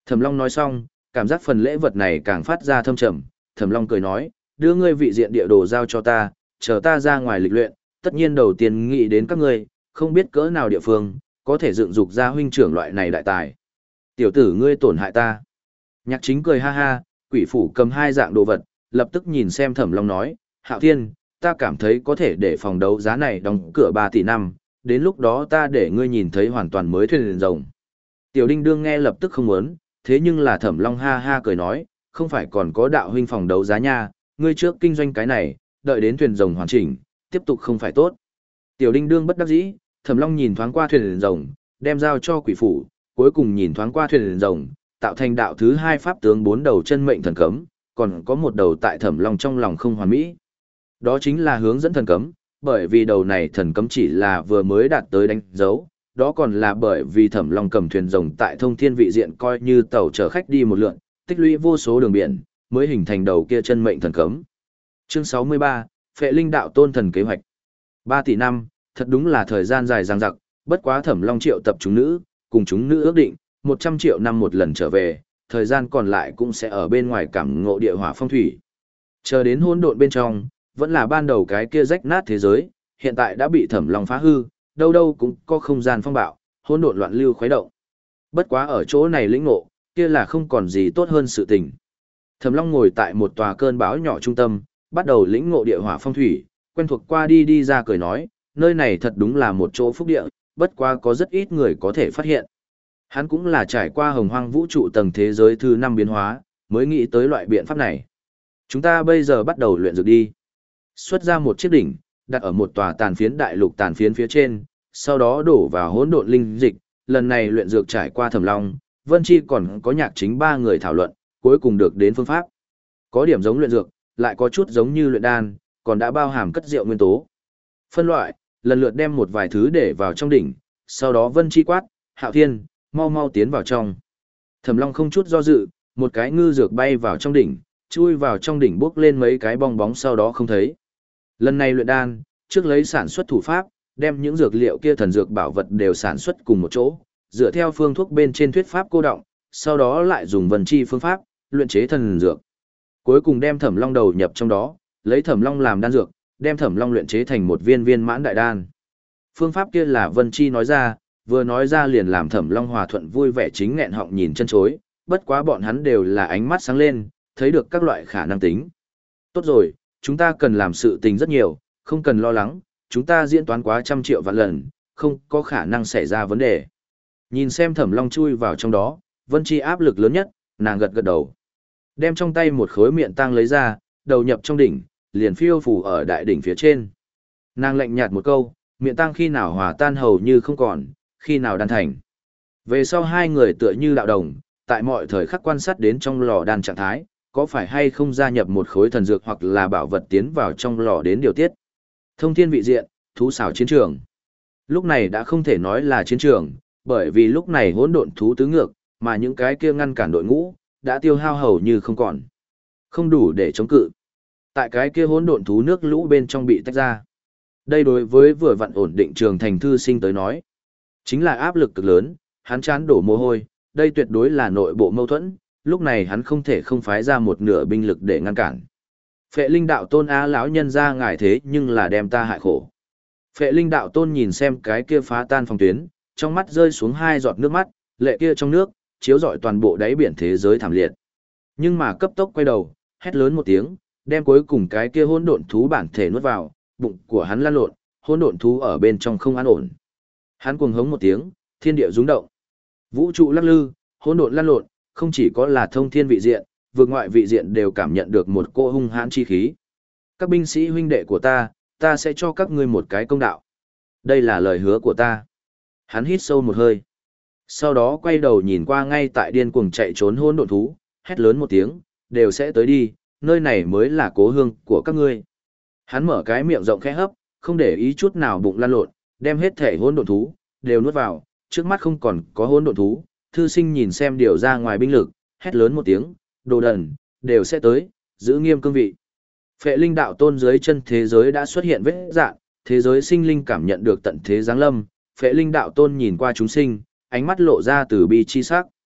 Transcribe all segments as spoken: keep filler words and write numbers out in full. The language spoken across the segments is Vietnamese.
Thẩm Long nói xong, cảm giác phần lễ vật này càng phát ra thâm trầm, Thẩm Long cười nói, đưa ngươi vị diện địa đồ giao cho ta, chờ ta ra ngoài lịch luyện, tất nhiên đầu tiên nghĩ đến các ngươi, không biết cỡ nào địa phương, có thể dựng dục ra huynh trưởng loại này đại tài. Tiểu tử ngươi tổn hại ta. Nhạc Chính cười ha ha, quỷ phủ cầm hai dạng đồ vật, lập tức nhìn xem Thẩm Long nói, Hạo Thiên, ta cảm thấy có thể để phòng đấu giá này đóng cửa ba tỷ năm, đến lúc đó ta để ngươi nhìn thấy hoàn toàn mới thuyền rồng. Tiểu Đinh Đương nghe lập tức không muốn, thế nhưng là Thẩm Long ha ha cười nói, không phải còn có đạo huynh phòng đấu giá nha, ngươi trước kinh doanh cái này, đợi đến thuyền rồng hoàn chỉnh, tiếp tục không phải tốt. Tiểu Đinh Đương bất đắc dĩ, Thẩm Long nhìn thoáng qua thuyền rồng, đem giao cho quỷ phủ, cuối cùng nhìn thoáng qua thuyền rồng, tạo thành đạo thứ hai pháp tướng bốn đầu chân mệnh thần cấm, còn có một đầu tại Thẩm Long trong lòng không hoàn mỹ. Đó chính là hướng dẫn thần cấm, bởi vì đầu này thần cấm chỉ là vừa mới đạt tới đánh dấu, đó còn là bởi vì Thẩm Long cầm thuyền rồng tại Thông Thiên vị diện coi như tàu chở khách đi một lượn, tích lũy vô số đường biển, mới hình thành đầu kia chân mệnh thần cấm. Chương sáu mươi ba, Phệ Linh đạo tôn thần kế hoạch. ba tỷ năm, thật đúng là thời gian dài dằng dặc, bất quá Thẩm Long triệu tập chúng nữ, cùng chúng nữ ước định, một trăm triệu năm một lần trở về, thời gian còn lại cũng sẽ ở bên ngoài cảm ngộ địa hỏa phong thủy. Chờ đến hỗn độn bên trong, vẫn là ban đầu cái kia rách nát thế giới, hiện tại đã bị Thẩm Long phá hư, đâu đâu cũng có không gian phong bạo, hỗn độn loạn lưu khuấy động. Bất quá ở chỗ này lĩnh ngộ, kia là không còn gì tốt hơn sự tình. Thẩm Long ngồi tại một tòa cơn bão nhỏ trung tâm, bắt đầu lĩnh ngộ địa hỏa phong thủy, quen thuộc qua đi đi ra cười nói, nơi này thật đúng là một chỗ phúc địa, bất quá có rất ít người có thể phát hiện. Hắn cũng là trải qua hồng hoang vũ trụ tầng thế giới thứ năm biến hóa, mới nghĩ tới loại biện pháp này. Chúng ta bây giờ bắt đầu luyện dược đi. Xuất ra một chiếc đỉnh, đặt ở một tòa tàn phiến đại lục tàn phiến phía trên, sau đó đổ vào hỗn độn linh dịch, lần này luyện dược trải qua Thẩm Long, Vân Chi còn có Nhạc Chính ba người thảo luận, cuối cùng được đến phương pháp. Có điểm giống luyện dược, lại có chút giống như luyện đan, còn đã bao hàm cất rượu nguyên tố. Phân loại, lần lượt đem một vài thứ để vào trong đỉnh, sau đó Vân Chi quát, Hạo Thiên, mau mau tiến vào trong. Thẩm Long không chút do dự, một cái ngư dược bay vào trong đỉnh, chui vào trong đỉnh bốc lên mấy cái bong bóng sau đó không thấy. Lần này luyện đan, trước lấy sản xuất thủ pháp, đem những dược liệu kia thần dược bảo vật đều sản xuất cùng một chỗ, dựa theo phương thuốc bên trên thuyết pháp cô động, sau đó lại dùng Vân Chi phương pháp, luyện chế thần dược. Cuối cùng đem Thẩm Long đầu nhập trong đó, lấy Thẩm Long làm đan dược, đem Thẩm Long luyện chế thành một viên viên mãn đại đan. Phương pháp kia là Vân Chi nói ra, vừa nói ra liền làm Thẩm Long hòa thuận vui vẻ chính nghẹn họng nhìn chân chối, bất quá bọn hắn đều là ánh mắt sáng lên, thấy được các loại khả năng tính. Tốt rồi, chúng ta cần làm sự tình rất nhiều, không cần lo lắng, chúng ta diễn toán quá trăm triệu vạn lần, không có khả năng xảy ra vấn đề. Nhìn xem Thẩm Long chui vào trong đó, Vân Chi áp lực lớn nhất, nàng gật gật đầu. Đem trong tay một khối miệng tang lấy ra, đầu nhập trong đỉnh, liền phiêu phù ở đại đỉnh phía trên. Nàng lạnh nhạt một câu, miệng tang khi nào hòa tan hầu như không còn, khi nào đan thành. Về sau hai người tựa như đạo đồng, tại mọi thời khắc quan sát đến trong lò đan trạng thái, có phải hay không gia nhập một khối thần dược hoặc là bảo vật tiến vào trong lò đến điều tiết. Thông thiên vị diện, thú xảo chiến trường. Lúc này đã không thể nói là chiến trường, bởi vì lúc này hỗn độn thú tứ ngược, mà những cái kia ngăn cản đội ngũ, đã tiêu hao hầu như không còn. Không đủ để chống cự. Tại cái kia hỗn độn thú nước lũ bên trong bị tách ra. Đây đối với vừa vặn ổn định trường thành thư sinh tới nói, chính là áp lực cực lớn, hắn chán đổ mồ hôi, đây tuyệt đối là nội bộ mâu thuẫn, lúc này hắn không thể không phái ra một nửa binh lực để ngăn cản. Phệ Linh đạo tôn á lão nhân ra ngài thế nhưng là đem ta hại khổ. Phệ Linh đạo tôn nhìn xem cái kia phá tan phòng tuyến, trong mắt rơi xuống hai giọt nước mắt, lệ kia trong nước, chiếu rọi toàn bộ đáy biển thế giới thảm liệt. Nhưng mà cấp tốc quay đầu, hét lớn một tiếng, đem cuối cùng cái kia hỗn độn thú bản thể nuốt vào, bụng của hắn lăn lộn, hỗn độn thú ở bên trong không an ổn. Hắn cuồng hống một tiếng, thiên địa rung động. Vũ trụ lắc lư, hỗn độn lăn lộn, không chỉ có là thông thiên vị diện, vượt ngoại vị diện đều cảm nhận được một cô hung hãn chi khí. Các binh sĩ huynh đệ của ta, ta sẽ cho các ngươi một cái công đạo. Đây là lời hứa của ta. Hắn hít sâu một hơi. Sau đó quay đầu nhìn qua ngay tại điên cuồng chạy trốn hỗn độn thú, hét lớn một tiếng, đều sẽ tới đi, nơi này mới là cố hương của các ngươi. Hắn mở cái miệng rộng khẽ hấp, không để ý chút nào bụng lăn lộn, đem hết thể hỗn độn thú đều nuốt vào, trước mắt không còn có hỗn độn thú. Thư sinh nhìn xem điều ra ngoài binh lực, hét lớn một tiếng, đồ đần, đều sẽ tới, giữ nghiêm cương vị. Phệ Linh đạo tôn dưới chân thế giới đã xuất hiện vết dạn, thế giới sinh linh cảm nhận được tận thế giáng lâm, Phệ Linh đạo tôn nhìn qua chúng sinh, ánh mắt lộ ra từ bi chi sắc.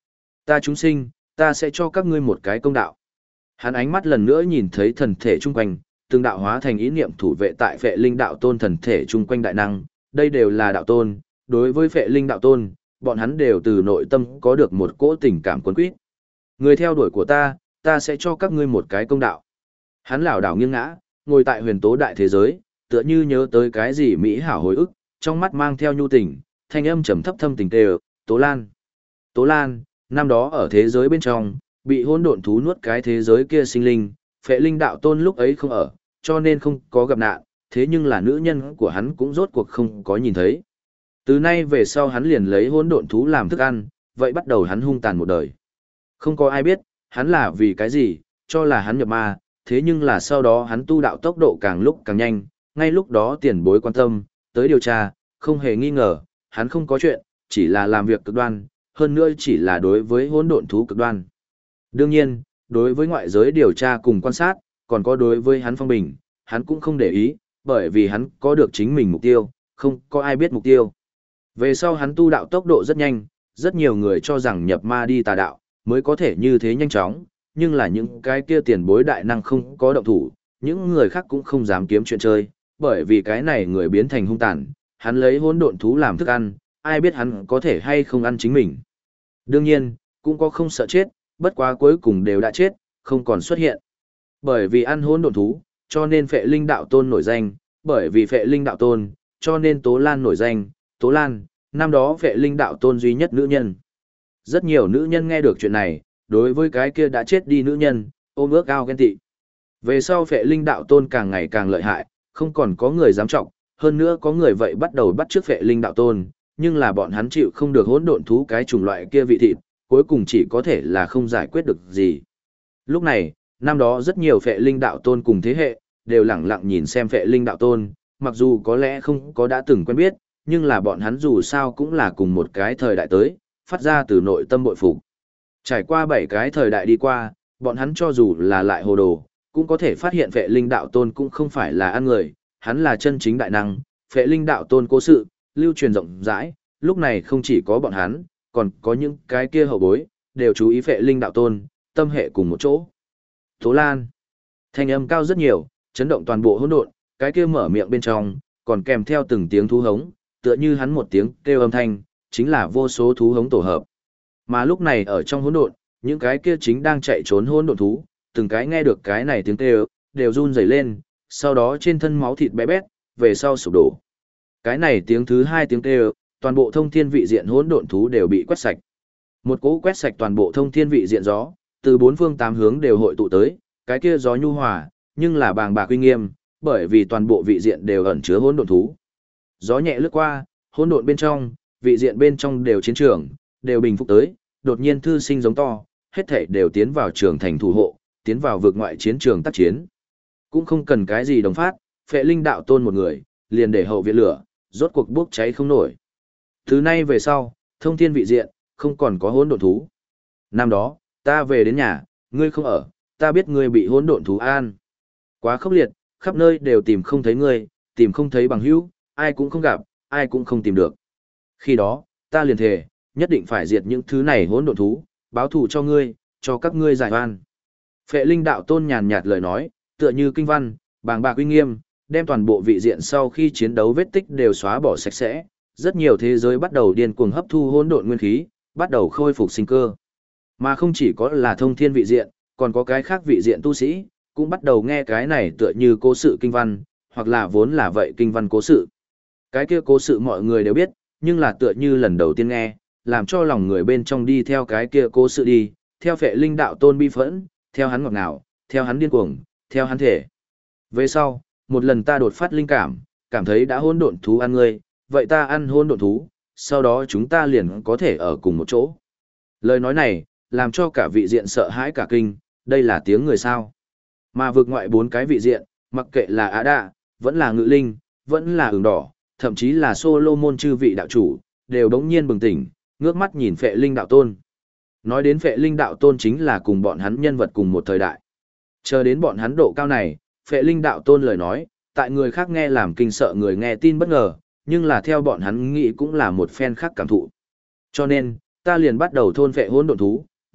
Ta chúng sinh, ta sẽ cho các ngươi một cái công đạo. Hắn ánh mắt lần nữa nhìn thấy thần thể chung quanh, từng đạo hóa thành ý niệm thủ vệ tại Phệ Linh đạo tôn thần thể chung quanh đại năng, đây đều là đạo tôn, đối với Phệ Linh đạo tôn, bọn hắn đều từ nội tâm có được một cỗ tình cảm cuốn quýt. Người theo đuổi của ta, ta sẽ cho các ngươi một cái công đạo. Hắn lảo đảo nghiêng ngã, ngồi tại huyền tố đại thế giới, tựa như nhớ tới cái gì mỹ hảo hồi ức, trong mắt mang theo nhu tình, thanh âm trầm thấp thâm tình tê, Tố Lan. Tố Lan, năm đó ở thế giới bên trong, bị hỗn độn thú nuốt cái thế giới kia sinh linh, Phệ Linh đạo tôn lúc ấy không ở, cho nên không có gặp nạn, thế nhưng là nữ nhân của hắn cũng rốt cuộc không có nhìn thấy. Từ nay về sau hắn liền lấy hỗn độn thú làm thức ăn, vậy bắt đầu hắn hung tàn một đời. Không có ai biết, hắn là vì cái gì, cho là hắn nhập ma, thế nhưng là sau đó hắn tu đạo tốc độ càng lúc càng nhanh, ngay lúc đó tiền bối quan tâm, tới điều tra, không hề nghi ngờ, hắn không có chuyện, chỉ là làm việc cực đoan, hơn nữa chỉ là đối với hỗn độn thú cực đoan. Đương nhiên, đối với ngoại giới điều tra cùng quan sát, còn có đối với hắn phong bình, hắn cũng không để ý, bởi vì hắn có được chính mình mục tiêu, không có ai biết mục tiêu. Về sau hắn tu đạo tốc độ rất nhanh, rất nhiều người cho rằng nhập ma đi tà đạo, mới có thể như thế nhanh chóng, nhưng là những cái kia tiền bối đại năng không có động thủ, những người khác cũng không dám kiếm chuyện chơi, bởi vì cái này người biến thành hung tàn, hắn lấy hỗn độn thú làm thức ăn, ai biết hắn có thể hay không ăn chính mình. Đương nhiên, cũng có không sợ chết, bất quá cuối cùng đều đã chết, không còn xuất hiện. Bởi vì ăn hỗn độn thú, cho nên Phệ Linh đạo tôn nổi danh, bởi vì Phệ Linh đạo tôn, cho nên Tố Lan nổi danh, Tố Lan, năm đó Phệ Linh đạo tôn duy nhất nữ nhân. Rất nhiều nữ nhân nghe được chuyện này, đối với cái kia đã chết đi nữ nhân, ôm ước ao ghen tị. Về sau Phệ Linh đạo tôn càng ngày càng lợi hại, không còn có người dám trọng, hơn nữa có người vậy bắt đầu bắt chước Phệ Linh đạo tôn, nhưng là bọn hắn chịu không được hỗn độn thú cái chủng loại kia vị thịt, cuối cùng chỉ có thể là không giải quyết được gì. Lúc này, năm đó rất nhiều Phệ Linh đạo tôn cùng thế hệ, đều lẳng lặng nhìn xem Phệ Linh đạo tôn, mặc dù có lẽ không có đã từng quen biết, nhưng là bọn hắn dù sao cũng là cùng một cái thời đại tới, phát ra từ nội tâm bội phục. Trải qua bảy cái thời đại đi qua, bọn hắn cho dù là lại hồ đồ, cũng có thể phát hiện Phệ Linh đạo tôn cũng không phải là ăn người, hắn là chân chính đại năng, Phệ Linh đạo tôn cố sự, lưu truyền rộng rãi, lúc này không chỉ có bọn hắn, còn có những cái kia hậu bối, đều chú ý Phệ Linh đạo tôn, tâm hệ cùng một chỗ. Tố Lan, thanh âm cao rất nhiều, chấn động toàn bộ hỗn độn, cái kia mở miệng bên trong, còn kèm theo từng tiếng thú hống, tựa như hắn một tiếng kêu âm thanh, chính là vô số thú hống tổ hợp. Mà lúc này ở trong hỗn độn, những cái kia chính đang chạy trốn hỗn độn thú, từng cái nghe được cái này tiếng kêu, đều run rẩy lên, sau đó trên thân máu thịt bé bét, về sau sụp đổ. Cái này tiếng thứ hai tiếng kêu, toàn bộ thông thiên vị diện hỗn độn thú đều bị quét sạch. Một cỗ quét sạch toàn bộ thông thiên vị diện gió, từ bốn phương tám hướng đều hội tụ tới, cái kia gió nhu hòa, nhưng là bàng bạc uy nghiêm, bởi vì toàn bộ vị diện đều ẩn chứa hỗn độn thú. Gió nhẹ lướt qua, hỗn độn bên trong, vị diện bên trong đều chiến trường, đều bình phục tới, đột nhiên thư sinh giống to, hết thảy đều tiến vào trường thành thủ hộ, tiến vào vực ngoại chiến trường tác chiến. Cũng không cần cái gì đồng phát, Phệ Linh đạo tôn một người, liền để hậu viện lửa, rốt cuộc bốc cháy không nổi. Từ nay về sau, thông thiên vị diện, không còn có hỗn độn thú. Năm đó, ta về đến nhà, ngươi không ở, ta biết ngươi bị hỗn độn thú an. Quá khốc liệt, khắp nơi đều tìm không thấy ngươi, tìm không thấy bằng hữu, ai cũng không gặp, ai cũng không tìm được. Khi đó, ta liền thề, nhất định phải diệt những thứ này hỗn độn thú, báo thù cho ngươi, cho các ngươi giải oan. Phệ Linh đạo tôn nhàn nhạt lời nói, tựa như kinh văn, bàng bạc uy nghiêm, đem toàn bộ vị diện sau khi chiến đấu vết tích đều xóa bỏ sạch sẽ, rất nhiều thế giới bắt đầu điên cuồng hấp thu hỗn độn nguyên khí, bắt đầu khôi phục sinh cơ. Mà không chỉ có là thông thiên vị diện, còn có cái khác vị diện tu sĩ, cũng bắt đầu nghe cái này tựa như cố sự kinh văn, hoặc là vốn là vậy kinh văn cố sự. Cái kia cố sự mọi người đều biết, nhưng là tựa như lần đầu tiên nghe, làm cho lòng người bên trong đi theo cái kia cố sự đi, theo Phệ Linh đạo tôn bi phẫn, theo hắn ngọt ngào, theo hắn điên cuồng, theo hắn thể. Về sau, một lần ta đột phát linh cảm, cảm thấy đã hỗn độn thú ăn ngươi, vậy ta ăn hỗn độn thú, sau đó chúng ta liền có thể ở cùng một chỗ. Lời nói này, làm cho cả vị diện sợ hãi cả kinh, đây là tiếng người sao. Mà vượt ngoại bốn cái vị diện, mặc kệ là Á Đạ, vẫn là Ngự Linh, vẫn là Ửng Đỏ, thậm chí là Solomon chư vị đạo chủ, đều đống nhiên bừng tỉnh, ngước mắt nhìn Phệ Linh đạo tôn. Nói đến Phệ Linh đạo tôn chính là cùng bọn hắn nhân vật cùng một thời đại. Chờ đến bọn hắn độ cao này, Phệ Linh đạo tôn lời nói, tại người khác nghe làm kinh sợ người nghe tin bất ngờ, nhưng là theo bọn hắn nghĩ cũng là một phen khác cảm thụ. Cho nên, ta liền bắt đầu thôn phệ hỗn độn thú,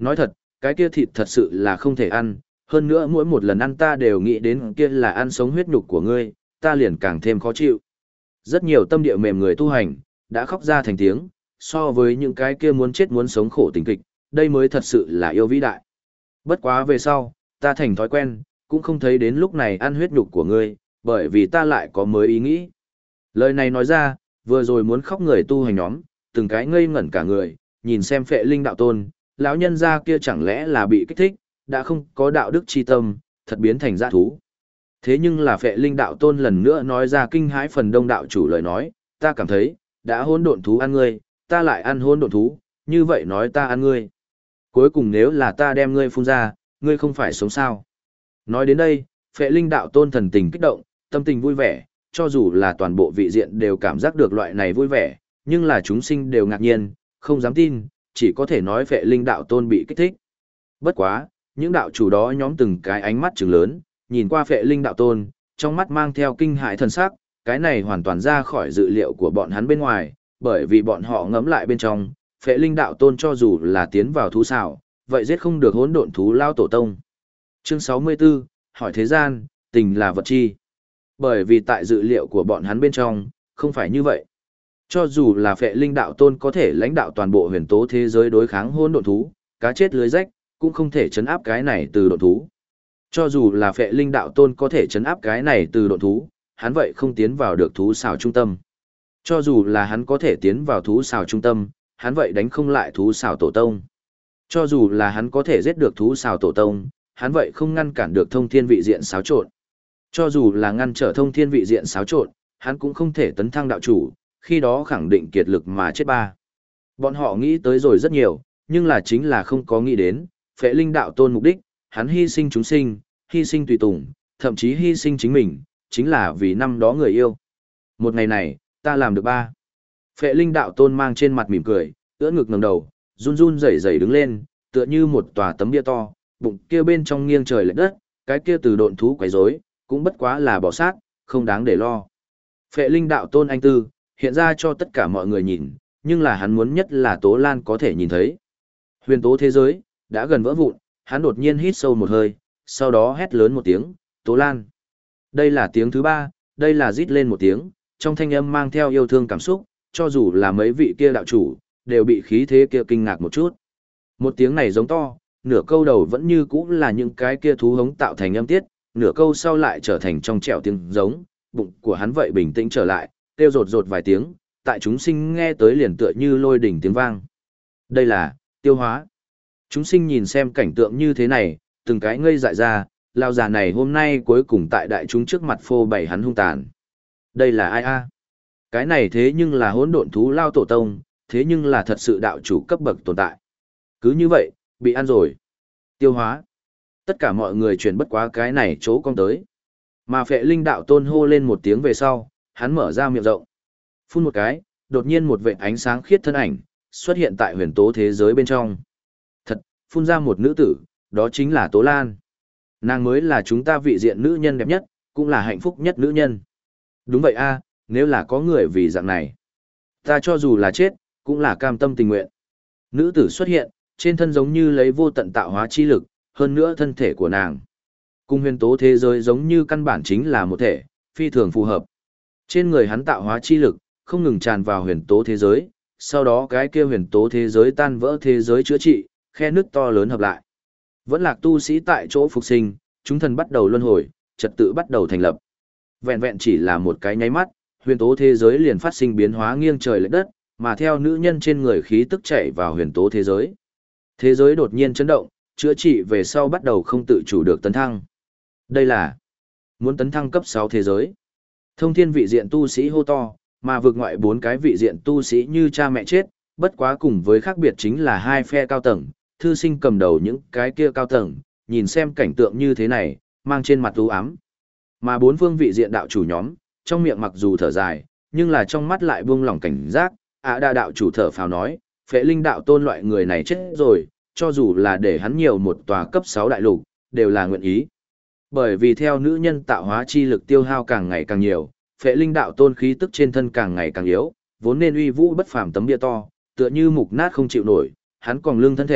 Nói thật, cái kia thịt thật sự là không thể ăn, hơn nữa mỗi một lần ăn ta đều nghĩ đến kia là ăn sống huyết nhục của ngươi, ta liền càng thêm khó chịu. Rất nhiều tâm địa mềm người tu hành, đã khóc ra thành tiếng, so với những cái kia muốn chết muốn sống khổ tình kịch, đây mới thật sự là yêu vĩ đại. Bất quá về sau, ta thành thói quen, cũng không thấy đến lúc này ăn huyết nhục của ngươi, bởi vì ta lại có mới ý nghĩ. Lời này nói ra, vừa rồi muốn khóc người tu hành nhóm, từng cái ngây ngẩn cả người, nhìn xem Phệ Linh đạo tôn, lão nhân gia kia chẳng lẽ là bị kích thích, đã không có đạo đức chi tâm, thật biến thành dã thú. Thế nhưng là Phệ Linh đạo tôn lần nữa nói ra kinh hãi phần đông đạo chủ lời nói, ta cảm thấy, đã hỗn độn thú ăn ngươi, ta lại ăn hỗn độn thú, như vậy nói ta ăn ngươi. Cuối cùng nếu là ta đem ngươi phun ra, ngươi không phải sống sao. Nói đến đây, Phệ Linh đạo tôn thần tình kích động, tâm tình vui vẻ, cho dù là toàn bộ vị diện đều cảm giác được loại này vui vẻ, nhưng là chúng sinh đều ngạc nhiên, không dám tin, chỉ có thể nói Phệ Linh đạo tôn bị kích thích. Bất quá, những đạo chủ đó nhóm từng cái ánh mắt trừng lớn, nhìn qua Phệ Linh đạo tôn, trong mắt mang theo kinh hãi thần sắc, cái này hoàn toàn ra khỏi dự liệu của bọn hắn bên ngoài, bởi vì bọn họ ngẫm lại bên trong, Phệ Linh đạo tôn cho dù là tiến vào thú xảo, vậy giết không được hỗn độn thú lao tổ tông. Chương sáu mươi tư, hỏi thế gian, tình là vật chi. Bởi vì tại dự liệu của bọn hắn bên trong, không phải như vậy. Cho dù là Phệ Linh đạo tôn có thể lãnh đạo toàn bộ huyền tố thế giới đối kháng hỗn độn thú, cá chết lưới rách, cũng không thể chấn áp cái này từ độn thú. Cho dù là Phệ Linh đạo tôn có thể chấn áp cái này từ độn thú, hắn vậy không tiến vào được thú xào trung tâm. Cho dù là hắn có thể tiến vào thú xào trung tâm, hắn vậy đánh không lại thú xào tổ tông. Cho dù là hắn có thể giết được thú xào tổ tông, hắn vậy không ngăn cản được thông thiên vị diện xáo trộn. Cho dù là ngăn trở thông thiên vị diện xáo trộn, hắn cũng không thể tấn thăng đạo chủ, khi đó khẳng định kiệt lực mà chết ba. Bọn họ nghĩ tới rồi rất nhiều, nhưng là chính là không có nghĩ đến, Phệ Linh đạo tôn mục đích, hắn hy sinh chúng sinh, hy sinh tùy tùng, thậm chí hy sinh chính mình, chính là vì năm đó người yêu. Một ngày này, ta làm được ba. Phệ Linh đạo tôn mang trên mặt mỉm cười, ưỡn ngực ngẩng đầu, run run rẩy rẩy đứng lên, tựa như một tòa tấm bia to, bụng kia bên trong nghiêng trời lệch đất, cái kia từ độn thú quấy rối, cũng bất quá là bỏ sát, không đáng để lo. Phệ Linh đạo tôn anh tư, hiện ra cho tất cả mọi người nhìn, nhưng là hắn muốn nhất là Tố Lan có thể nhìn thấy. Huyền tố thế giới, đã gần vỡ vụn, hắn đột nhiên hít sâu một hơi, sau đó hét lớn một tiếng, Tố Lan. Đây là tiếng thứ ba, đây là rít lên một tiếng, trong thanh âm mang theo yêu thương cảm xúc, cho dù là mấy vị kia đạo chủ, đều bị khí thế kia kinh ngạc một chút. Một tiếng này giống to, nửa câu đầu vẫn như cũ là những cái kia thú hống tạo thành âm tiết, nửa câu sau lại trở thành trong trẻo tiếng giống, bụng của hắn vậy bình tĩnh trở lại, kêu rột rột vài tiếng, tại chúng sinh nghe tới liền tựa như lôi đỉnh tiếng vang. Đây là tiêu hóa. Chúng sinh nhìn xem cảnh tượng như thế này, từng cái ngây dại ra, lao già này hôm nay cuối cùng tại đại chúng trước mặt phô bày hắn hung tàn. Đây là ai a? Cái này thế nhưng là hỗn độn thú lao tổ tông, thế nhưng là thật sự đạo chủ cấp bậc tồn tại. Cứ như vậy, bị ăn rồi. Tiêu hóa. Tất cả mọi người chuyển bất quá cái này chỗ con tới. Mà Phệ Linh đạo tôn hô lên một tiếng về sau, hắn mở ra miệng rộng. Phun một cái, đột nhiên một vệt ánh sáng khiết thân ảnh, xuất hiện tại huyền tố thế giới bên trong. Thật, phun ra một nữ tử, đó chính là Tố Lan. Nàng mới là chúng ta vị diện nữ nhân đẹp nhất, cũng là hạnh phúc nhất nữ nhân. Đúng vậy a, nếu là có người vì dạng này, ta cho dù là chết, cũng là cam tâm tình nguyện. Nữ tử xuất hiện, trên thân giống như lấy vô tận tạo hóa chi lực, hơn nữa thân thể của nàng. Cùng huyền tố thế giới giống như căn bản chính là một thể, phi thường phù hợp. Trên người hắn tạo hóa chi lực, không ngừng tràn vào huyền tố thế giới, sau đó cái kia huyền tố thế giới tan vỡ thế giới chữa trị, khe nứt to lớn hợp lại. Vẫn lạc tu sĩ tại chỗ phục sinh, chúng thần bắt đầu luân hồi, trật tự bắt đầu thành lập. Vẹn vẹn chỉ là một cái nháy mắt, huyền tố thế giới liền phát sinh biến hóa nghiêng trời lệch đất, mà theo nữ nhân trên người khí tức chạy vào huyền tố thế giới. Thế giới đột nhiên chấn động, chữa trị về sau bắt đầu không tự chủ được tấn thăng. Đây là muốn tấn thăng cấp sáu thế giới. Thông thiên vị diện tu sĩ hô to, mà vượt ngoại bốn cái vị diện tu sĩ như cha mẹ chết, bất quá cùng với khác biệt chính là hai phe cao tầng, thư sinh cầm đầu những cái kia cao tầng, nhìn xem cảnh tượng như thế này, mang trên mặt u ám. Mà bốn phương vị diện đạo chủ nhóm, trong miệng mặc dù thở dài, nhưng là trong mắt lại buông lỏng cảnh giác, ạ đa đạo chủ thở phào nói, Phệ Linh đạo tôn loại người này chết rồi, cho dù là để hắn nhiều một tòa cấp sáu đại lục, đều là nguyện ý. Bởi vì theo nữ nhân tạo hóa chi lực tiêu hao càng ngày càng nhiều, Phệ Linh đạo tôn khí tức trên thân càng ngày càng yếu, vốn nên uy vũ bất phàm tấm bia to, tựa như mục nát không chịu nổi, hắn còn lưng thân thể,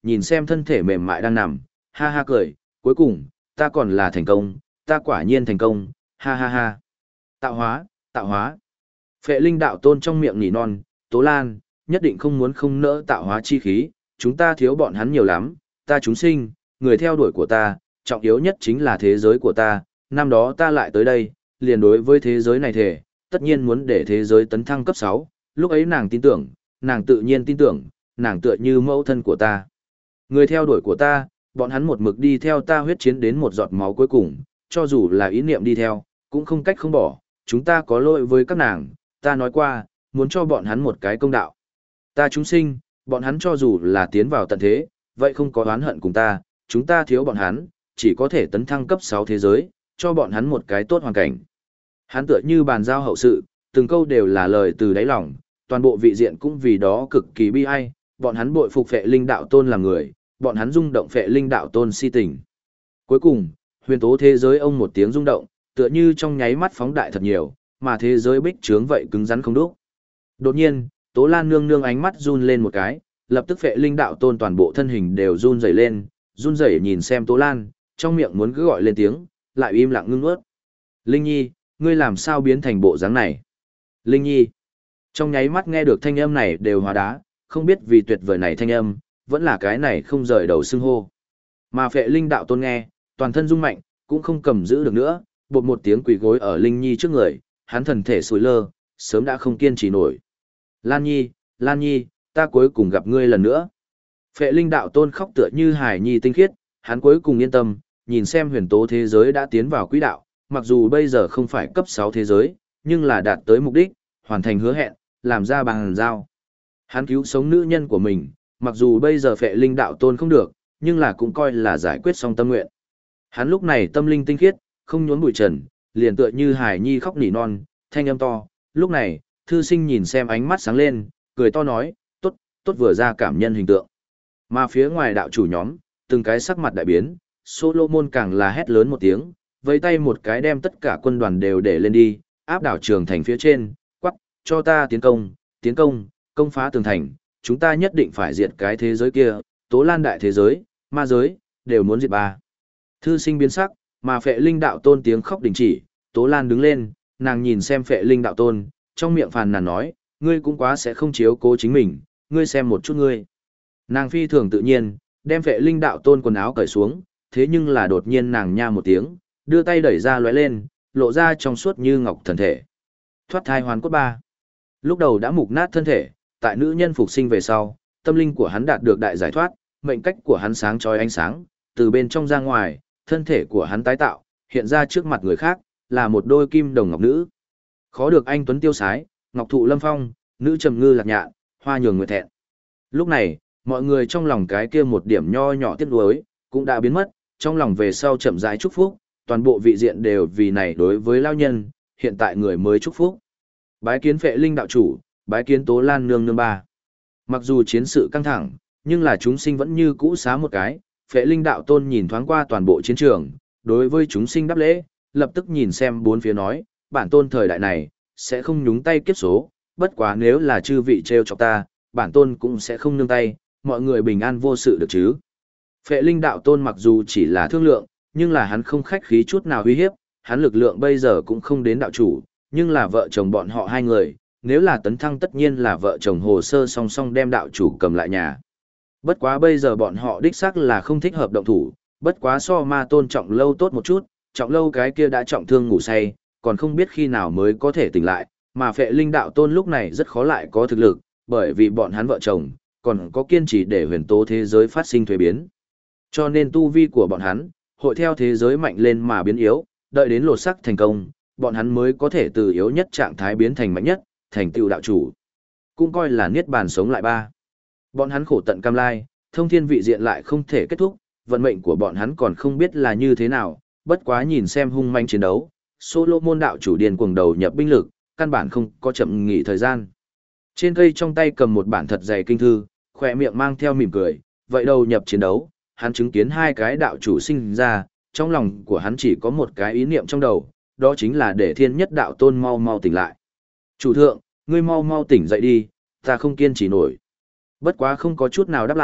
nhìn xem thân thể mềm mại đang nằm, ha ha cười, cuối cùng, ta còn là thành công, ta quả nhiên thành công, ha ha ha. Tạo hóa, tạo hóa. Phệ linh đạo tôn trong miệng nỉ non, Tố Lan, nhất định không muốn không nỡ tạo hóa chi khí, chúng ta thiếu bọn hắn nhiều lắm, ta chúng sinh, người theo đuổi của ta, trọng yếu nhất chính là thế giới của ta, năm đó ta lại tới đây, liền đối với thế giới này thể, tất nhiên muốn để thế giới tấn thăng cấp sáu, lúc ấy nàng tin tưởng, nàng tự nhiên tin tưởng, nàng tựa như mẫu thân của ta. Người theo đuổi của ta, bọn hắn một mực đi theo ta huyết chiến đến một giọt máu cuối cùng, cho dù là ý niệm đi theo, cũng không cách không bỏ, chúng ta có lỗi với các nàng, ta nói qua, muốn cho bọn hắn một cái công đạo. Ta chúng sinh, bọn hắn cho dù là tiến vào tận thế, vậy không có oán hận cùng ta, chúng ta thiếu bọn hắn, chỉ có thể tấn thăng cấp sáu thế giới, cho bọn hắn một cái tốt hoàn cảnh. Hắn tựa như bàn giao hậu sự, từng câu đều là lời từ đáy lòng, toàn bộ vị diện cũng vì đó cực kỳ bi ai, bọn hắn bội phục Phệ Linh đạo tôn làm người, bọn hắn rung động Phệ Linh đạo tôn si tình. Cuối cùng, huyền tố thế giới ông một tiếng rung động, tựa như trong nháy mắt phóng đại thật nhiều, mà thế giới bích trướng vậy cứng rắn không đúc. Đột nhiên, Tố Lan nương nương ánh mắt run lên một cái, lập tức Phệ Linh đạo tôn toàn bộ thân hình đều run rẩy lên, run rẩy nhìn xem Tố Lan, trong miệng muốn cứ gọi lên tiếng, lại im lặng ngưng ướt. Linh Nhi, ngươi làm sao biến thành bộ dáng này? Linh Nhi. Trong nháy mắt nghe được thanh âm này đều hóa đá, không biết vì tuyệt vời này thanh âm, vẫn là cái này không rời đầu xưng hô. Mà Phệ Linh đạo tôn nghe, toàn thân rung mạnh, cũng không cầm giữ được nữa, bột một tiếng quỳ gối ở Linh Nhi trước người, hắn thần thể sùi lơ, sớm đã không kiên trì nổi. Lan Nhi, Lan Nhi, ta cuối cùng gặp ngươi lần nữa. Phệ Linh đạo tôn khóc tựa như hài nhi tinh khiết, hắn cuối cùng yên tâm, nhìn xem huyền tố thế giới đã tiến vào quỹ đạo, mặc dù bây giờ không phải cấp sáu thế giới, nhưng là đạt tới mục đích, hoàn thành hứa hẹn, làm ra bằng giao. Hắn cứu sống nữ nhân của mình, mặc dù bây giờ Phệ Linh đạo tôn không được, nhưng là cũng coi là giải quyết xong tâm nguyện. Hắn lúc này tâm linh tinh khiết, không nhốn bụi trần, liền tựa như hài nhi khóc nỉ non, thanh âm to. Lúc này, thư sinh nhìn xem ánh mắt sáng lên, cười to nói, tốt, tốt vừa ra cảm nhân hình tượng. Mà phía ngoài đạo chủ nhóm, từng cái sắc mặt đại biến, Solomon càng là hét lớn một tiếng, vẫy tay một cái đem tất cả quân đoàn đều để lên đi, áp đảo trường thành phía trên, quắc, cho ta tiến công, tiến công, công phá tường thành, chúng ta nhất định phải diệt cái thế giới kia, Tố Lan đại thế giới, ma giới, đều muốn diệt ba. Thư sinh biến sắc, mà Phệ Linh đạo tôn tiếng khóc đình chỉ, Tố Lan đứng lên, nàng nhìn xem Phệ Linh đạo tôn, trong miệng phàn nàn nói, ngươi cũng quá sẽ không chiếu cố chính mình, ngươi xem một chút ngươi. Nàng phi thường tự nhiên, đem Phệ Linh đạo tôn quần áo cởi xuống, thế nhưng là đột nhiên nàng nha một tiếng, đưa tay đẩy ra lóe lên, lộ ra trong suốt như ngọc thần thể. Thoát thai hoàn cốt ba. Lúc đầu đã mục nát thân thể, tại nữ nhân phục sinh về sau, tâm linh của hắn đạt được đại giải thoát, mệnh cách của hắn sáng chói ánh sáng, từ bên trong ra ngoài, thân thể của hắn tái tạo, hiện ra trước mặt người khác, là một đôi kim đồng ngọc nữ. Khó được anh tuấn tiêu sái, ngọc thụ lâm phong, nữ trầm ngư lạc nhạn, hoa nhường nguyệt thẹn. Lúc này, mọi người trong lòng cái kia một điểm nho nhỏ tiếc nuối cũng đã biến mất, trong lòng về sau chậm rãi chúc phúc, toàn bộ vị diện đều vì này đối với lao nhân, hiện tại người mới chúc phúc. Bái kiến Phệ Linh đạo chủ, bái kiến Tố Lan nương nương ba. Mặc dù chiến sự căng thẳng, nhưng là chúng sinh vẫn như cũ xá một cái, Phệ Linh đạo tôn nhìn thoáng qua toàn bộ chiến trường, đối với chúng sinh đáp lễ, lập tức nhìn xem bốn phía nói, bản tôn thời đại này, sẽ không nhúng tay kiếp số, bất quá nếu là chư vị treo chọc ta, bản tôn cũng sẽ không nương tay, mọi người bình an vô sự được chứ. Phệ Linh đạo tôn mặc dù chỉ là thương lượng, nhưng là hắn không khách khí chút nào uy hiếp, hắn lực lượng bây giờ cũng không đến đạo chủ, nhưng là vợ chồng bọn họ hai người, nếu là tấn thăng tất nhiên là vợ chồng hồ sơ song song đem đạo chủ cầm lại nhà. Bất quá bây giờ bọn họ đích xác là không thích hợp động thủ, bất quá so ma tôn trọng lâu tốt một chút, trọng lâu cái kia đã trọng thương ngủ say, còn không biết khi nào mới có thể tỉnh lại, mà Phệ Linh đạo tôn lúc này rất khó lại có thực lực, bởi vì bọn hắn vợ chồng, còn có kiên trì để huyền tố thế giới phát sinh thuế biến. Cho nên tu vi của bọn hắn, hội theo thế giới mạnh lên mà biến yếu, đợi đến lột sắc thành công, bọn hắn mới có thể từ yếu nhất trạng thái biến thành mạnh nhất, thành tựu đạo chủ. Cũng coi là niết bàn sống lại ba. Bọn hắn khổ tận cam lai, thông thiên vị diện lại không thể kết thúc, vận mệnh của bọn hắn còn không biết là như thế nào, bất quá nhìn xem hung manh chiến đấu, Solomon đạo chủ điên cuồng đầu nhập binh lực, căn bản không có chậm nghỉ thời gian. Trên cây trong tay cầm một bản thật dày kinh thư, khỏe miệng mang theo mỉm cười, vậy đầu nhập chiến đấu, hắn chứng kiến hai cái đạo chủ sinh ra, trong lòng của hắn chỉ có một cái ý niệm trong đầu, đó chính là để thiên nhất đạo tôn mau mau tỉnh lại. Chủ thượng, ngươi mau mau tỉnh dậy đi, ta không kiên trì nổi. Bất quá không có chút nào đáp lại,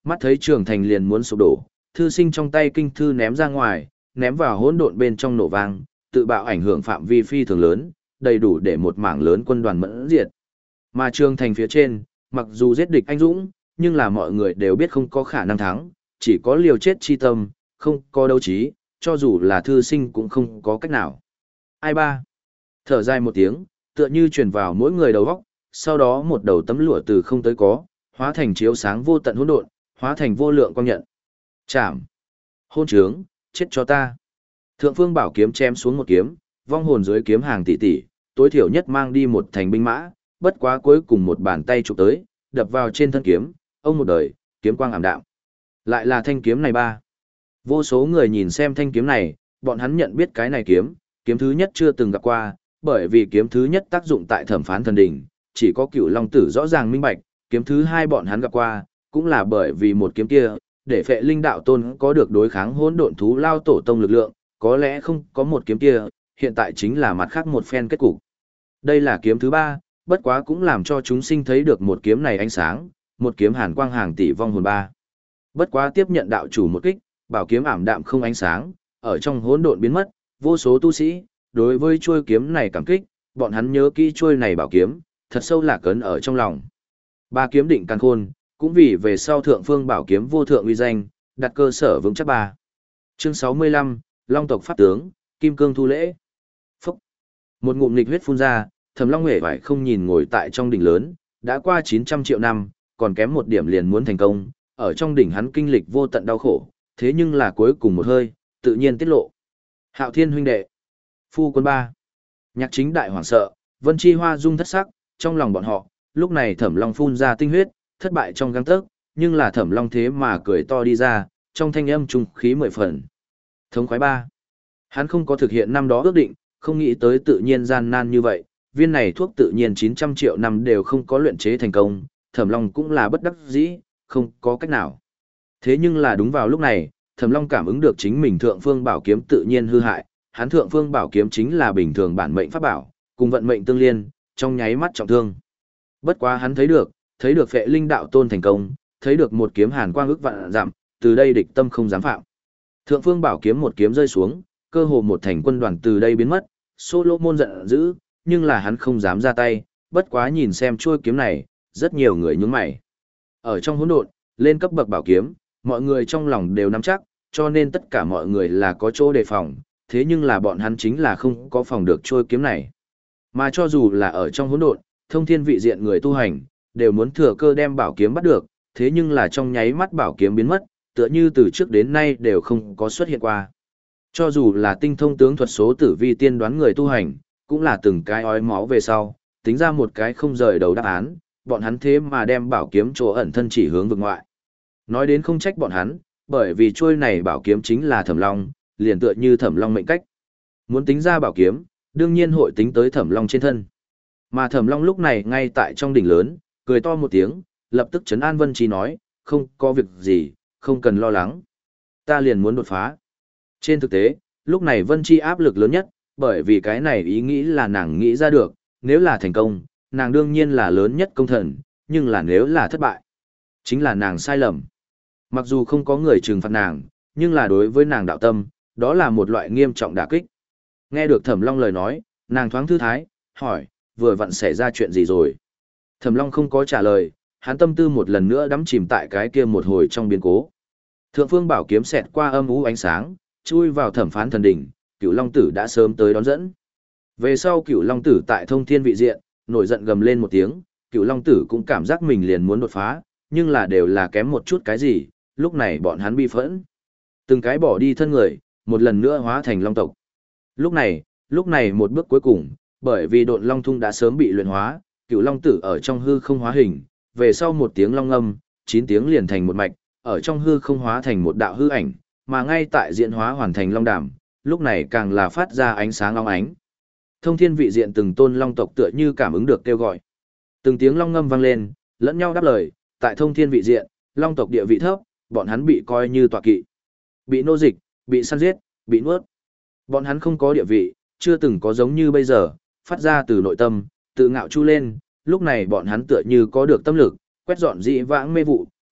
Mắt thấy trường thành liền muốn sụp đổ, thư sinh trong tay kinh thư ném ra ngoài, ném vào hỗn độn bên trong nổ vang, tự bạo ảnh hưởng phạm vi phi thường lớn, đầy đủ để một mảng lớn quân đoàn mẫn diệt. Mà trường thành phía trên, mặc dù giết địch anh dũng, nhưng là mọi người đều biết không có khả năng thắng, chỉ có liều chết chi tâm, không có đấu trí, cho dù là thư sinh cũng không có cách nào. Ai ba? Thở dài một tiếng, tựa như truyền vào mỗi người đầu óc, sau đó một đầu tấm lụa từ không tới có, hóa thành chiếu sáng vô tận hỗn độn, hóa thành vô lượng quang nhận. Chạm. Hôn trướng, chết cho ta. Thượng Phương Bảo kiếm chém xuống một kiếm, vong hồn dưới kiếm hàng tỷ tỷ, tối thiểu nhất mang đi một thành binh mã, bất quá cuối cùng một bàn tay chụp tới, đập vào trên thân kiếm, ông một đời, kiếm quang ảm đạm. Lại là thanh kiếm này ba. Vô số người nhìn xem thanh kiếm này, bọn hắn nhận biết cái này kiếm, kiếm thứ nhất chưa từng gặp qua, bởi vì kiếm thứ nhất tác dụng tại thẩm phán thần đỉnh, chỉ có Cửu Long Tử rõ ràng minh bạch, kiếm thứ hai bọn hắn gặp qua, cũng là bởi vì một kiếm kia, để Phệ Linh đạo tôn có được đối kháng hỗn độn thú lao tổ tông lực lượng, có lẽ không có một kiếm kia, hiện tại chính là mặt khác một phen kết cục. Đây là kiếm thứ ba, bất quá cũng làm cho chúng sinh thấy được một kiếm này ánh sáng, một kiếm hàn quang hàng tỷ vong hồn ba. Bất quá tiếp nhận đạo chủ một kích, bảo kiếm ảm đạm không ánh sáng, ở trong hỗn độn biến mất, vô số tu sĩ, đối với chuôi kiếm này cảm kích, bọn hắn nhớ kỹ chuôi này bảo kiếm, thật sâu lạc ấn ở trong lòng. Ba kiếm định càn khôn, cũng vì về sau thượng phương bảo kiếm vô thượng uy danh, đặt cơ sở vững chắc ba. Chương sáu mươi lăm, Long tộc pháp tướng, Kim Cương thu lễ. Phúc. Một ngụm nghịch huyết phun ra, Thẩm Long Huệ vải không nhìn ngồi tại trong đỉnh lớn, đã qua chín trăm triệu năm, còn kém một điểm liền muốn thành công, ở trong đỉnh hắn kinh lịch vô tận đau khổ, thế nhưng là cuối cùng một hơi, tự nhiên tiết lộ. Hạo Thiên huynh đệ, phu quân ba. Nhạc Chính đại hoảng sợ, Vân Chi Hoa rung thất sắc, trong lòng bọn họ, lúc này Thẩm Long phun ra tinh huyết, thất bại trong gang tấc, nhưng là Thẩm Long thế mà cười to đi ra, trong thanh âm trung khí mười phần. Thống khoái ba. Hắn không có thực hiện năm đó ước định, không nghĩ tới tự nhiên gian nan như vậy, viên này thuốc tự nhiên chín trăm triệu năm đều không có luyện chế thành công, Thẩm Long cũng là bất đắc dĩ, không có cách nào. Thế nhưng là đúng vào lúc này, Thẩm Long cảm ứng được chính mình thượng phương bảo kiếm tự nhiên hư hại, hắn thượng phương bảo kiếm chính là bình thường bản mệnh pháp bảo, cùng vận mệnh tương liên, trong nháy mắt trọng thương. Bất quá hắn thấy được, thấy được Phệ Linh đạo tôn thành công, thấy được một kiếm hàn quang ức vạn giảm, từ đây địch tâm không dám phạm. Thượng phương bảo kiếm một kiếm rơi xuống, cơ hồ một thành quân đoàn từ đây biến mất, Solomon giận dữ, nhưng là hắn không dám ra tay, bất quá nhìn xem chuôi kiếm này, rất nhiều người nhướng mày. Ở trong hỗn độn, lên cấp bậc bảo kiếm, mọi người trong lòng đều nắm chắc, cho nên tất cả mọi người là có chỗ đề phòng, thế nhưng là bọn hắn chính là không có phòng được chuôi kiếm này. Mà cho dù là ở trong hỗn độn, thông thiên vị diện người tu hành, đều muốn thừa cơ đem bảo kiếm bắt được, thế nhưng là trong nháy mắt bảo kiếm biến mất, tựa như từ trước đến nay đều không có xuất hiện qua. Cho dù là tinh thông tướng thuật số tử vi tiên đoán người tu hành, cũng là từng cái ói máu về sau, tính ra một cái không rời đầu đáp án, bọn hắn thế mà đem bảo kiếm chỗ ẩn thân chỉ hướng vực ngoại. Nói đến không trách bọn hắn, bởi vì trôi này bảo kiếm chính là Thẩm Long, liền tựa như Thẩm Long mệnh cách. Muốn tính ra bảo kiếm, đương nhiên hội tính tới Thẩm Long trên thân. Mà Thẩm Long lúc này ngay tại trong đỉnh lớn, cười to một tiếng, lập tức trấn an Vân Chi nói, không có việc gì, không cần lo lắng. Ta liền muốn đột phá. Trên thực tế, lúc này Vân Chi áp lực lớn nhất, bởi vì cái này ý nghĩ là nàng nghĩ ra được, nếu là thành công, nàng đương nhiên là lớn nhất công thần, nhưng là nếu là thất bại, chính là nàng sai lầm. Mặc dù không có người trừng phạt nàng, nhưng là đối với nàng đạo tâm, đó là một loại nghiêm trọng đả kích. Nghe được Thẩm Long lời nói, nàng thoáng thư thái, hỏi, vừa vặn xảy ra chuyện gì rồi? Thẩm Long không có trả lời, hắn tâm tư một lần nữa đắm chìm tại cái kia một hồi trong biến cố. Thượng phương bảo kiếm xẹt qua âm u ánh sáng, chui vào thẩm phán thần đỉnh, Cửu Long Tử đã sớm tới đón dẫn. Về sau Cửu Long Tử tại thông thiên vị diện, nổi giận gầm lên một tiếng, Cửu Long Tử cũng cảm giác mình liền muốn đột phá, nhưng là đều là kém một chút cái gì, lúc này bọn hắn bi phẫn. Từng cái bỏ đi thân người, một lần nữa hóa thành long tộc. Lúc này, lúc này một bước cuối cùng, bởi vì độn long thung đã sớm bị luyện hóa, Cửu Long Tử ở trong hư không hóa hình, về sau một tiếng long âm, chín tiếng liền thành một mạch, ở trong hư không hóa thành một đạo hư ảnh, mà ngay tại diễn hóa hoàn thành long đàm, lúc này càng là phát ra ánh sáng long ánh. Thông thiên vị diện từng tôn long tộc tựa như cảm ứng được kêu gọi. Từng tiếng long ngâm vang lên, lẫn nhau đáp lời, tại thông thiên vị diện, long tộc địa vị thấp, bọn hắn bị coi như tọa kỵ. Bị nô dịch, bị săn giết, bị nuốt. Bọn hắn không có địa vị, chưa từng có giống như bây giờ, phát ra từ nội tâm, tự ngạo chu lên, lúc này bọn hắn tựa như có được tâm lực, quét dọn dị vãng mê vụ,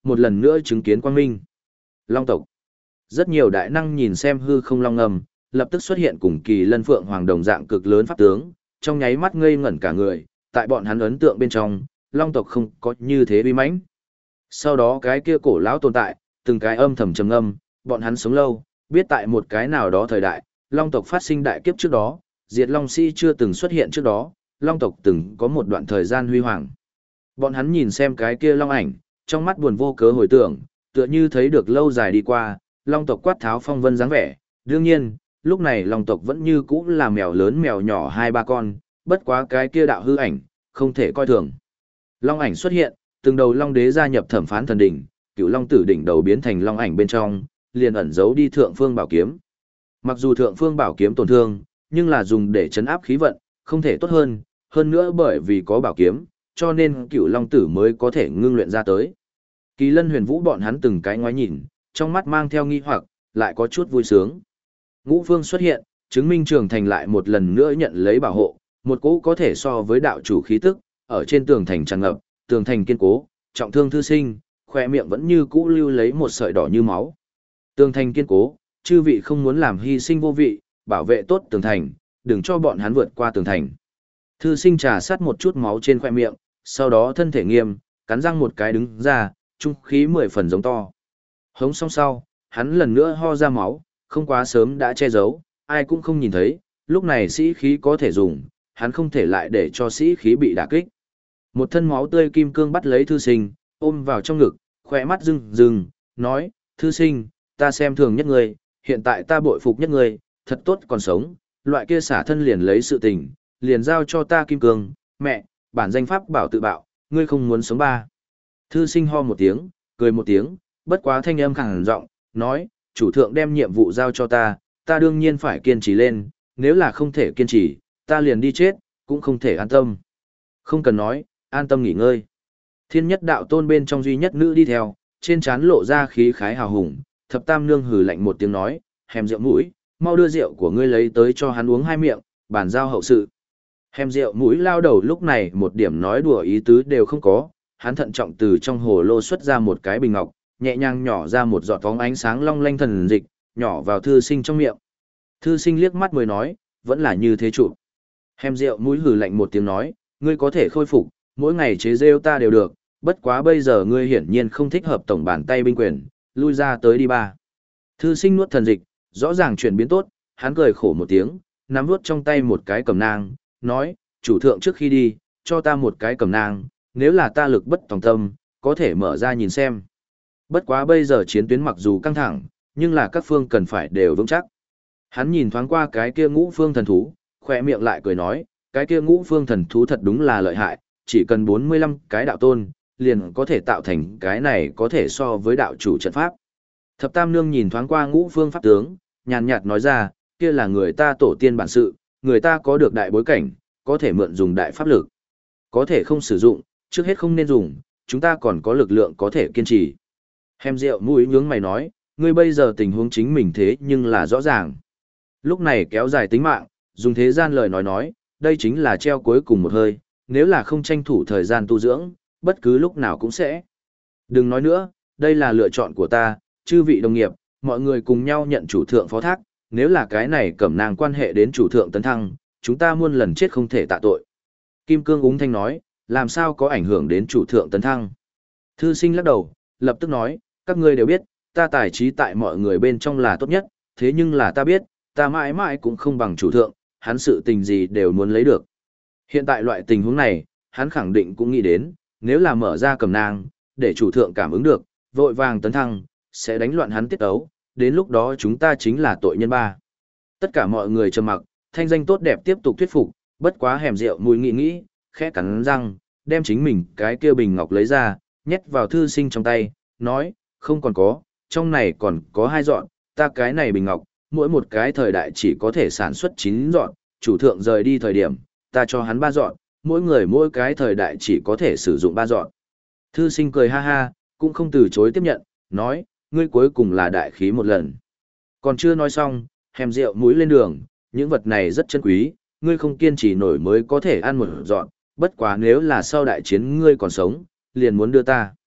một lần nữa chứng kiến quang minh. Long tộc. Rất nhiều đại năng nhìn xem hư không long ngầm, lập tức xuất hiện cùng kỳ lân phượng hoàng đồng dạng cực lớn pháp tướng, trong nháy mắt ngây ngẩn cả người, tại bọn hắn ấn tượng bên trong, long tộc không có như thế uy mãnh. Sau đó cái kia cổ lão tồn tại, từng cái âm thầm trầm ngâm, bọn hắn sống lâu, biết tại một cái nào đó thời đại, long tộc phát sinh đại kiếp trước đó, diệt long si chưa từng xuất hiện trước đó, long tộc từng có một đoạn thời gian huy hoàng. Bọn hắn nhìn xem cái kia long ảnh, trong mắt buồn vô cớ hồi tưởng, tựa như thấy được lâu dài đi qua, long tộc quát tháo phong vân dáng vẻ. Đương nhiên, lúc này long tộc vẫn như cũ là mèo lớn mèo nhỏ hai ba con, bất quá cái kia đạo hư ảnh, không thể coi thường. Long ảnh xuất hiện, từng đầu long đế gia nhập thẩm phán thần đỉnh, cựu long tử đỉnh đầu biến thành long ảnh bên trong, liền ẩn giấu đi thượng phương bảo kiếm. Mặc dù thượng phương bảo kiếm tổn thương, nhưng là dùng để chấn áp khí vận, không thể tốt hơn, hơn nữa bởi vì có bảo kiếm, cho nên cựu long tử mới có thể ngưng luyện ra tới. Kỳ lân huyền vũ bọn hắn từng cái ngoái nhìn, trong mắt mang theo nghi hoặc, lại có chút vui sướng. Ngũ phương xuất hiện, chứng minh trường thành lại một lần nữa nhận lấy bảo hộ, một cỗ có thể so với đạo chủ khí tức, ở trên tường thành tràn ngập, tường thành kiên cố, trọng thương thư sinh, khoe miệng vẫn như cũ lưu lấy một sợi đỏ như máu. Tường thành kiên cố, chư vị không muốn làm hy sinh vô vị, bảo vệ tốt tường thành, đừng cho bọn hắn vượt qua tường thành. Thư sinh trà sát một chút máu trên khoe miệng, sau đó thân thể nghiêm, cắn răng một cái đứng ra, trung khí mười phần giống to. Hống xong sau, hắn lần nữa ho ra máu, không quá sớm đã che giấu, ai cũng không nhìn thấy, lúc này sĩ khí có thể dùng, hắn không thể lại để cho sĩ khí bị đả kích. Một thân máu tươi kim cương bắt lấy thư sinh, ôm vào trong ngực, khỏe mắt rưng rưng, nói, thư sinh, ta xem thường nhất ngươi, hiện tại ta bội phục nhất ngươi, thật tốt còn sống, loại kia xả thân liền lấy sự tình, liền giao cho ta kim cương, mẹ, bản danh pháp bảo tự bạo, ngươi không muốn sống ba. Thư sinh ho một tiếng, cười một tiếng, bất quá thanh âm khàn giọng, nói, chủ thượng đem nhiệm vụ giao cho ta, ta đương nhiên phải kiên trì lên, nếu là không thể kiên trì, ta liền đi chết, cũng không thể an tâm. Không cần nói, an tâm nghỉ ngơi. Thiên nhất đạo tôn bên trong duy nhất nữ đi theo, trên trán lộ ra khí khái hào hùng, thập tam nương hừ lạnh một tiếng nói, hèm rượu mũi, mau đưa rượu của ngươi lấy tới cho hắn uống hai miệng, bàn giao hậu sự. Hèm rượu mũi lao đầu lúc này một điểm nói đùa ý tứ đều không có, hắn thận trọng từ trong hồ lô xuất ra một cái bình ngọc, nhẹ nhàng nhỏ ra một giọt bóng ánh sáng long lanh thần dịch, nhỏ vào thư sinh trong miệng. Thư sinh liếc mắt mới nói, vẫn là như thế chủ. Hèm rượu mũi hừ lạnh một tiếng nói, ngươi có thể khôi phục, mỗi ngày chế rêu ta đều được, bất quá bây giờ ngươi hiển nhiên không thích hợp tổng bàn tay binh quyền, lui ra tới đi ba. Thư sinh nuốt thần dịch, rõ ràng chuyển biến tốt, hắn cười khổ một tiếng, nắm nuốt trong tay một cái cầm nang, nói, chủ thượng trước khi đi, cho ta một cái cầm nang, nếu là ta lực bất tòng tâm, có thể mở ra nhìn xem. Bất quá bây giờ chiến tuyến mặc dù căng thẳng, nhưng là các phương cần phải đều vững chắc. Hắn nhìn thoáng qua cái kia ngũ phương thần thú, khỏe miệng lại cười nói, cái kia ngũ phương thần thú thật đúng là lợi hại, chỉ cần bốn mươi lăm cái đạo tôn, liền có thể tạo thành cái này có thể so với đạo chủ trận pháp. Thập tam nương nhìn thoáng qua ngũ phương pháp tướng, nhàn nhạt nói ra, kia là người ta tổ tiên bản sự, người ta có được đại bối cảnh, có thể mượn dùng đại pháp lực. Có thể không sử dụng, trước hết không nên dùng, chúng ta còn có lực lượng có thể kiên trì. Hèm rượu mũi nhướng mày nói, ngươi bây giờ tình huống chính mình thế nhưng là rõ ràng. Lúc này kéo dài tính mạng, dùng thế gian lời nói nói, đây chính là treo cuối cùng một hơi, nếu là không tranh thủ thời gian tu dưỡng, bất cứ lúc nào cũng sẽ. Đừng nói nữa, đây là lựa chọn của ta, chư vị đồng nghiệp, mọi người cùng nhau nhận chủ thượng phó thác, nếu là cái này cẩm nang quan hệ đến chủ thượng tấn thăng, chúng ta muôn lần chết không thể tạ tội. Kim Cương úng thanh nói, làm sao có ảnh hưởng đến chủ thượng tấn thăng. Thư sinh lắc đầu, lập tức nói, các ngươi đều biết, ta tài trí tại mọi người bên trong là tốt nhất, thế nhưng là ta biết, ta mãi mãi cũng không bằng chủ thượng, hắn sự tình gì đều muốn lấy được. Hiện tại loại tình huống này, hắn khẳng định cũng nghĩ đến, nếu là mở ra cầm nang, để chủ thượng cảm ứng được, vội vàng tấn thăng, sẽ đánh loạn hắn tiết ấu, đến lúc đó chúng ta chính là tội nhân ba. Tất cả mọi người trầm mặc, thanh danh tốt đẹp tiếp tục thuyết phục, bất quá hẻm rượu mùi nghĩ nghĩ, khẽ cắn răng, đem chính mình cái kia bình ngọc lấy ra, nhét vào thư sinh trong tay, nói, không còn có, trong này còn có hai dọn, ta cái này bình ngọc, mỗi một cái thời đại chỉ có thể sản xuất chín dọn, chủ thượng rời đi thời điểm, ta cho hắn ba dọn, mỗi người mỗi cái thời đại chỉ có thể sử dụng ba dọn. Thư sinh cười ha ha, cũng không từ chối tiếp nhận, nói, ngươi cuối cùng là đại khí một lần. Còn chưa nói xong, hèm rượu mũi lên đường, những vật này rất chân quý, ngươi không kiên trì nổi mới có thể ăn một dọn, bất quá nếu là sau đại chiến ngươi còn sống, liền muốn đưa ta.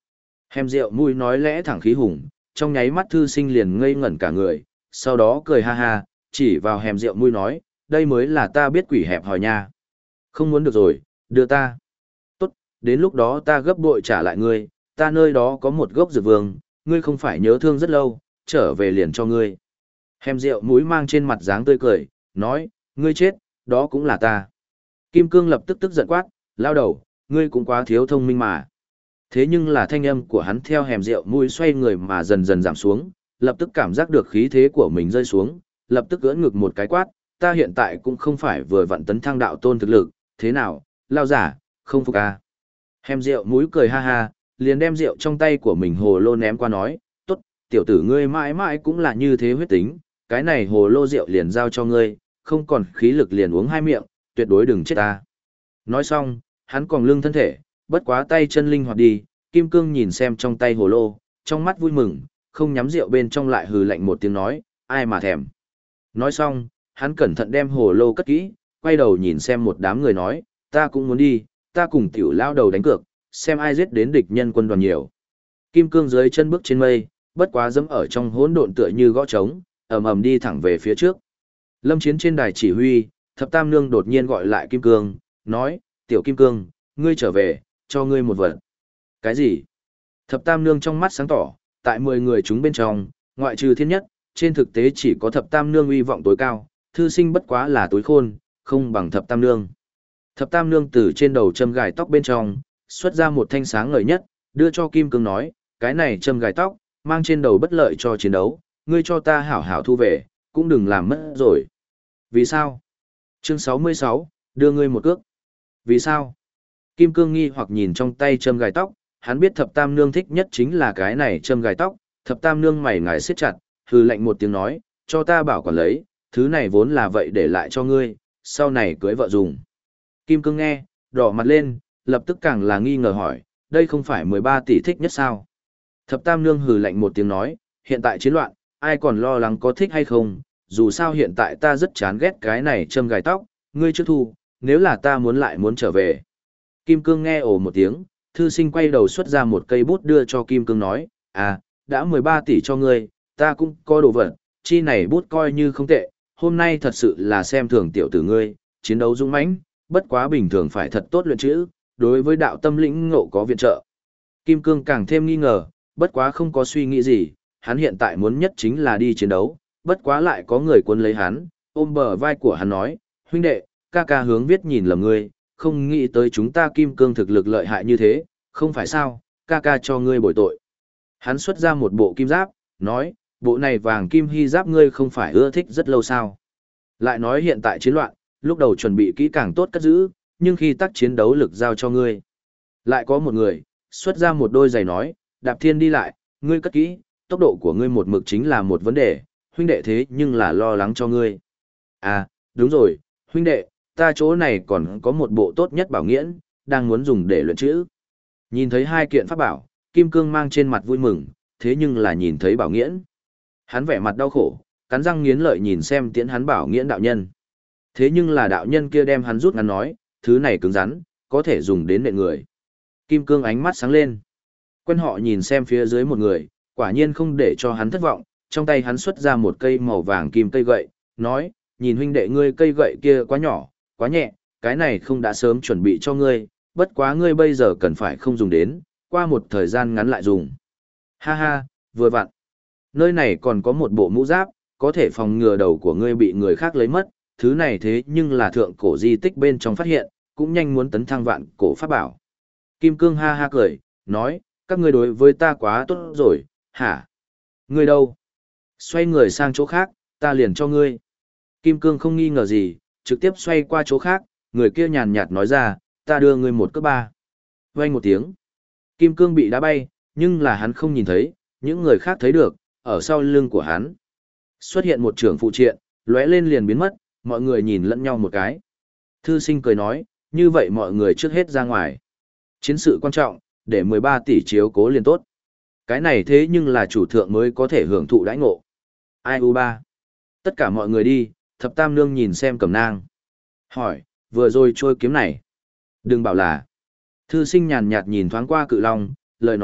Hèm rượu mũi nói lẽ thẳng khí hùng, trong nháy mắt thư sinh liền ngây ngẩn cả người, sau đó cười ha ha, chỉ vào hèm rượu mũi nói, đây mới là ta biết quỷ hẹp hòi nha. Không muốn được rồi, đưa ta. Tốt, đến lúc đó ta gấp bội trả lại ngươi, ta nơi đó có một gốc dược vương, ngươi không phải nhớ thương rất lâu, trở về liền cho ngươi. Hèm rượu mũi mang trên mặt dáng tươi cười, nói, ngươi chết, đó cũng là ta. Kim Cương lập tức tức giận quát, lao đầu, ngươi cũng quá thiếu thông minh mà. Thế nhưng là thanh âm của hắn theo hèm rượu mũi xoay người mà dần dần giảm xuống, lập tức cảm giác được khí thế của mình rơi xuống, lập tức ưỡn ngực một cái quát, ta hiện tại cũng không phải vừa vặn tấn thăng đạo tôn thực lực, thế nào, lao giả, không phục à. Hèm rượu mũi cười ha ha, liền đem rượu trong tay của mình hồ lô ném qua nói, tốt, tiểu tử ngươi mãi mãi cũng là như thế huyết tính, cái này hồ lô rượu liền giao cho ngươi, không còn khí lực liền uống hai miệng, tuyệt đối đừng chết ta. Nói xong, hắn còn lưng thân thể, bất quá tay chân linh hoạt đi, Kim Cương nhìn xem trong tay hồ lô, trong mắt vui mừng, không nhắm rượu bên trong lại hừ lạnh một tiếng nói, ai mà thèm. Nói xong, hắn cẩn thận đem hồ lô cất kỹ, quay đầu nhìn xem một đám người nói, ta cũng muốn đi, ta cùng tiểu lao đầu đánh cược, xem ai giết đến địch nhân quân đoàn nhiều. Kim Cương dưới chân bước trên mây, bất quá dẫm ở trong hỗn độn tựa như gõ trống, ầm ầm đi thẳng về phía trước. Lâm Chiến trên đài chỉ huy, Thập Tam Nương đột nhiên gọi lại Kim Cương, nói, tiểu Kim Cương, ngươi trở về, cho ngươi một vật. Cái gì? Thập Tam Nương trong mắt sáng tỏ, tại mười người chúng bên trong, ngoại trừ thiên nhất, trên thực tế chỉ có Thập Tam Nương uy vọng tối cao, thư sinh bất quá là tối khôn, không bằng Thập Tam Nương. Thập Tam Nương từ trên đầu châm gài tóc bên trong, xuất ra một thanh sáng ngời nhất, đưa cho Kim Cương nói, cái này châm gài tóc, mang trên đầu bất lợi cho chiến đấu, ngươi cho ta hảo hảo thu về, cũng đừng làm mất rồi. Vì sao? Chương sáu mươi sáu, đưa ngươi một cước. Vì sao? Kim Cương nghi hoặc nhìn trong tay châm gài tóc, hắn biết Thập Tam Nương thích nhất chính là cái này châm gài tóc, Thập Tam Nương mày ngài siết chặt, hừ lạnh một tiếng nói, cho ta bảo quản lấy, thứ này vốn là vậy để lại cho ngươi, sau này cưới vợ dùng. Kim Cương nghe, đỏ mặt lên, lập tức càng là nghi ngờ hỏi, đây không phải mười ba tỷ thích nhất sao? Thập Tam Nương hừ lạnh một tiếng nói, hiện tại chiến loạn, ai còn lo lắng có thích hay không, dù sao hiện tại ta rất chán ghét cái này châm gài tóc, ngươi chưa thu, nếu là ta muốn lại muốn trở về. Kim Cương nghe ồ một tiếng, thư sinh quay đầu xuất ra một cây bút đưa cho Kim Cương nói, à, đã mười ba tỷ cho ngươi, ta cũng có đồ vật, chi này bút coi như không tệ, hôm nay thật sự là xem thường tiểu tử ngươi, chiến đấu dũng mãnh, bất quá bình thường phải thật tốt luyện chữ, đối với đạo tâm lĩnh ngộ có viện trợ. Kim Cương càng thêm nghi ngờ, bất quá không có suy nghĩ gì, hắn hiện tại muốn nhất chính là đi chiến đấu, bất quá lại có người cuốn lấy hắn, ôm bờ vai của hắn nói, huynh đệ, ca ca hướng viết nhìn lầm ngươi, không nghĩ tới chúng ta Kim Cương thực lực lợi hại như thế, không phải sao, ca ca cho ngươi bồi tội. Hắn xuất ra một bộ kim giáp, nói, bộ này vàng kim hy giáp ngươi không phải ưa thích rất lâu sao. Lại nói hiện tại chiến loạn, lúc đầu chuẩn bị kỹ càng tốt cất giữ, nhưng khi tác chiến đấu lực giao cho ngươi. Lại có một người, xuất ra một đôi giày nói, đạp thiên đi lại, ngươi cất kỹ, tốc độ của ngươi một mực chính là một vấn đề, huynh đệ thế nhưng là lo lắng cho ngươi. À, đúng rồi, huynh đệ, ta chỗ này còn có một bộ tốt nhất bảo nghiễn, đang muốn dùng để luyện chữ. Nhìn thấy hai kiện pháp bảo, Kim Cương mang trên mặt vui mừng, thế nhưng là nhìn thấy bảo nghiễn. Hắn vẻ mặt đau khổ, cắn răng nghiến lợi nhìn xem tiễn hắn bảo nghiễn đạo nhân. Thế nhưng là đạo nhân kia đem hắn rút ngắn nói, thứ này cứng rắn, có thể dùng đến nện người. Kim Cương ánh mắt sáng lên. Quen họ nhìn xem phía dưới một người, quả nhiên không để cho hắn thất vọng, trong tay hắn xuất ra một cây màu vàng kim cây gậy, nói, nhìn huynh đệ ngươi cây gậy kia quá nhỏ, quá nhẹ, cái này không đã sớm chuẩn bị cho ngươi, bất quá ngươi bây giờ cần phải không dùng đến, qua một thời gian ngắn lại dùng. Ha ha, vừa vặn. Nơi này còn có một bộ mũ giáp, có thể phòng ngừa đầu của ngươi bị người khác lấy mất, thứ này thế nhưng là thượng cổ di tích bên trong phát hiện, cũng nhanh muốn tấn thăng vạn cổ pháp bảo. Kim Cương ha ha cười, nói, các ngươi đối với ta quá tốt rồi, hả? Ngươi đâu? Xoay người sang chỗ khác, ta liền cho ngươi. Kim Cương không nghi ngờ gì, trực tiếp xoay qua chỗ khác, người kia nhàn nhạt nói ra, ta đưa ngươi một cước ba. Vang một tiếng. Kim Cương bị đá bay, nhưng là hắn không nhìn thấy, những người khác thấy được, ở sau lưng của hắn. Xuất hiện một trưởng phụ triện, lóe lên liền biến mất, mọi người nhìn lẫn nhau một cái. Thư sinh cười nói, như vậy mọi người trước hết ra ngoài. Chiến sự quan trọng, để mười ba tỷ chiếu cố liền tốt. Cái này thế nhưng là chủ thượng mới có thể hưởng thụ đãi ngộ. Ai u ba. Tất cả mọi người đi, Thập Tam Nương nhìn xem Cẩm Nang. Hỏi, vừa rồi trôi kiếm này. Đừng bảo là. Thư sinh nhàn nhạt nhìn thoáng qua Cự Long, lời nói,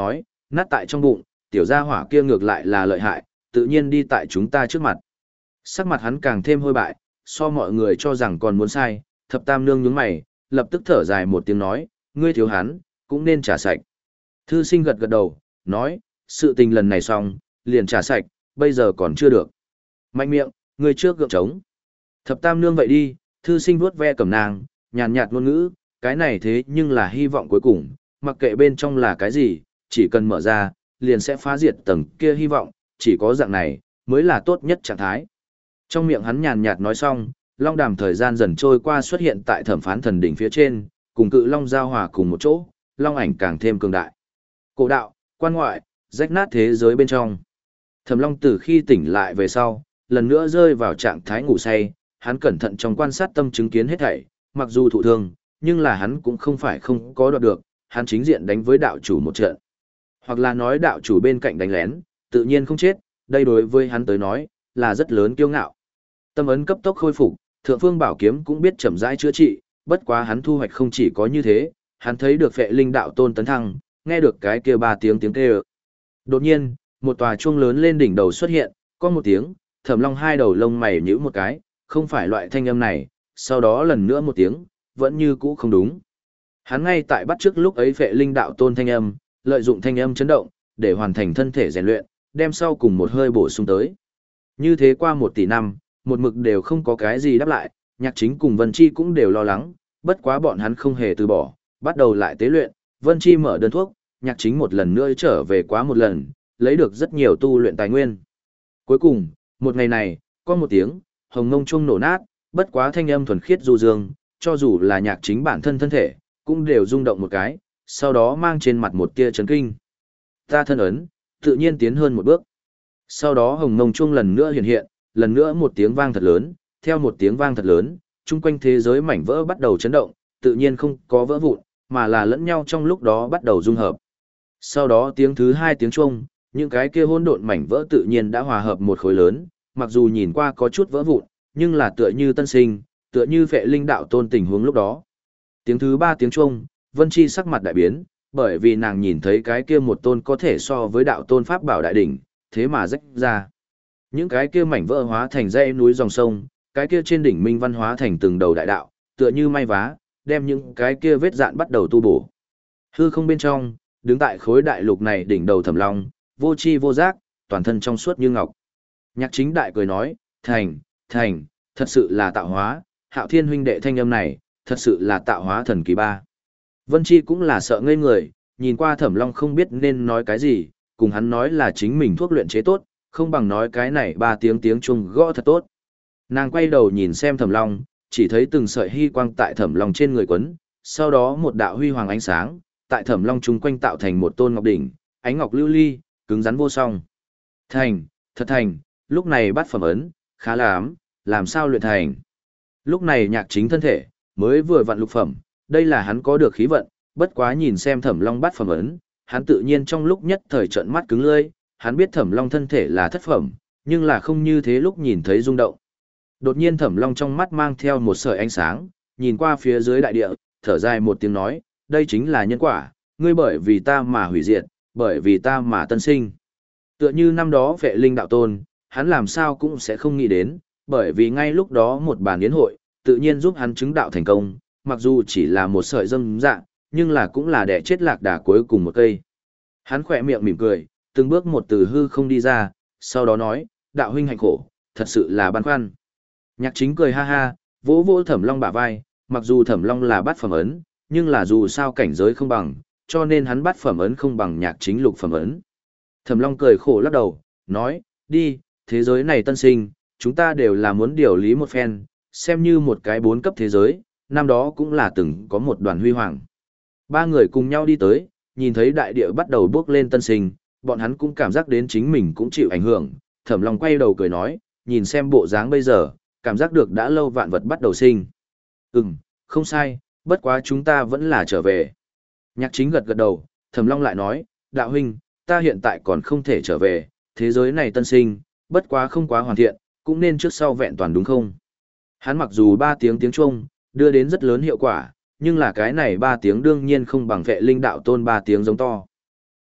nát tại trong bụng, tiểu gia hỏa kia ngược lại là lợi hại, tự nhiên đi tại chúng ta trước mặt. Sắc mặt hắn càng thêm hôi bại, so mọi người cho rằng còn muốn sai, thập tam nương nhướng mày, lập tức thở dài một tiếng nói, ngươi thiếu hắn, cũng nên trả sạch. Thư sinh gật gật đầu, nói, sự tình lần này xong, liền trả sạch, bây giờ còn chưa được. Mạnh miệng, ngươi trước gượng trống. Thập tam nương vậy đi, thư sinh vuốt ve cẩm nàng, nhàn nhạt ngôn ngữ, cái này thế nhưng là hy vọng cuối cùng, mặc kệ bên trong là cái gì, chỉ cần mở ra, liền sẽ phá diệt tầng kia hy vọng, chỉ có dạng này, mới là tốt nhất trạng thái. Trong miệng hắn nhàn nhạt nói xong, long đàm thời gian dần trôi qua xuất hiện tại thẩm phán thần đỉnh phía trên, cùng cự long giao hòa cùng một chỗ, long ảnh càng thêm cường đại. Cổ đạo, quan ngoại, rách nát thế giới bên trong. Thẩm long từ khi tỉnh lại về sau, lần nữa rơi vào trạng thái ngủ say, hắn cẩn thận trong quan sát tâm chứng kiến hết thảy, mặc dù thụ thương, nhưng là hắn cũng không phải không có đoạt được, hắn chính diện đánh với đạo chủ một trận. Hoặc là nói đạo chủ bên cạnh đánh lén, tự nhiên không chết, đây đối với hắn tới nói, là rất lớn kiêu ngạo. Tâm ấn cấp tốc khôi phục, thượng phương bảo kiếm cũng biết chậm rãi chữa trị, bất quá hắn thu hoạch không chỉ có như thế, hắn thấy được phệ linh đạo tôn tấn thăng, nghe được cái kia ba tiếng tiếng kêu. Đột nhiên, một tòa chuông lớn lên đỉnh đầu xuất hiện, có một tiếng, Thẩm Long hai đầu lông mày nhíu một cái, không phải loại thanh âm này, sau đó lần nữa một tiếng, vẫn như cũ không đúng. Hắn ngay tại bắt trước lúc ấy phệ linh đạo tôn thanh âm, lợi dụng thanh âm chấn động, để hoàn thành thân thể rèn luyện, đem sau cùng một hơi bổ sung tới. Như thế qua một tỷ năm, một mực đều không có cái gì đáp lại, Nhạc Chính cùng Vân Chi cũng đều lo lắng, bất quá bọn hắn không hề từ bỏ, bắt đầu lại tế luyện, Vân Chi mở đơn thuốc, Nhạc Chính một lần nữa trở về quá một lần, lấy được rất nhiều tu luyện tài nguyên. Cuối cùng, một ngày này, có một tiếng, hồng ngông chuông nổ nát, bất quá thanh âm thuần khiết du dương, cho dù là Nhạc Chính bản thân thân thể, cũng đều rung động một cái, sau đó mang trên mặt một tia chấn kinh. Ta thân ấn, tự nhiên tiến hơn một bước. Sau đó hồng ngông chuông lần nữa hiện hiện, lần nữa một tiếng vang thật lớn, theo một tiếng vang thật lớn, chung quanh thế giới mảnh vỡ bắt đầu chấn động, tự nhiên không có vỡ vụn, mà là lẫn nhau trong lúc đó bắt đầu dung hợp. Sau đó tiếng thứ hai tiếng chuông, những cái kia hỗn độn mảnh vỡ tự nhiên đã hòa hợp một khối lớn, mặc dù nhìn qua có chút vỡ vụn, nhưng là tựa như tân sinh, tựa như phệ linh đạo tôn tình huống lúc đó. Tiếng thứ ba tiếng chuông, Vân Chi sắc mặt đại biến, bởi vì nàng nhìn thấy cái kia một tôn có thể so với đạo tôn pháp bảo đại đỉnh, thế mà rách ra. Những cái kia mảnh vỡ hóa thành dãy núi dòng sông, cái kia trên đỉnh minh văn hóa thành từng đầu đại đạo, tựa như may vá, đem những cái kia vết dạn bắt đầu tu bổ. Hư không bên trong, đứng tại khối đại lục này đỉnh đầu Thẩm Long, vô chi vô giác, toàn thân trong suốt như ngọc. Nhạc Chính đại cười nói, thành, thành, thật sự là tạo hóa, Hạo Thiên huynh đệ thanh âm này, thật sự là tạo hóa thần kỳ ba. Vân Chi cũng là sợ ngây người, nhìn qua Thẩm Long không biết nên nói cái gì, cùng hắn nói là chính mình thuốc luyện chế tốt, không bằng nói cái này ba tiếng tiếng chuông gõ thật tốt. Nàng quay đầu nhìn xem Thẩm Long, chỉ thấy từng sợi hy quang tại Thẩm Long trên người quấn, sau đó một đạo huy hoàng ánh sáng, tại Thẩm Long chung quanh tạo thành một tôn ngọc đỉnh, ánh ngọc lưu ly, cứng rắn vô song. Thành, thật thành, lúc này bắt phẩm ấn, khá là ám, làm sao luyện thành. Lúc này Nhạc Chính thân thể, mới vừa vặn lục phẩm, đây là hắn có được khí vận, bất quá nhìn xem Thẩm Long bắt phẩm ấn, hắn tự nhiên trong lúc nhất thời trợn mắt cứng lưỡi, hắn biết Thẩm Long thân thể là thất phẩm, nhưng là không như thế lúc nhìn thấy rung động. Đột nhiên Thẩm Long trong mắt mang theo một sợi ánh sáng, nhìn qua phía dưới đại địa, thở dài một tiếng nói, đây chính là nhân quả, ngươi bởi vì ta mà hủy diệt, bởi vì ta mà tân sinh. Tựa như năm đó Phệ Linh đạo tôn, hắn làm sao cũng sẽ không nghĩ đến, bởi vì ngay lúc đó một bàn yến hội, tự nhiên giúp hắn chứng đạo thành công, mặc dù chỉ là một sợi dâm dạng, nhưng là cũng là đẻ chết lạc đà cuối cùng một cây. Hắn khỏe miệng mỉm cười, từng bước một từ hư không đi ra, sau đó nói, đạo huynh hạnh khổ, thật sự là băn khoăn. Nhạc Chính cười ha ha, vỗ vỗ Thẩm Long bả vai, mặc dù Thẩm Long là bát phẩm ấn, nhưng là dù sao cảnh giới không bằng, cho nên hắn bát phẩm ấn không bằng Nhạc Chính lục phẩm ấn. Thẩm Long cười khổ lắc đầu, nói, đi, thế giới này tân sinh, chúng ta đều là muốn điều lý một phen, xem như một cái bốn cấp thế giới, năm đó cũng là từng có một đoàn huy hoàng. Ba người cùng nhau đi tới, nhìn thấy đại địa bắt đầu bước lên tân sinh, bọn hắn cũng cảm giác đến chính mình cũng chịu ảnh hưởng. Thẩm Long quay đầu cười nói, nhìn xem bộ dáng bây giờ, cảm giác được đã lâu vạn vật bắt đầu sinh. Ừm, không sai, bất quá chúng ta vẫn là trở về. Nhạc Chính gật gật đầu, Thẩm Long lại nói, đạo huynh, ta hiện tại còn không thể trở về, thế giới này tân sinh, bất quá không quá hoàn thiện, cũng nên trước sau vẹn toàn đúng không? Hắn mặc dù ba tiếng tiếng chuông, đưa đến rất lớn hiệu quả, nhưng là cái này ba tiếng đương nhiên không bằng Phệ Linh đạo tôn ba tiếng giống to.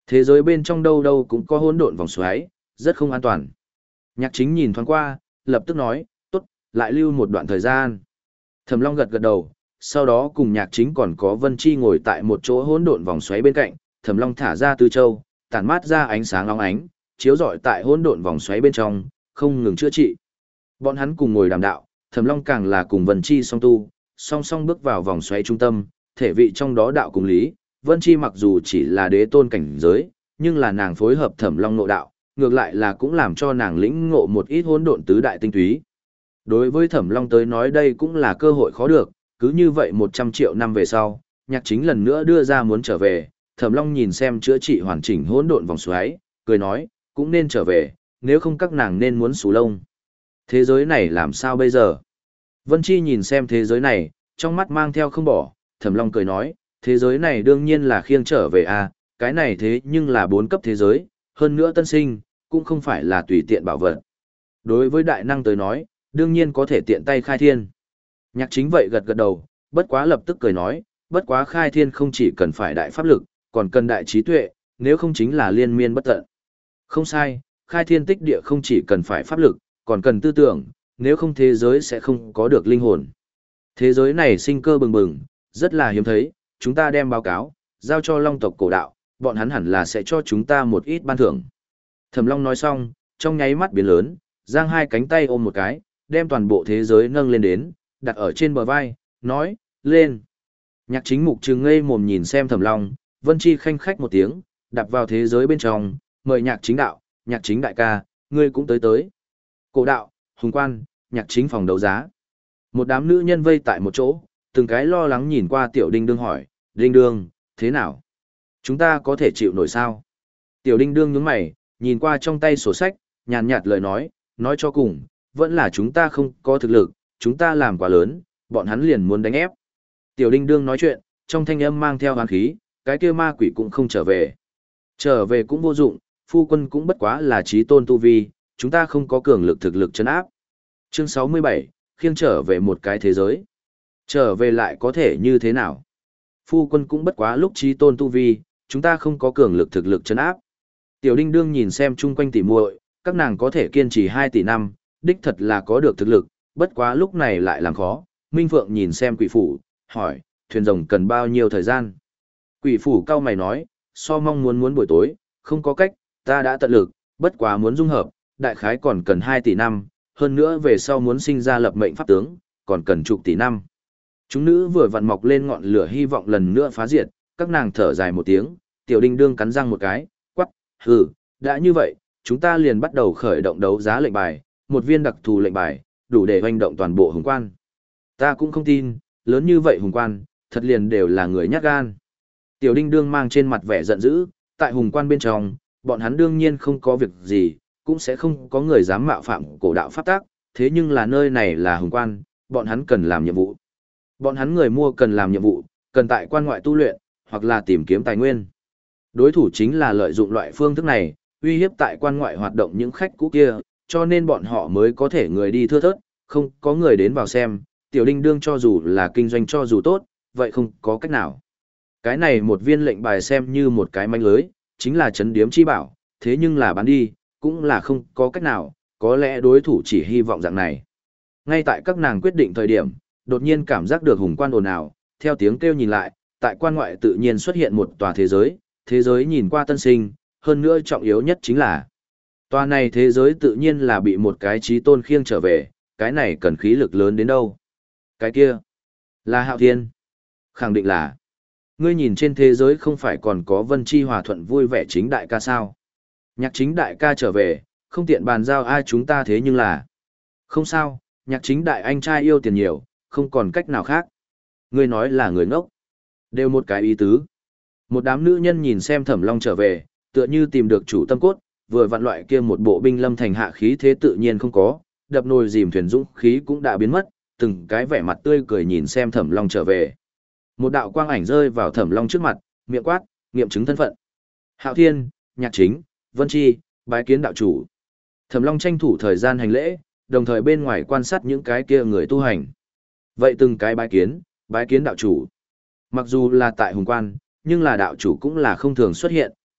Thế giới bên trong đâu đâu cũng có hỗn độn vòng xoáy, rất không an toàn. Nhạc Chính nhìn thoáng qua, lập tức nói, tốt, lại lưu một đoạn thời gian. Thẩm Long gật gật đầu, sau đó cùng Nhạc Chính còn có Vân Chi ngồi tại một chỗ hỗn độn vòng xoáy bên cạnh, Thẩm Long thả ra Tư Châu, tản mát ra ánh sáng óng ánh, chiếu rọi tại hỗn độn vòng xoáy bên trong, không ngừng chữa trị. Bọn hắn cùng ngồi đàm đạo, Thẩm Long càng là cùng Vân Chi song tu, song song bước vào vòng xoáy trung tâm, thể vị trong đó đạo cùng lý, Vân Chi mặc dù chỉ là đế tôn cảnh giới, nhưng là nàng phối hợp Thẩm Long nội đạo, ngược lại là cũng làm cho nàng lĩnh ngộ một ít hỗn độn tứ đại tinh túy. Đối với Thẩm Long tới nói đây cũng là cơ hội khó được, cứ như vậy một trăm triệu năm về sau, Nhạc Chính lần nữa đưa ra muốn trở về, Thẩm Long nhìn xem chữa trị hoàn chỉnh hỗn độn vòng xoáy, cười nói, cũng nên trở về, nếu không các nàng nên muốn xù lông. Thế giới này làm sao bây giờ? Vân Chi nhìn xem thế giới này, trong mắt mang theo không bỏ, Thẩm Long cười nói, thế giới này đương nhiên là khiêng trở về à, cái này thế nhưng là bốn cấp thế giới, hơn nữa tân sinh, cũng không phải là tùy tiện bảo vật. Đối với đại năng tới nói, đương nhiên có thể tiện tay khai thiên. Nhạc Chính vậy gật gật đầu, bất quá lập tức cười nói, bất quá khai thiên không chỉ cần phải đại pháp lực, còn cần đại trí tuệ, nếu không chính là liên miên bất tận. Không sai, khai thiên tích địa không chỉ cần phải pháp lực, còn cần tư tưởng, nếu không thế giới sẽ không có được linh hồn. Thế giới này sinh cơ bừng bừng, rất là hiếm thấy, chúng ta đem báo cáo, giao cho Long tộc cổ đạo, bọn hắn hẳn là sẽ cho chúng ta một ít ban thưởng. Thẩm Long nói xong, trong nháy mắt biến lớn, giang hai cánh tay ôm một cái, đem toàn bộ thế giới nâng lên đến, đặt ở trên bờ vai, nói, lên. Nhạc Chính mục trừng ngây mồm nhìn xem Thẩm Long, Vân Chi khanh khách một tiếng, đạp vào thế giới bên trong, mời Nhạc Chính đạo, Nhạc Chính đại ca, ngươi cũng tới tới. Cổ đạo, Hùng Quan, Nhạc Chính phòng đấu giá. Một đám nữ nhân vây tại một chỗ, từng cái lo lắng nhìn qua Tiểu Đinh Đương hỏi, Đinh Đương, thế nào? Chúng ta có thể chịu nổi sao? Tiểu Đinh Đương nhướng mày, nhìn qua trong tay sổ sách, nhàn nhạt lời nói, nói cho cùng, vẫn là chúng ta không có thực lực, chúng ta làm quá lớn, bọn hắn liền muốn đánh ép. Tiểu Đinh Đương nói chuyện, trong thanh âm mang theo hàn khí, cái kia ma quỷ cũng không trở về. Trở về cũng vô dụng, phu quân cũng bất quá là trí tôn tu vi, chúng ta không có cường lực thực lực chấn áp. Chương sáu mươi bảy, khiêng trở về một cái thế giới. Trở về lại có thể như thế nào? Phu quân cũng bất quá lúc trí tôn tu vi, chúng ta không có cường lực thực lực chấn áp. Tiểu Đinh Đương nhìn xem chung quanh tỉ muội, các nàng có thể kiên trì hai tỷ năm, đích thật là có được thực lực, bất quá lúc này lại làm khó. Minh Phượng nhìn xem quỷ phủ, hỏi, thuyền rồng cần bao nhiêu thời gian? Quỷ phủ cao mày nói, so mong muốn muốn buổi tối, không có cách, ta đã tận lực, bất quá muốn dung hợp, đại khái còn cần hai tỷ năm, hơn nữa về sau muốn sinh ra lập mệnh pháp tướng, còn cần chục tỷ năm. Chúng nữ vừa vặn mọc lên ngọn lửa hy vọng lần nữa phá diệt, các nàng thở dài một tiếng, Tiểu Đinh Đương cắn răng một cái, quắc, hừ, đã như vậy, chúng ta liền bắt đầu khởi động đấu giá lệnh bài, một viên đặc thù lệnh bài, đủ để hoành động toàn bộ Hùng Quan. Ta cũng không tin, lớn như vậy Hùng Quan, thật liền đều là người nhát gan. Tiểu Đinh Đương mang trên mặt vẻ giận dữ, tại Hùng Quan bên trong, bọn hắn đương nhiên không có việc gì, cũng sẽ không có người dám mạo phạm cổ đạo pháp tác, thế nhưng là nơi này là Hùng Quan, bọn hắn cần làm nhiệm vụ. Bọn hắn người mua cần làm nhiệm vụ, cần tại quan ngoại tu luyện, hoặc là tìm kiếm tài nguyên. Đối thủ chính là lợi dụng loại phương thức này, uy hiếp tại quan ngoại hoạt động những khách cũ kia, cho nên bọn họ mới có thể người đi thưa thớt, không có người đến vào xem, Tiểu Đinh Đương cho dù là kinh doanh cho dù tốt, vậy không có cách nào. Cái này một viên lệnh bài xem như một cái manh lưới, chính là chấn điếm chi bảo, thế nhưng là bán đi, cũng là không có cách nào, có lẽ đối thủ chỉ hy vọng dạng này. Ngay tại các nàng quyết định thời điểm, đột nhiên cảm giác được Hùng Quan ồn ào, theo tiếng kêu nhìn lại, tại quan ngoại tự nhiên xuất hiện một tòa thế giới, thế giới nhìn qua tân sinh, hơn nữa trọng yếu nhất chính là tòa này thế giới tự nhiên là bị một cái trí tôn khiêng trở về, cái này cần khí lực lớn đến đâu. Cái kia, là Hạo Thiên. Khẳng định là, ngươi nhìn trên thế giới không phải còn có Vân Chi hòa thuận vui vẻ chính đại ca sao. Nhạc Chính đại ca trở về, không tiện bàn giao ai chúng ta thế nhưng là. Không sao, Nhạc Chính đại anh trai yêu tiền nhiều, không còn cách nào khác. Ngươi nói là người ngốc. Đều một cái ý tứ. Một đám nữ nhân nhìn xem Thẩm Long trở về, tựa như tìm được chủ tâm cốt, vừa vặn loại kia một bộ binh lâm thành hạ khí thế tự nhiên không có, đập nồi dìm thuyền dũng khí cũng đã biến mất, từng cái vẻ mặt tươi cười nhìn xem Thẩm Long trở về. Một đạo quang ảnh rơi vào Thẩm Long trước mặt, miệng quát, nghiệm chứng thân phận. Hạo Thiên, Nhạc Chính, Vân Chi, bái kiến đạo chủ. Thẩm Long tranh thủ thời gian hành lễ, đồng thời bên ngoài quan sát những cái kia người tu hành. Vậy từng cái bái kiến, bái kiến đạo chủ. Mặc dù là tại Hùng Quan, nhưng là đạo chủ cũng là không thường xuất hiện,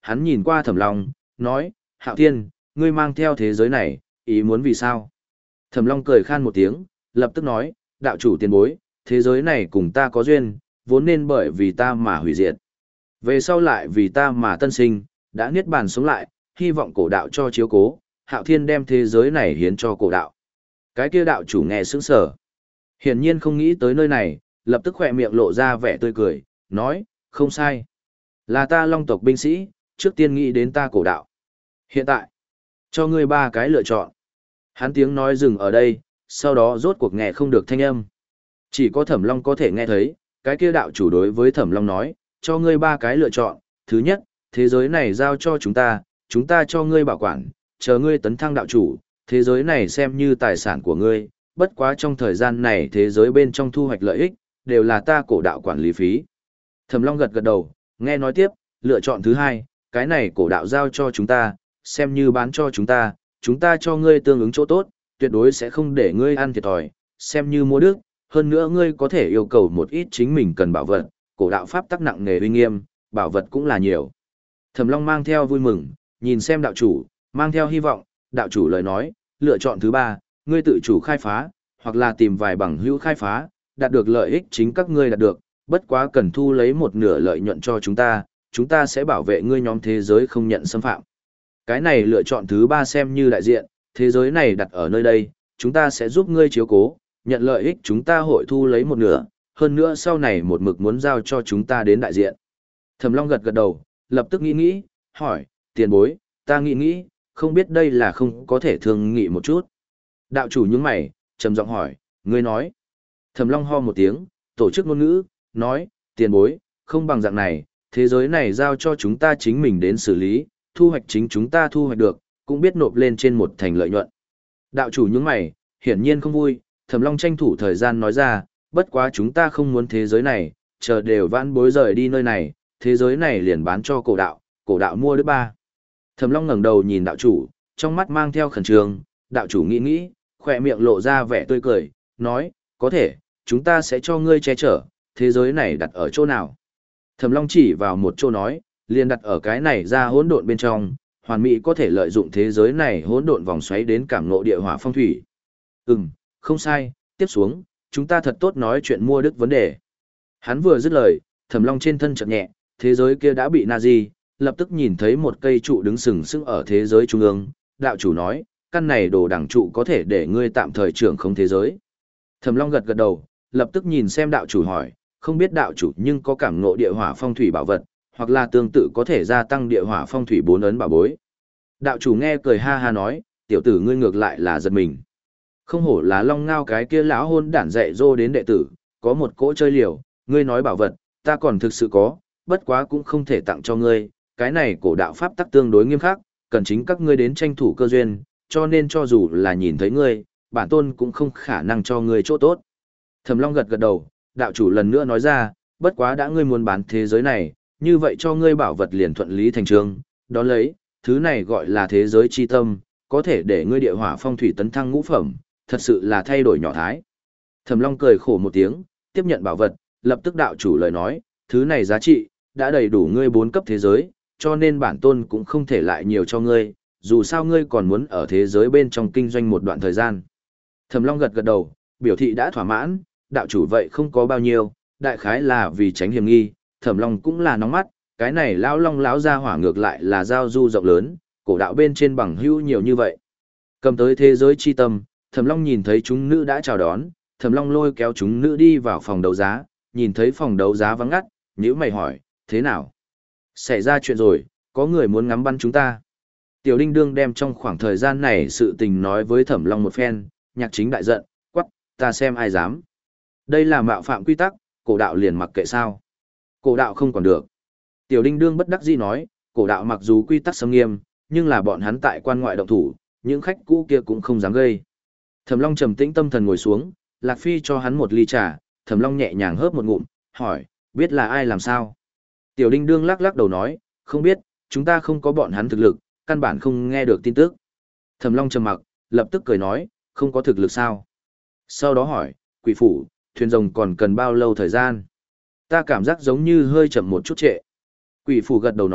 hắn nhìn qua Thẩm Long, nói, Hạo Thiên, ngươi mang theo thế giới này, ý muốn vì sao? Thẩm Long cười khan một tiếng, lập tức nói, đạo chủ tiền bối, thế giới này cùng ta có duyên, vốn nên bởi vì ta mà hủy diệt. Về sau lại vì ta mà tân sinh, đã niết bàn sống lại, hy vọng cổ đạo cho chiếu cố, Hạo Thiên đem thế giới này hiến cho cổ đạo. Cái kia đạo chủ nghe sững sờ, hiển nhiên không nghĩ tới nơi này, lập tức khỏe miệng lộ ra vẻ tươi cười, nói, không sai. Là ta Long tộc binh sĩ, trước tiên nghĩ đến ta cổ đạo. Hiện tại, cho ngươi ba cái lựa chọn. Hắn tiếng nói dừng ở đây, sau đó rốt cuộc nghe không được thanh âm. Chỉ có Thẩm Long có thể nghe thấy, cái kia đạo chủ đối với Thẩm Long nói, cho ngươi ba cái lựa chọn. Thứ nhất, thế giới này giao cho chúng ta, chúng ta cho ngươi bảo quản, chờ ngươi tấn thăng đạo chủ, thế giới này xem như tài sản của ngươi, bất quá trong thời gian này thế giới bên trong thu hoạch lợi ích, đều là ta cổ đạo quản lý phí. Thẩm Long gật gật đầu, nghe nói tiếp, lựa chọn thứ hai, cái này cổ đạo giao cho chúng ta, xem như bán cho chúng ta, chúng ta cho ngươi tương ứng chỗ tốt, tuyệt đối sẽ không để ngươi ăn thiệt thòi, xem như mua đức, hơn nữa ngươi có thể yêu cầu một ít chính mình cần bảo vật, cổ đạo pháp tắc nặng nề uy nghiêm, bảo vật cũng là nhiều. Thẩm Long mang theo vui mừng, nhìn xem đạo chủ, mang theo hy vọng, đạo chủ lời nói, lựa chọn thứ ba, ngươi tự chủ khai phá, hoặc là tìm vài bằng hữu khai phá, đạt được lợi ích chính các ngươi đạt được, bất quá cần thu lấy một nửa lợi nhuận cho chúng ta, chúng ta sẽ bảo vệ ngươi nhóm thế giới không nhận xâm phạm. Cái này lựa chọn thứ ba xem như đại diện, thế giới này đặt ở nơi đây, chúng ta sẽ giúp ngươi chiếu cố, nhận lợi ích chúng ta hội thu lấy một nửa, hơn nữa sau này một mực muốn giao cho chúng ta đến đại diện. Thẩm Long gật gật đầu, lập tức nghĩ nghĩ, hỏi, tiền bối, ta nghĩ nghĩ, không biết đây là không có thể thương nghị một chút. Đạo chủ nhướng mày, trầm giọng hỏi, ngươi nói. Thẩm Long ho một tiếng, tổ chức ngôn ngữ, nói, tiền bối, không bằng dạng này, thế giới này giao cho chúng ta chính mình đến xử lý, thu hoạch chính chúng ta thu hoạch được, cũng biết nộp lên trên một thành lợi nhuận. Đạo chủ nhướng mày, hiển nhiên không vui, Thẩm Long tranh thủ thời gian nói ra, bất quá chúng ta không muốn thế giới này, chờ đều vãn bối rời đi nơi này, thế giới này liền bán cho cổ đạo, cổ đạo mua đứa ba. Thẩm Long ngẩng đầu nhìn đạo chủ, trong mắt mang theo khẩn trương, đạo chủ nghĩ nghĩ, khỏe miệng lộ ra vẻ tươi cười, nói, có thể, chúng ta sẽ cho ngươi che chở, thế giới này đặt ở chỗ nào. Thẩm Long chỉ vào một chỗ nói, liền đặt ở cái này ra hỗn độn bên trong, hoàn mỹ có thể lợi dụng thế giới này hỗn độn vòng xoáy đến cảm ngộ địa hỏa phong thủy. Ừm, không sai, tiếp xuống, chúng ta thật tốt nói chuyện mua đức vấn đề. Hắn vừa dứt lời, Thẩm Long trên thân chợt nhẹ, thế giới kia đã bị Nazi, lập tức nhìn thấy một cây trụ đứng sừng sững ở thế giới trung ương, đạo chủ nói, căn này đồ đẳng trụ có thể để ngươi tạm thời trưởng không thế giới. Thẩm Long gật gật đầu, lập tức nhìn xem đạo chủ hỏi, không biết đạo chủ nhưng có cảm ngộ địa hỏa phong thủy bảo vật, hoặc là tương tự có thể gia tăng địa hỏa phong thủy bốn ấn bảo bối. Đạo chủ nghe cười ha ha nói, tiểu tử ngươi ngược lại là giật mình. Không hổ là Long Ngao cái kia lão hôn đản dạy dỗ đến đệ tử, có một cỗ chơi liều, ngươi nói bảo vật, ta còn thực sự có, bất quá cũng không thể tặng cho ngươi, cái này cổ đạo pháp tắc tương đối nghiêm khắc, cần chính các ngươi đến tranh thủ cơ duyên, cho nên cho dù là nhìn thấy ngươi, bản tôn cũng không khả năng cho ngươi chỗ tốt. Thẩm Long gật gật đầu, đạo chủ lần nữa nói ra, bất quá đã ngươi muốn bán thế giới này, như vậy cho ngươi bảo vật liền thuận lý thành trương, đó lấy, thứ này gọi là thế giới chi tâm, có thể để ngươi địa hỏa phong thủy tấn thăng ngũ phẩm, thật sự là thay đổi nhỏ thái. Thẩm Long cười khổ một tiếng, tiếp nhận bảo vật, lập tức đạo chủ lời nói, thứ này giá trị, đã đầy đủ ngươi bốn cấp thế giới, cho nên bản tôn cũng không thể lại nhiều cho ngươi, dù sao ngươi còn muốn ở thế giới bên trong kinh doanh một đoạn thời gian. Thẩm Long gật gật đầu, biểu thị đã thỏa mãn, đạo chủ vậy không có bao nhiêu, đại khái là vì tránh hiểm nghi, Thẩm Long cũng là nóng mắt, cái này lão long lão ra hỏa ngược lại là giao du rộng lớn, cổ đạo bên trên bằng hữu nhiều như vậy. Cầm tới thế giới chi tâm, Thẩm Long nhìn thấy chúng nữ đã chào đón, Thẩm Long lôi kéo chúng nữ đi vào phòng đấu giá, nhìn thấy phòng đấu giá vắng ngắt, nhíu mày hỏi, thế nào? Xảy ra chuyện rồi, có người muốn ngắm bắn chúng ta. Tiểu Đinh Đương đem trong khoảng thời gian này sự tình nói với Thẩm Long một phen, Nhạc Chính đại giận, quắc, ta xem ai dám. Đây là mạo phạm quy tắc, cổ đạo liền mặc kệ sao. Cổ đạo không còn được. Tiểu Đinh Đương bất đắc dĩ nói, cổ đạo mặc dù quy tắc xâm nghiêm, nhưng là bọn hắn tại quan ngoại động thủ, những khách cũ kia cũng không dám gây. Thẩm Long trầm tĩnh tâm thần ngồi xuống, Lạc Phi cho hắn một ly trà, Thẩm Long nhẹ nhàng hớp một ngụm, hỏi, biết là ai làm sao? Tiểu Đinh Đương lắc lắc đầu nói, không biết, chúng ta không có bọn hắn thực lực, căn bản không nghe được tin tức. Thẩm Long trầm mặc, lập tức cười nói, không có thực lực sao? Sau đó hỏi, quỷ phủ, thuyền rồng còn cần bao lâu thời gian? Ta cảm giác giống như hơi chậm một chút trệ. Quỷ phủ gật đầu nói,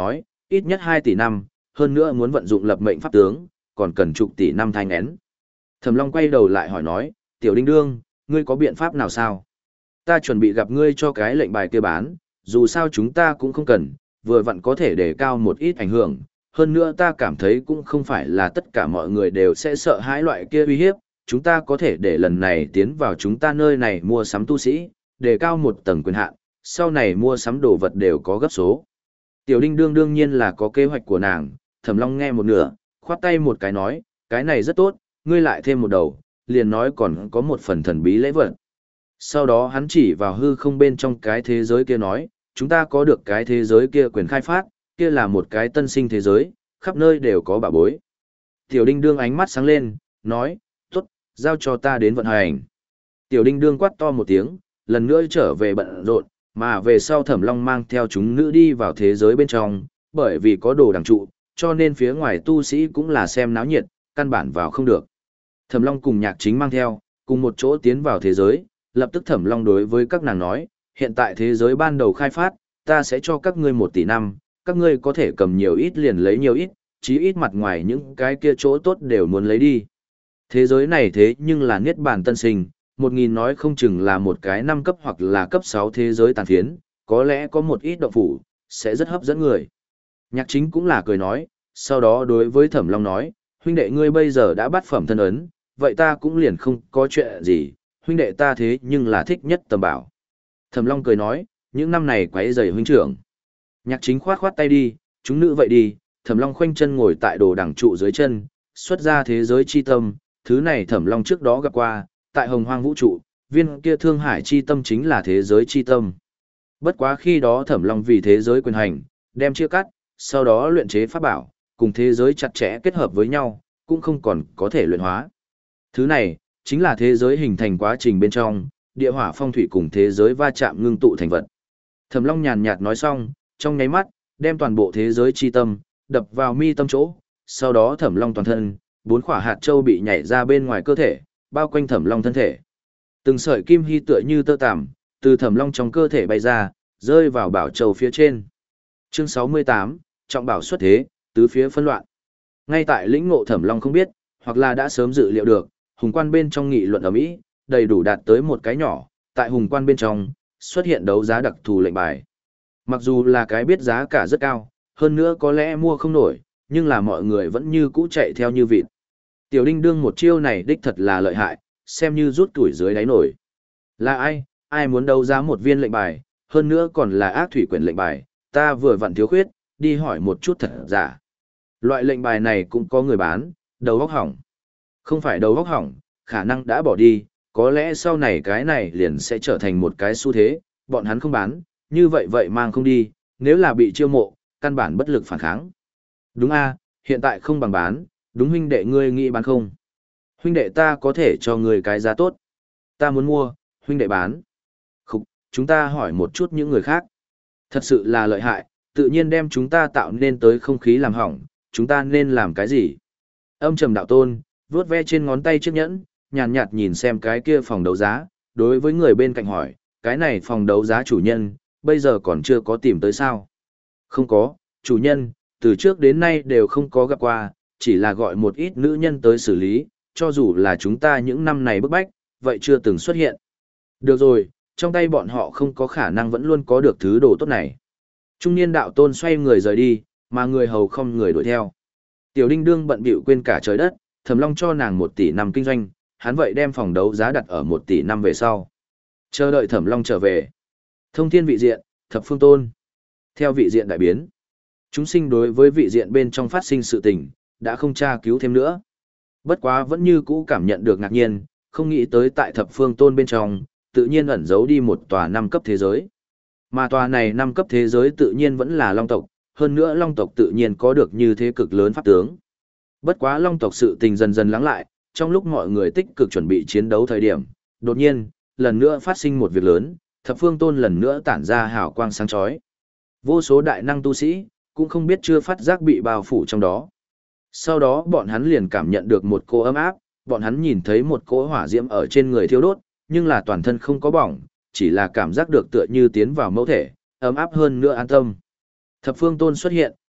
ít nhất hai tỷ năm, hơn nữa muốn vận dụng lập mệnh pháp tướng, còn cần chục tỷ năm thai nghén. Thẩm Long quay đầu lại hỏi nói, tiểu đinh đương, ngươi có biện pháp nào sao? Ta chuẩn bị gặp ngươi cho cái lệnh bài kia bán, dù sao chúng ta cũng không cần, vừa vặn có thể đề cao một ít ảnh hưởng. Hơn nữa ta cảm thấy cũng không phải là tất cả mọi người đều sẽ sợ hãi loại kia uy hiếp, chúng ta có thể để lần này tiến vào chúng ta nơi này mua sắm tu sĩ, đề cao một tầng quyền hạn, sau này mua sắm đồ vật đều có gấp số. Tiểu đinh đương đương nhiên là có kế hoạch của nàng, Thẩm Long nghe một nửa, khoát tay một cái nói, cái này rất tốt, ngươi lại thêm một đầu, liền nói còn có một phần thần bí lễ vật. Sau đó hắn chỉ vào hư không bên trong cái thế giới kia nói, chúng ta có được cái thế giới kia quyền khai phát, kia là một cái tân sinh thế giới, khắp nơi đều có bảo bối. Tiểu đinh đương ánh mắt sáng lên, nói, tốt, giao cho ta đến vận hành. Tiểu đinh đương quát to một tiếng, lần nữa trở về bận rộn, mà về sau Thẩm Long mang theo chúng nữ đi vào thế giới bên trong, bởi vì có đồ đằng trụ, cho nên phía ngoài tu sĩ cũng là xem náo nhiệt, căn bản vào không được. Thẩm Long cùng Nhạc Chính mang theo, cùng một chỗ tiến vào thế giới, lập tức Thẩm Long đối với các nàng nói, hiện tại thế giới ban đầu khai phát, ta sẽ cho các ngươi một tỷ năm, các ngươi có thể cầm nhiều ít liền lấy nhiều ít, chí ít mặt ngoài những cái kia chỗ tốt đều muốn lấy đi. Thế giới này thế nhưng là niết bàn tân sinh, một nghìn nói không chừng là một cái năm cấp hoặc là cấp sáu thế giới tàn phiến, có lẽ có một ít động phủ, sẽ rất hấp dẫn người. Nhạc Chính cũng là cười nói, sau đó đối với Thẩm Long nói, huynh đệ ngươi bây giờ đã bắt phẩm thân ấn, vậy ta cũng liền không có chuyện gì, huynh đệ ta thế nhưng là thích nhất tầm bảo. Thẩm Long cười nói, những năm này quấy rầy huynh trưởng. Nhạc Chính khoát khoát tay đi, chúng nữ vậy đi, Thẩm Long khoanh chân ngồi tại đồ đằng trụ dưới chân, xuất ra thế giới chi tâm, thứ này Thẩm Long trước đó gặp qua, tại Hồng Hoang vũ trụ, viên kia Thương Hải chi tâm chính là thế giới chi tâm. Bất quá khi đó Thẩm Long vì thế giới quyền hành, đem chia cắt, sau đó luyện chế pháp bảo, cùng thế giới chặt chẽ kết hợp với nhau, cũng không còn có thể luyện hóa. Thứ này, chính là thế giới hình thành quá trình bên trong, địa hỏa phong thủy cùng thế giới va chạm ngưng tụ thành vật. Thẩm Long nhàn nhạt nói xong, trong nháy mắt, đem toàn bộ thế giới chi tâm, đập vào mi tâm chỗ, sau đó Thẩm Long toàn thân, bốn quả hạt châu bị nhảy ra bên ngoài cơ thể, bao quanh Thẩm Long thân thể. Từng sợi kim hy tựa như tơ tằm, từ Thẩm Long trong cơ thể bay ra, rơi vào bảo châu phía trên. Chương sáu mươi tám, trọng bảo xuất thế, tứ phía phân loạn. Ngay tại lĩnh ngộ Thẩm Long không biết, hoặc là đã sớm dự liệu được, hùng quan bên trong nghị luận ở Mỹ, đầy đủ đạt tới một cái nhỏ, tại hùng quan bên trong, xuất hiện đấu giá đặc thù lệnh bài. Mặc dù là cái biết giá cả rất cao, hơn nữa có lẽ mua không nổi, nhưng là mọi người vẫn như cũ chạy theo như vịt. Tiểu đinh đương một chiêu này đích thật là lợi hại, xem như rút tuổi dưới đáy nổi. Là ai, ai muốn đấu giá một viên lệnh bài, hơn nữa còn là ác thủy quyển lệnh bài, ta vừa vặn thiếu khuyết, đi hỏi một chút thật giả. Loại lệnh bài này cũng có người bán, đầu óc hỏng. Không phải đầu óc hỏng, khả năng đã bỏ đi, có lẽ sau này cái này liền sẽ trở thành một cái xu thế, bọn hắn không bán, như vậy vậy mang không đi, nếu là bị chiêu mộ, căn bản bất lực phản kháng. Đúng a, hiện tại không bằng bán, đúng huynh đệ ngươi nghĩ bán không? Huynh đệ ta có thể cho ngươi cái giá tốt. Ta muốn mua, huynh đệ bán. Khục, chúng ta hỏi một chút những người khác. Thật sự là lợi hại, tự nhiên đem chúng ta tạo nên tới không khí làm hỏng, chúng ta nên làm cái gì? Âm trầm đạo tôn, vuốt ve trên ngón tay chiếc nhẫn, nhàn nhạt nhìn xem cái kia phòng đấu giá, đối với người bên cạnh hỏi, cái này phòng đấu giá chủ nhân, bây giờ còn chưa có tìm tới sao? Không có, chủ nhân, từ trước đến nay đều không có gặp qua, chỉ là gọi một ít nữ nhân tới xử lý, cho dù là chúng ta những năm này bức bách, vậy chưa từng xuất hiện. Được rồi, trong tay bọn họ không có khả năng vẫn luôn có được thứ đồ tốt này. Trung niên đạo tôn xoay người rời đi, mà người hầu không người đuổi theo. Tiểu đinh đương bận bịu quên cả trời đất, Thẩm Long cho nàng một tỷ năm kinh doanh, hắn vậy đem phòng đấu giá đặt ở một tỷ năm về sau. Chờ đợi Thẩm Long trở về. Thông thiên vị diện, thập phương tôn. Theo vị diện đại biến, chúng sinh đối với vị diện bên trong phát sinh sự tình, đã không tra cứu thêm nữa. Bất quá vẫn như cũ cảm nhận được ngạc nhiên, không nghĩ tới tại thập phương tôn bên trong, tự nhiên ẩn giấu đi một tòa năm cấp thế giới. Mà tòa này năm cấp thế giới tự nhiên vẫn là Long tộc, hơn nữa Long tộc tự nhiên có được như thế cực lớn pháp tướng. Bất quá Long tộc sự tình dần dần lắng lại, trong lúc mọi người tích cực chuẩn bị chiến đấu thời điểm, đột nhiên, lần nữa phát sinh một việc lớn, thập phương tôn lần nữa tản ra hào quang sáng chói. Vô số đại năng tu sĩ, cũng không biết chưa phát giác bị bao phủ trong đó. Sau đó bọn hắn liền cảm nhận được một cỗ ấm áp, bọn hắn nhìn thấy một cỗ hỏa diễm ở trên người thiêu đốt, nhưng là toàn thân không có bỏng, chỉ là cảm giác được tựa như tiến vào mẫu thể, ấm áp hơn nữa an tâm. Thập phương tôn xuất hiện,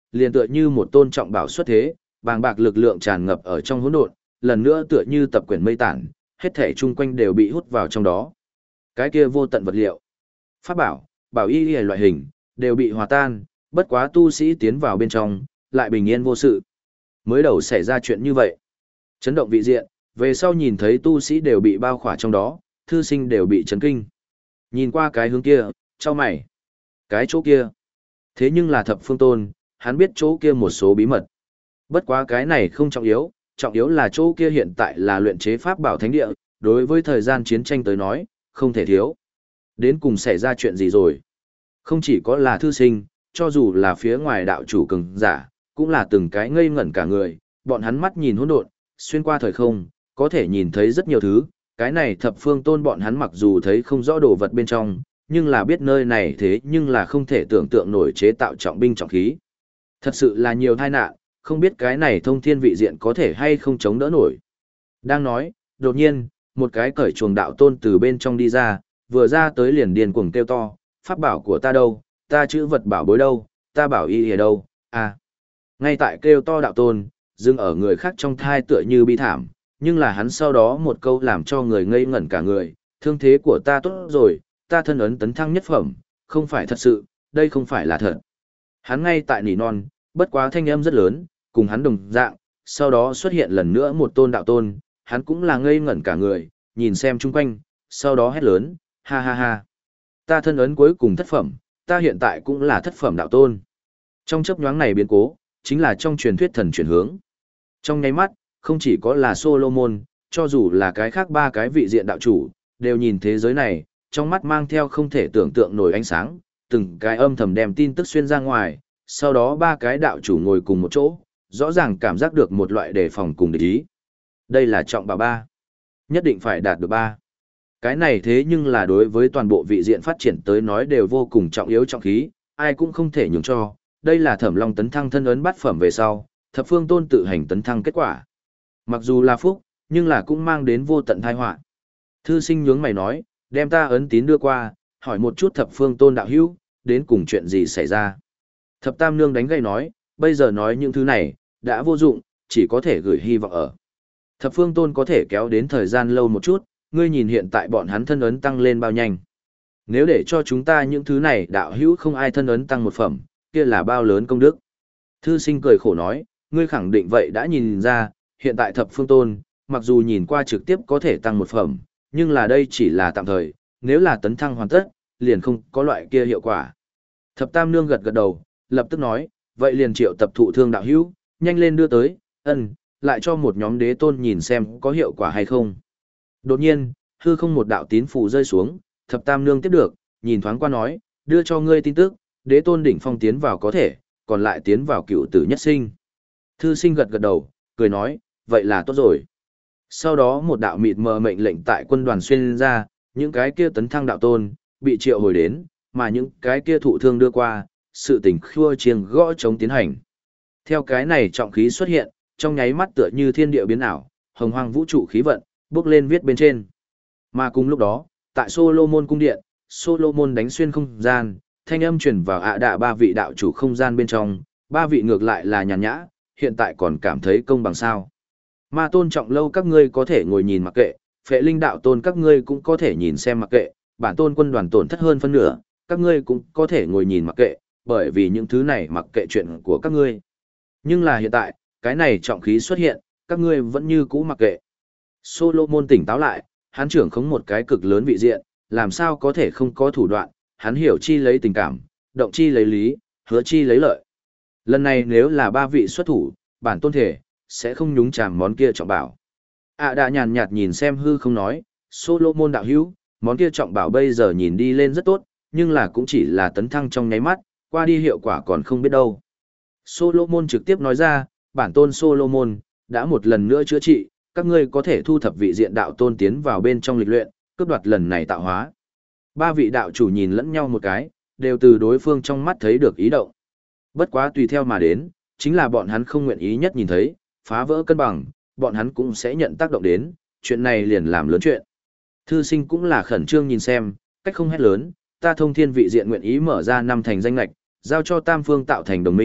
liền tựa như một tôn trọng bảo xuất thế, bàng bạc lực lượng tràn ngập ở trong hỗn độn, lần nữa tựa như tập quyển mây tản, hết thảy chung quanh đều bị hút vào trong đó. Cái kia vô tận vật liệu, pháp bảo, bảo y y loại hình, đều bị hòa tan, bất quá tu sĩ tiến vào bên trong, lại bình yên vô sự. Mới đầu xảy ra chuyện như vậy. Chấn động vị diện, về sau nhìn thấy tu sĩ đều bị bao khỏa trong đó, thư sinh đều bị chấn kinh. Nhìn qua cái hướng kia, cho mày. Cái chỗ kia. Thế nhưng là thập phương tôn, hắn biết chỗ kia một số bí mật. Bất quá cái này không trọng yếu, trọng yếu là chỗ kia hiện tại là luyện chế pháp bảo thánh địa, đối với thời gian chiến tranh tới nói, không thể thiếu. Đến cùng xảy ra chuyện gì rồi? Không chỉ có là thư sinh, cho dù là phía ngoài đạo chủ cường giả, cũng là từng cái ngây ngẩn cả người, bọn hắn mắt nhìn hỗn độn, xuyên qua thời không, có thể nhìn thấy rất nhiều thứ, cái này thập phương tôn bọn hắn mặc dù thấy không rõ đồ vật bên trong, nhưng là biết nơi này thế nhưng là không thể tưởng tượng nổi chế tạo trọng binh trọng khí. Thật sự là nhiều tai nạn, không biết cái này thông thiên vị diện có thể hay không chống đỡ nổi. Đang nói, đột nhiên, một cái cởi chuồng đạo tôn từ bên trong đi ra, vừa ra tới liền điên cuồng kêu to, pháp bảo của ta đâu, ta chữ vật bảo bối đâu, ta bảo y ở đâu, à. Ngay tại kêu to đạo tôn, dừng ở người khác trong thai tựa như bi thảm, nhưng là hắn sau đó một câu làm cho người ngây ngẩn cả người, thương thế của ta tốt rồi, ta thân ấn tấn thăng nhất phẩm, không phải thật sự, đây không phải là thật. Hắn ngay tại nỉ non, bất quá thanh âm rất lớn, cùng hắn đồng dạng, sau đó xuất hiện lần nữa một tôn đạo tôn, hắn cũng là ngây ngẩn cả người, nhìn xem chung quanh, sau đó hét lớn, ha ha ha. Ta thân ấn cuối cùng thất phẩm, ta hiện tại cũng là thất phẩm đạo tôn. Trong chớp nhoáng này biến cố, chính là trong truyền thuyết thần chuyển hướng. Trong nháy mắt, không chỉ có là Solomon, cho dù là cái khác ba cái vị diện đạo chủ, đều nhìn thế giới này, trong mắt mang theo không thể tưởng tượng nổi ánh sáng, từng cái âm thầm đem tin tức xuyên ra ngoài, sau đó ba cái đạo chủ ngồi cùng một chỗ, rõ ràng cảm giác được một loại đề phòng cùng địch ý. Đây là trọng bảo ba. Nhất định phải đạt được ba. Cái này thế nhưng là đối với toàn bộ vị diện phát triển tới nói đều vô cùng trọng yếu trọng khí, ai cũng không thể nhường cho. Đây là Thẩm Long tấn thăng thân ấn bát phẩm về sau, thập phương tôn tự hành tấn thăng kết quả. Mặc dù là phúc, nhưng là cũng mang đến vô tận tai họa. Thư sinh nhướng mày nói, đem ta ấn tín đưa qua, hỏi một chút thập phương tôn đạo hữu, đến cùng chuyện gì xảy ra. Thập tam nương đánh gây nói, bây giờ nói những thứ này, đã vô dụng, chỉ có thể gửi hy vọng ở. Thập phương tôn có thể kéo đến thời gian lâu một chút, ngươi nhìn hiện tại bọn hắn thân ấn tăng lên bao nhanh. Nếu để cho chúng ta những thứ này đạo hữu không ai thân ấn tăng một phẩm, kia là bao lớn công đức. Thư sinh cười khổ nói, ngươi khẳng định vậy đã nhìn ra, hiện tại thập phương tôn, mặc dù nhìn qua trực tiếp có thể tăng một phẩm, nhưng là đây chỉ là tạm thời, nếu là tấn thăng hoàn tất, liền không có loại kia hiệu quả. Thập tam nương gật gật đầu, lập tức nói, vậy liền triệu tập thụ thương đạo hữu, nhanh lên đưa tới, ân, lại cho một nhóm đế tôn nhìn xem có hiệu quả hay không. Đột nhiên, hư không một đạo tín phù rơi xuống, thập tam nương tiếp được, nhìn thoáng qua nói, đưa cho ngươi tin tức, đế tôn đỉnh phong tiến vào có thể, còn lại tiến vào cựu tử nhất sinh. Thư sinh gật gật đầu, cười nói, vậy là tốt rồi. Sau đó một đạo mịt mờ mệnh lệnh tại quân đoàn xuyên ra, những cái kia tấn thăng đạo tôn, bị triệu hồi đến, mà những cái kia thụ thương đưa qua, sự tình khua chiêng gõ chống tiến hành. Theo cái này trọng khí xuất hiện, trong nháy mắt tựa như thiên địa biến ảo, hồng hoang vũ trụ khí vận, bước lên viết bên trên. Mà cùng lúc đó, tại Solomon cung điện, Solomon đánh xuyên không gian, thanh âm truyền vào ạ đạ ba vị đạo chủ không gian bên trong, ba vị ngược lại là nhàn nhã, hiện tại còn cảm thấy công bằng sao. Ma tôn trọng lâu các ngươi có thể ngồi nhìn mặc kệ, phệ linh đạo tôn các ngươi cũng có thể nhìn xem mặc kệ, bản tôn quân đoàn tổn thất hơn phân nửa, các ngươi cũng có thể ngồi nhìn mặc kệ, bởi vì những thứ này mặc kệ chuyện của các ngươi. Nhưng là hiện tại, cái này trọng khí xuất hiện, các ngươi vẫn như cũ mặc kệ. Solomon tỉnh táo lại, hắn trưởng khống một cái cực lớn vị diện, làm sao có thể không có thủ đoạn, hắn hiểu chi lấy tình cảm, động chi lấy lý, hứa chi lấy lợi. Lần này nếu là ba vị xuất thủ, bản tôn thể, sẽ không nhúng chàm món kia trọng bảo. À đã nhàn nhạt nhìn xem hư không nói, Solomon đạo hữu, món kia trọng bảo bây giờ nhìn đi lên rất tốt, nhưng là cũng chỉ là tấn thăng trong nháy mắt, qua đi hiệu quả còn không biết đâu. Solomon trực tiếp nói ra, bản tôn Solomon, đã một lần nữa chữa trị, các ngươi có thể thu thập vị diện đạo tôn tiến vào bên trong lịch luyện, cướp đoạt lần này tạo hóa. Ba vị đạo chủ nhìn lẫn nhau một cái, đều từ đối phương trong mắt thấy được ý động. Bất quá tùy theo mà đến, chính là bọn hắn không nguyện ý nhất nhìn thấy, phá vỡ cân bằng, bọn hắn cũng sẽ nhận tác động đến, chuyện này liền làm lớn chuyện. Thư sinh cũng là khẩn trương nhìn xem, cách không hét lớn, ta thông thiên vị diện nguyện ý mở ra năm thành danh lạch, giao cho tam phương tạo thành đồng minh,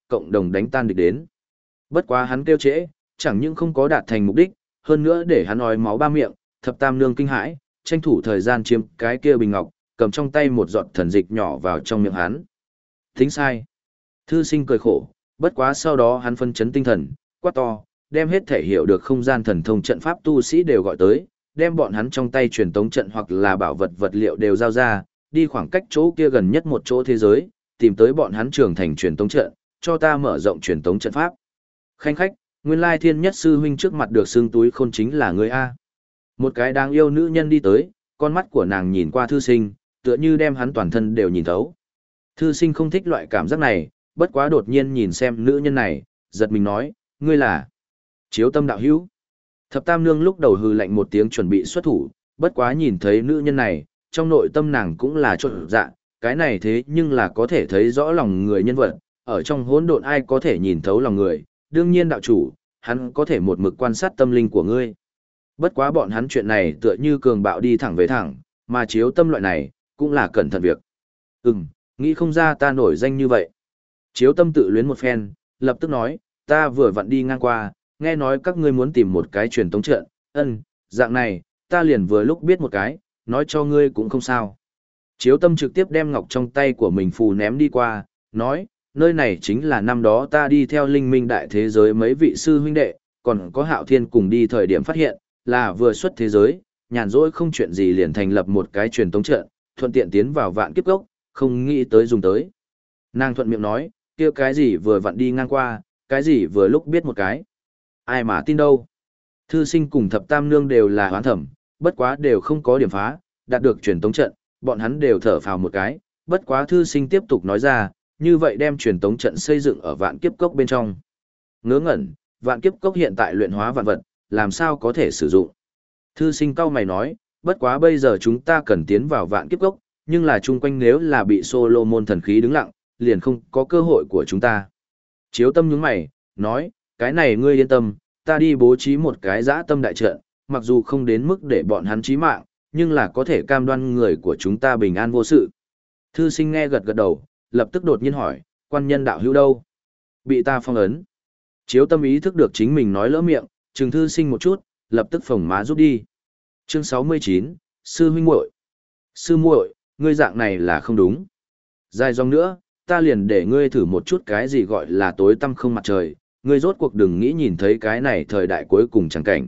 cộng đồng đánh tan địch đến. Bất quá hắn kêu trễ, chẳng những không có đạt thành mục đích, hơn nữa để hắn ói máu ba miệng, thập tam nương kinh hãi, tranh thủ thời gian chiếm cái kia bình ngọc, cầm trong tay một giọt thần dịch nhỏ vào trong miệng hắn. Tính sai. Thư sinh cười khổ, bất quá sau đó hắn phân chấn tinh thần, quát to, đem hết thể hiểu được không gian thần thông trận pháp tu sĩ đều gọi tới, đem bọn hắn trong tay truyền tống trận hoặc là bảo vật vật liệu đều giao ra, đi khoảng cách chỗ kia gần nhất một chỗ thế giới, tìm tới bọn hắn trưởng thành truyền tống trận, cho ta mở rộng truyền tống trận pháp. Khanh khách, nguyên lai thiên nhất sư huynh trước mặt được xương túi khôn chính là người A. Một cái đáng yêu nữ nhân đi tới, con mắt của nàng nhìn qua thư sinh, tựa như đem hắn toàn thân đều nhìn thấu. Thư sinh không thích loại cảm giác này, bất quá đột nhiên nhìn xem nữ nhân này, giật mình nói, ngươi là Chiếu Tâm đạo hữu. Thập tam nương lúc đầu hừ lạnh một tiếng chuẩn bị xuất thủ, bất quá nhìn thấy nữ nhân này, trong nội tâm nàng cũng là trộn dạ, cái này thế nhưng là có thể thấy rõ lòng người nhân vật, ở trong hỗn độn ai có thể nhìn thấu lòng người, đương nhiên đạo chủ, hắn có thể một mực quan sát tâm linh của ngươi. Bất quá bọn hắn chuyện này tựa như cường bạo đi thẳng về thẳng, mà Chiếu Tâm loại này, cũng là cẩn thận việc. Ừm, nghĩ không ra ta nổi danh như vậy. Chiếu Tâm tự luyến một phen, lập tức nói, ta vừa vặn đi ngang qua, nghe nói các ngươi muốn tìm một cái truyền tống trận, ân, dạng này, ta liền vừa lúc biết một cái, nói cho ngươi cũng không sao. Chiếu Tâm trực tiếp đem ngọc trong tay của mình phù ném đi qua, nói, nơi này chính là năm đó ta đi theo linh minh đại thế giới mấy vị sư huynh đệ, còn có Hạo Thiên cùng đi thời điểm phát hiện, là vừa xuất thế giới, nhàn rỗi không chuyện gì liền thành lập một cái truyền tống trận, thuận tiện tiến vào vạn kiếp gốc, không nghĩ tới dùng tới. Nàng thuận miệng nói, kia cái gì vừa vặn đi ngang qua, cái gì vừa lúc biết một cái. Ai mà tin đâu. Thư sinh cùng thập tam nương đều là hoán thẩm, bất quá đều không có điểm phá, đạt được truyền tống trận, bọn hắn đều thở phào một cái, bất quá thư sinh tiếp tục nói ra, như vậy đem truyền tống trận xây dựng ở vạn kiếp cốc bên trong. Ngớ ngẩn, vạn kiếp cốc hiện tại luyện hóa vạn vật, làm sao có thể sử dụng. Thư sinh cau mày nói, bất quá bây giờ chúng ta cần tiến vào vạn kiếp cốc, nhưng là chung quanh nếu là bị Solomon thần khí đứng lặng, liền không có cơ hội của chúng ta. Chiếu Tâm nhướng mày, nói, cái này ngươi yên tâm, ta đi bố trí một cái dã tâm đại trận, mặc dù không đến mức để bọn hắn chí mạng, nhưng là có thể cam đoan người của chúng ta bình an vô sự. Thư sinh nghe gật gật đầu, lập tức đột nhiên hỏi, quan nhân đạo hữu đâu? Bị ta phong ấn. Chiếu Tâm ý thức được chính mình nói lỡ miệng, trừng thư sinh một chút, lập tức phồng má rút đi. Chương sáu mươi chín, Sư huynh muội. Sư muội, ngươi dạng này là không đúng. Dài dòng nữa, ta liền để ngươi thử một chút cái gì gọi là tối tăm không mặt trời, ngươi rốt cuộc đừng nghĩ nhìn thấy cái này thời đại cuối cùng chẳng cảnh.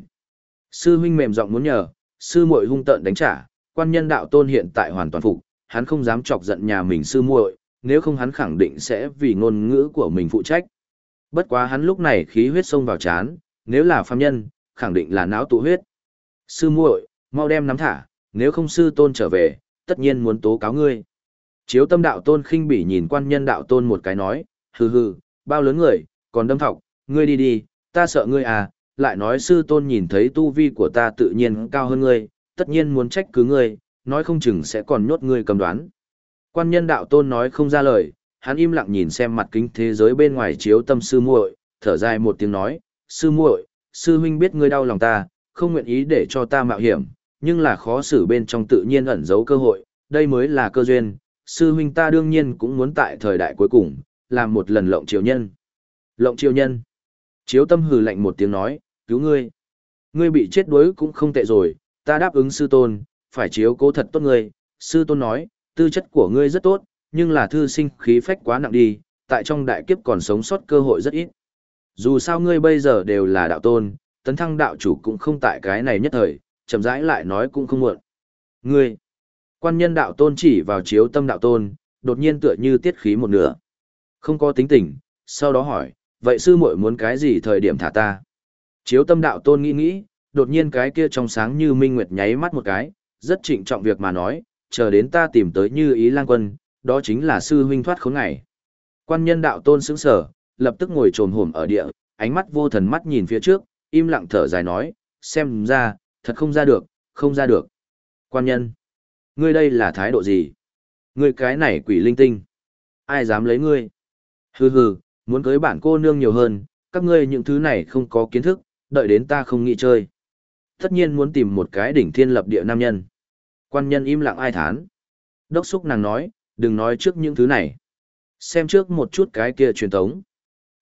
Sư huynh mềm giọng muốn nhờ, sư muội hung tợn đánh trả, quan nhân đạo tôn hiện tại hoàn toàn phục, hắn không dám chọc giận nhà mình sư muội, nếu không hắn khẳng định sẽ vì ngôn ngữ của mình phụ trách. Bất quá hắn lúc này khí huyết xông vào chán, nếu là phàm nhân, khẳng định là não tụ huyết. Sư muội, mau đem nắm thả, nếu không sư tôn trở về, tất nhiên muốn tố cáo ngươi. Chiếu Tâm đạo tôn khinh bỉ nhìn quan nhân đạo tôn một cái nói, hừ hừ, bao lớn người, còn đâm thọc, ngươi đi đi, ta sợ ngươi à, lại nói sư tôn nhìn thấy tu vi của ta tự nhiên cao hơn ngươi, tất nhiên muốn trách cứ ngươi, nói không chừng sẽ còn nhốt ngươi cầm đoán. Quan nhân đạo tôn nói không ra lời, hắn im lặng nhìn xem mặt kính thế giới bên ngoài Chiếu Tâm sư muội, thở dài một tiếng nói, sư muội, sư huynh biết ngươi đau lòng ta, không nguyện ý để cho ta mạo hiểm, nhưng là khó xử bên trong tự nhiên ẩn giấu cơ hội, đây mới là cơ duyên, sư huynh ta đương nhiên cũng muốn tại thời đại cuối cùng, làm một lần lộng triều nhân. Lộng triều nhân. Chiếu Tâm hừ lạnh một tiếng nói, cứu ngươi. Ngươi bị chết đuối cũng không tệ rồi, ta đáp ứng sư tôn, phải chiếu cố thật tốt ngươi. Sư tôn nói, tư chất của ngươi rất tốt, nhưng là thư sinh khí phách quá nặng đi, tại trong đại kiếp còn sống sót cơ hội rất ít. Dù sao ngươi bây giờ đều là đạo tôn, tấn thăng đạo chủ cũng không tại cái này nhất thời, chậm rãi lại nói cũng không muộn. Ngươi, quan nhân đạo tôn chỉ vào Chiếu Tâm đạo tôn, đột nhiên tựa như tiết khí một nửa. Không có tính tình, sau đó hỏi, vậy sư muội muốn cái gì thời điểm thả ta? Chiếu Tâm đạo tôn nghĩ nghĩ, đột nhiên cái kia trong sáng như minh nguyệt nháy mắt một cái, rất trịnh trọng việc mà nói, chờ đến ta tìm tới Như Ý Lang Quân, đó chính là sư huynh thoát khốn ngày. Quan nhân đạo tôn sững sờ, lập tức ngồi trồm hổm ở địa, ánh mắt vô thần mắt nhìn phía trước, im lặng thở dài nói, xem ra, thật không ra được, không ra được. Quan nhân, ngươi đây là thái độ gì? Ngươi cái này quỷ linh tinh. Ai dám lấy ngươi? Hừ hừ, muốn cưới bản cô nương nhiều hơn, các ngươi những thứ này không có kiến thức, đợi đến ta không nghĩ chơi. Tất nhiên muốn tìm một cái đỉnh thiên lập địa nam nhân. Quan nhân im lặng ai thán. Đốc xúc nàng nói, đừng nói trước những thứ này. Xem trước một chút cái kia truyền tống.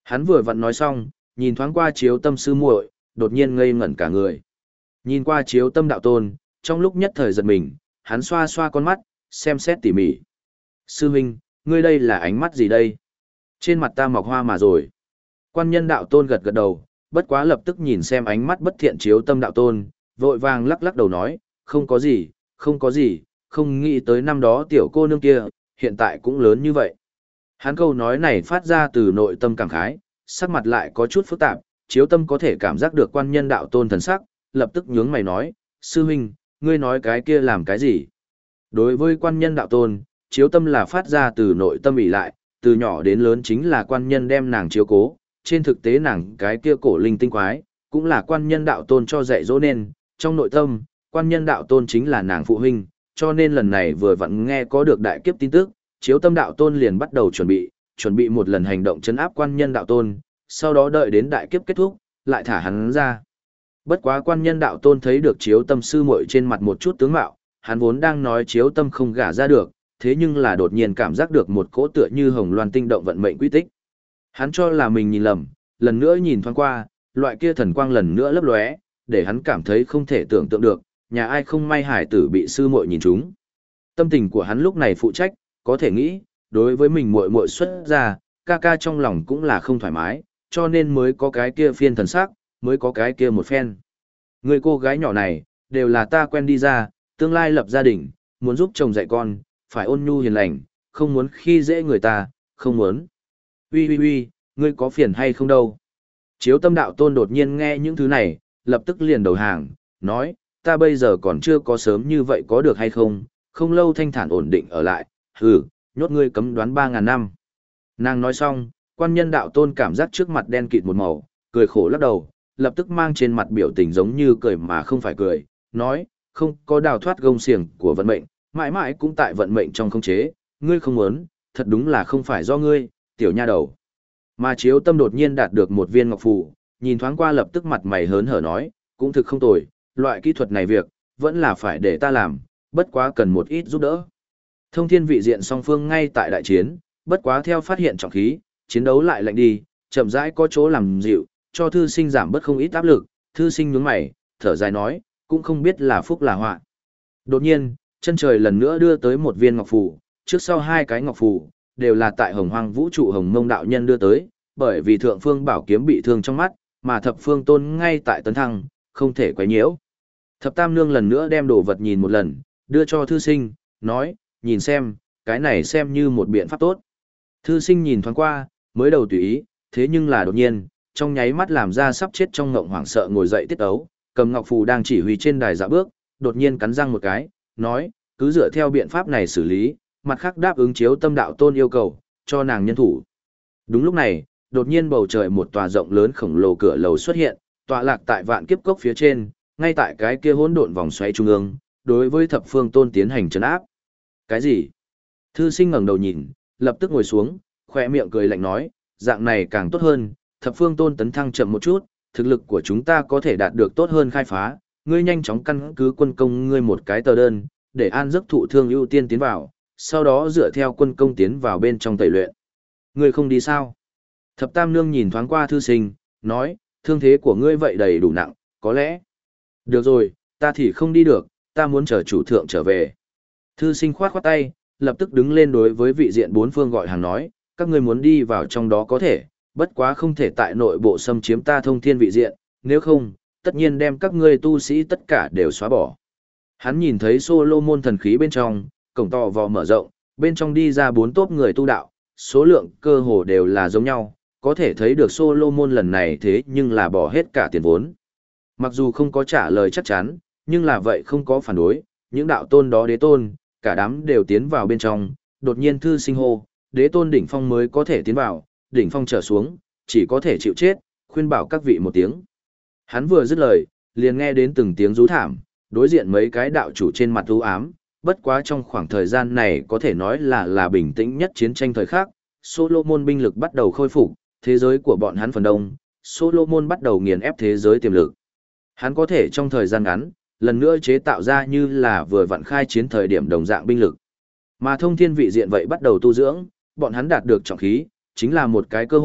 Hắn vừa vặn nói xong, nhìn thoáng qua Chiếu Tâm sư muội, đột nhiên ngây ngẩn cả người. Nhìn qua Chiếu Tâm đạo tôn, trong lúc nhất thời giật mình, hắn xoa xoa con mắt, xem xét tỉ mỉ. Sư huynh, ngươi đây là ánh mắt gì đây? Trên mặt ta mọc hoa mà rồi. Quan Nhân đạo tôn gật gật đầu, bất quá lập tức nhìn xem ánh mắt bất thiện Chiếu Tâm đạo tôn, vội vàng lắc lắc đầu nói, không có gì, không có gì, không nghĩ tới năm đó tiểu cô nương kia, hiện tại cũng lớn như vậy. Hắn câu nói này phát ra từ nội tâm cảm khái, sắc mặt lại có chút phức tạp, Chiếu Tâm có thể cảm giác được Quan Nhân đạo tôn thần sắc, lập tức nhướng mày nói, sư huynh, ngươi nói cái kia làm cái gì? Đối với Quan Nhân đạo tôn, Chiếu Tâm là phát ra từ nội tâm ỷ lại, từ nhỏ đến lớn chính là Quan Nhân đem nàng chiếu cố, trên thực tế nàng cái kia cổ linh tinh quái, cũng là Quan Nhân đạo tôn cho dạy dỗ nên, trong nội tâm, Quan Nhân đạo tôn chính là nàng phụ huynh, cho nên lần này vừa vặn nghe có được đại kiếp tin tức, Chiếu Tâm đạo tôn liền bắt đầu chuẩn bị, chuẩn bị một lần hành động chấn áp Quan Nhân đạo tôn, sau đó đợi đến đại kiếp kết thúc, lại thả hắn ra. Bất quá Quan Nhân đạo tôn thấy được Chiếu Tâm sư muội trên mặt một chút tướng mạo, hắn vốn đang nói Chiếu Tâm không gả ra được, thế nhưng là đột nhiên cảm giác được một cỗ tựa như hồng loan tinh động vận mệnh quy tích. Hắn cho là mình nhìn lầm, lần nữa nhìn thoáng qua, loại kia thần quang lần nữa lấp lóe, để hắn cảm thấy không thể tưởng tượng được, nhà ai không may hải tử bị sư muội nhìn trúng. Tâm tình của hắn lúc này phụ trách, có thể nghĩ, đối với mình muội muội xuất ra, ca ca trong lòng cũng là không thoải mái, cho nên mới có cái kia phiên thần sắc, mới có cái kia một phen. Người cô gái nhỏ này, đều là ta quen đi ra, tương lai lập gia đình, muốn giúp chồng dạy con, phải ôn nhu hiền lành, không muốn khi dễ người ta, không muốn. Ui ui ui, ngươi có phiền hay không đâu? Chiếu Tâm đạo tôn đột nhiên nghe những thứ này, lập tức liền đầu hàng, nói, ta bây giờ còn chưa có sớm như vậy có được hay không, không lâu thanh thản ổn định ở lại, hừ, nhốt ngươi cấm đoán ba ngàn năm. Nàng nói xong, Quan Nhân đạo tôn cảm giác trước mặt đen kịt một màu, cười khổ lắc đầu, lập tức mang trên mặt biểu tình giống như cười mà không phải cười, nói, không có đào thoát gông xiềng của vận mệnh, mãi mãi cũng tại vận mệnh trong khống chế, ngươi không muốn, thật đúng là không phải do ngươi, tiểu nha đầu. Mà Chiếu Tâm đột nhiên đạt được một viên ngọc phù, nhìn thoáng qua lập tức mặt mày hớn hở nói, cũng thực không tồi, loại kỹ thuật này việc, vẫn là phải để ta làm, bất quá cần một ít giúp đỡ. Thông thiên vị diện song phương ngay tại đại chiến, bất quá theo phát hiện trọng khí, chiến đấu lại lạnh đi, chậm rãi có chỗ làm dịu, cho thư sinh giảm bớt không ít áp lực, thư sinh nhướng mày, thở dài nói, cũng không biết là phúc là họa. Đột nhiên, chân trời lần nữa đưa tới một viên ngọc phù, trước sau hai cái ngọc phù, đều là tại hồng hoang vũ trụ hồng mông đạo nhân đưa tới, bởi vì thượng phương bảo kiếm bị thương trong mắt, mà thập phương tôn ngay tại tấn thăng, không thể quấy nhiễu. Thập tam nương lần nữa đem đồ vật nhìn một lần, đưa cho thư sinh, nói, nhìn xem, cái này xem như một biện pháp tốt. Thư sinh nhìn thoáng qua, mới đầu tùy ý, thế nhưng là đột nhiên, trong nháy mắt làm ra sắp chết trong ngộng hoảng sợ ngồi dậy tiết ấu, cầm ngọc phù đang chỉ huy trên đài dạ bước, đột nhiên cắn răng một cái, nói, cứ dựa theo biện pháp này xử lý, mặt khác đáp ứng Chiếu Tâm đạo tôn yêu cầu, cho nàng nhân thủ. Đúng lúc này, đột nhiên bầu trời một tòa rộng lớn khổng lồ cửa lầu xuất hiện, tọa lạc tại vạn kiếp cốc phía trên, ngay tại cái kia hỗn độn vòng xoáy trung ương, đối với thập phương tôn tiến hành trấn áp. Cái gì? Thư sinh ngẩng đầu nhìn, lập tức ngồi xuống, khỏe miệng cười lạnh nói, dạng này càng tốt hơn, thập phương tôn tấn thăng chậm một chút, thực lực của chúng ta có thể đạt được tốt hơn khai phá, ngươi nhanh chóng căn cứ quân công ngươi một cái tờ đơn, để an giấc thụ thương ưu tiên tiến vào, sau đó dựa theo quân công tiến vào bên trong tẩy luyện. Ngươi không đi sao? Thập tam nương nhìn thoáng qua thư sinh, nói, thương thế của ngươi vậy đầy đủ nặng, có lẽ. Được rồi, ta thì không đi được, ta muốn chờ chủ thượng trở về. Thư sinh khoát khoát tay, lập tức đứng lên đối với vị diện bốn phương gọi hàng nói, các ngươi muốn đi vào trong đó có thể, bất quá không thể tại nội bộ xâm chiếm ta thông thiên vị diện, nếu không, tất nhiên đem các ngươi tu sĩ tất cả đều xóa bỏ. Hắn nhìn thấy Solomon thần khí bên trong, cổng to vò mở rộng, bên trong đi ra bốn tốp người tu đạo, số lượng cơ hồ đều là giống nhau, có thể thấy được Solomon lần này thế nhưng là bỏ hết cả tiền vốn. Mặc dù không có trả lời chắc chắn, nhưng là vậy không có phản đối, những đạo tôn đó đế tôn, cả đám đều tiến vào bên trong, đột nhiên thư sinh hô, đế tôn đỉnh phong mới có thể tiến vào, đỉnh phong trở xuống, chỉ có thể chịu chết, khuyên bảo các vị một tiếng. Hắn vừa dứt lời, liền nghe đến từng tiếng rú thảm, đối diện mấy cái đạo chủ trên mặt u ám, bất quá trong khoảng thời gian này có thể nói là là bình tĩnh nhất chiến tranh thời khắc, Solomon binh lực bắt đầu khôi phục, thế giới của bọn hắn phần đông, Solomon bắt đầu nghiền ép thế giới tiềm lực. Hắn có thể trong thời gian ngắn, lần nữa chế tạo ra như là vừa vặn khai chiến thời điểm đồng dạng binh lực. Mà thông thiên vị diện vậy bắt đầu tu dưỡng, bọn hắn đạt được trọng khí, chính là một cái cơ hội,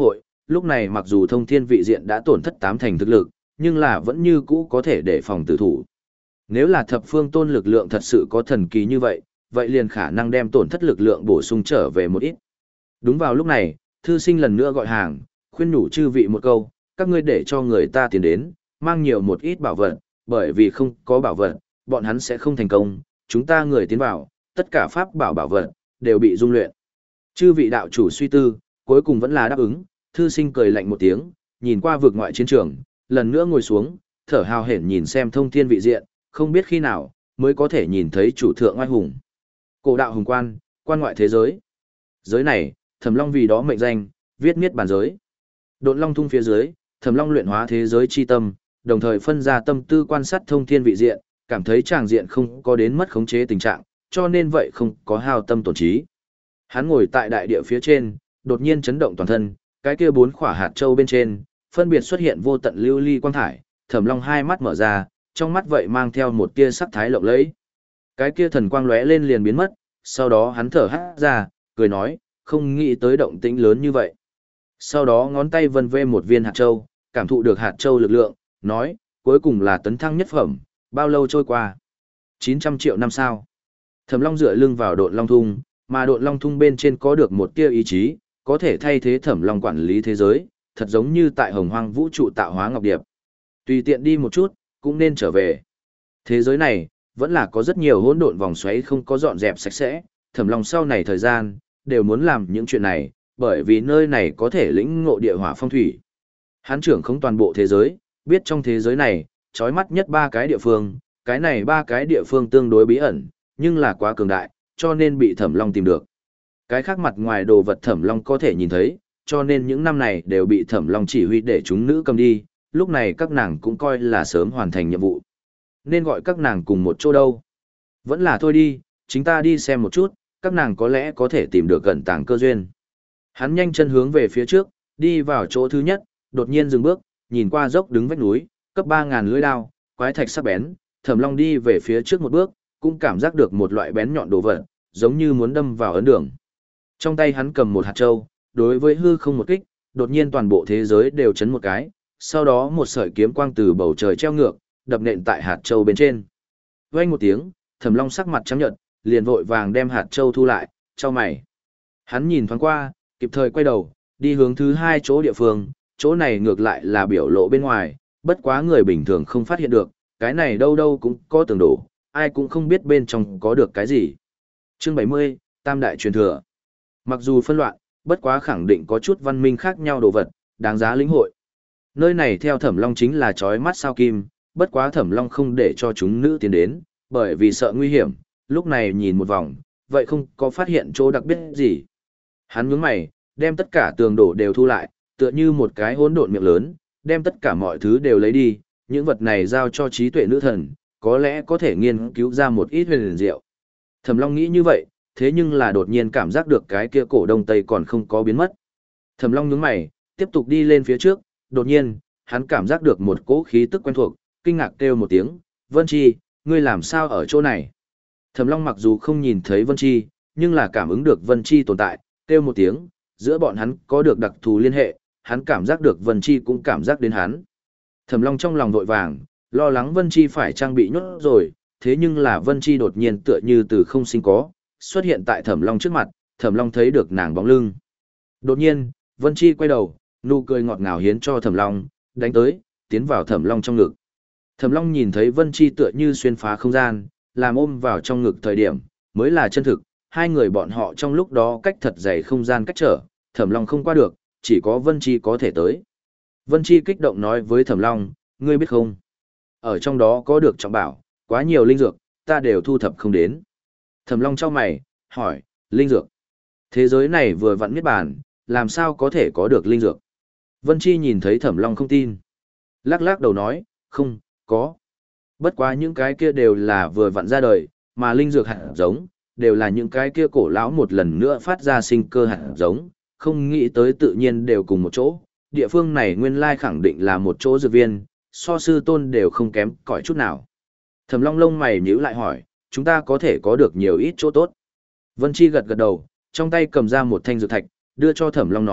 lúc này mặc dù thông thiên vị diện đã tổn thất tám thành thực lực, nhưng là vẫn như cũ có thể để phòng tử thủ. Nếu là thập phương tôn lực lượng thật sự có thần kỳ như vậy, vậy liền khả năng đem tổn thất lực lượng bổ sung trở về một ít. Đúng vào lúc này, thư sinh lần nữa gọi hàng, khuyên nhủ chư vị một câu, các ngươi để cho người ta tiến đến, mang nhiều một ít bảo vật, bởi vì không có bảo vật, bọn hắn sẽ không thành công, chúng ta người tiến vào, tất cả pháp bảo bảo vật, đều bị dung luyện. Chư vị đạo chủ suy tư, cuối cùng vẫn là đáp ứng, thư sinh cười lạnh một tiếng, nhìn qua vực ngoại chiến trường, lần nữa ngồi xuống, thở hào hển nhìn xem thông thiên vị diện, không biết khi nào, mới có thể nhìn thấy chủ thượng oai hùng. Cổ đạo hùng quan, quan ngoại thế giới. Giới này, Thẩm Long vì đó mệnh danh, viết miết bản giới. Độn Long thung phía dưới, Thẩm Long luyện hóa thế giới chi tâm, đồng thời phân ra tâm tư quan sát thông thiên vị diện, cảm thấy tràng diện không có đến mất khống chế tình trạng, cho nên vậy không có hao tâm tổn trí. Hắn ngồi tại đại địa phía trên, đột nhiên chấn động toàn thân, cái kia bốn khỏa hạt châu bên trên, phân biệt xuất hiện vô tận lưu ly quang thải, Thẩm Long hai mắt mở ra, trong mắt vậy mang theo một tia sắc thái lộng lẫy. Cái kia thần quang lóe lên liền biến mất, sau đó hắn thở hắt ra, cười nói, không nghĩ tới động tĩnh lớn như vậy. Sau đó ngón tay vân vê một viên hạt châu, cảm thụ được hạt châu lực lượng, nói, cuối cùng là tấn thăng nhất phẩm, bao lâu trôi qua? chín trăm triệu năm sao? Thẩm Long dựa lưng vào Độn Long thung, mà Độn Long thung bên trên có được một tia ý chí, có thể thay thế Thẩm Long quản lý thế giới, thật giống như tại Hồng Hoang vũ trụ tạo hóa ngọc điệp. Tùy tiện đi một chút, cũng nên trở về. Thế giới này, vẫn là có rất nhiều hỗn độn vòng xoáy không có dọn dẹp sạch sẽ, Thẩm Long sau này thời gian, đều muốn làm những chuyện này, bởi vì nơi này có thể lĩnh ngộ địa hỏa phong thủy. Hắn trưởng không toàn bộ thế giới, biết trong thế giới này, chói mắt nhất ba cái địa phương, cái này ba cái địa phương tương đối bí ẩn, nhưng là quá cường đại, cho nên bị Thẩm Long tìm được. Cái khác mặt ngoài đồ vật Thẩm Long có thể nhìn thấy, cho nên những năm này đều bị Thẩm Long chỉ huy để chúng nữ cầm đi, lúc này các nàng cũng coi là sớm hoàn thành nhiệm vụ. Nên gọi các nàng cùng một chỗ đâu? Vẫn là thôi đi, chính ta đi xem một chút, các nàng có lẽ có thể tìm được gần tàng cơ duyên. Hắn nhanh chân hướng về phía trước, đi vào chỗ thứ nhất, đột nhiên dừng bước, nhìn qua dốc đứng vách núi, cấp ba ngàn lưỡi đao, quái thạch sắc bén, Thẩm Long đi về phía trước một bước, cũng cảm giác được một loại bén nhọn đồ vật, giống như muốn đâm vào ấn đường. Trong tay hắn cầm một hạt châu, đối với hư không một kích, đột nhiên toàn bộ thế giới đều chấn một cái, sau đó một sợi kiếm quang từ bầu trời treo ngược, đập nện tại hạt châu bên trên. Vang một tiếng, Thẩm Long sắc mặt trắng nhợt, liền vội vàng đem hạt châu thu lại, chau mày. Hắn nhìn thoáng qua, kịp thời quay đầu, đi hướng thứ hai chỗ địa phương, chỗ này ngược lại là biểu lộ bên ngoài, bất quá người bình thường không phát hiện được, cái này đâu đâu cũng có tường đổ, ai cũng không biết bên trong có được cái gì. Chương bảy mươi, Tam đại truyền thừa. Mặc dù phân loạn, bất quá khẳng định có chút văn minh khác nhau đồ vật, đáng giá lĩnh hội. Nơi này theo Thẩm Long chính là chói mắt sao kim, bất quá Thẩm Long không để cho chúng nữ tiến đến, bởi vì sợ nguy hiểm, lúc này nhìn một vòng, vậy không có phát hiện chỗ đặc biệt gì. Hắn nhướng mày, đem tất cả tường đổ đều thu lại, tựa như một cái hỗn độn miệng lớn, đem tất cả mọi thứ đều lấy đi, những vật này giao cho trí tuệ nữ thần, có lẽ có thể nghiên cứu ra một ít huyền diệu. Thẩm Long nghĩ như vậy, thế nhưng là đột nhiên cảm giác được cái kia cổ đông tây còn không có biến mất. Thẩm Long nhướng mày, tiếp tục đi lên phía trước, đột nhiên, hắn cảm giác được một cỗ khí tức quen thuộc, kinh ngạc kêu một tiếng, "Vân Chi, ngươi làm sao ở chỗ này?" Thẩm Long mặc dù không nhìn thấy Vân Chi, nhưng là cảm ứng được Vân Chi tồn tại, kêu một tiếng, giữa bọn hắn có được đặc thù liên hệ, hắn cảm giác được Vân Chi cũng cảm giác đến hắn. Thẩm Long trong lòng vội vàng, lo lắng Vân Chi phải trang bị nhốt rồi, thế nhưng là Vân Chi đột nhiên tựa như từ không sinh có, xuất hiện tại Thẩm Long trước mặt, Thẩm Long thấy được nàng bóng lưng. Đột nhiên, Vân Chi quay đầu, nụ cười ngọt ngào hiến cho Thẩm Long, đánh tới, tiến vào Thẩm Long trong ngực. Thẩm Long nhìn thấy Vân Chi tựa như xuyên phá không gian, làm ôm vào trong ngực thời điểm, mới là chân thực, hai người bọn họ trong lúc đó cách thật dày không gian cách trở, Thẩm Long không qua được, chỉ có Vân Chi có thể tới. Vân Chi kích động nói với Thẩm Long, ngươi biết không? Ở trong đó có được trọng bảo, quá nhiều linh dược, ta đều thu thập không đến. Thẩm Long chau mày, hỏi, linh dược? Thế giới này vừa vặn niết bàn, làm sao có thể có được linh dược? Vân Chi nhìn thấy Thẩm Long không tin. Lắc lắc đầu nói, không, có. Bất quá những cái kia đều là vừa vặn ra đời, mà linh dược hạt giống, đều là những cái kia cổ lão một lần nữa phát ra sinh cơ hạt giống, không nghĩ tới tự nhiên đều cùng một chỗ. Địa phương này nguyên lai khẳng định là một chỗ dược viên, so sư tôn đều không kém cỏi chút nào. Thẩm Long lông mày nhíu lại hỏi, chúng ta có thể có được nhiều ít chỗ tốt. Vân Chi gật gật đầu, trong tay cầm ra một thanh dược thạch, đưa cho Thẩm Long nói,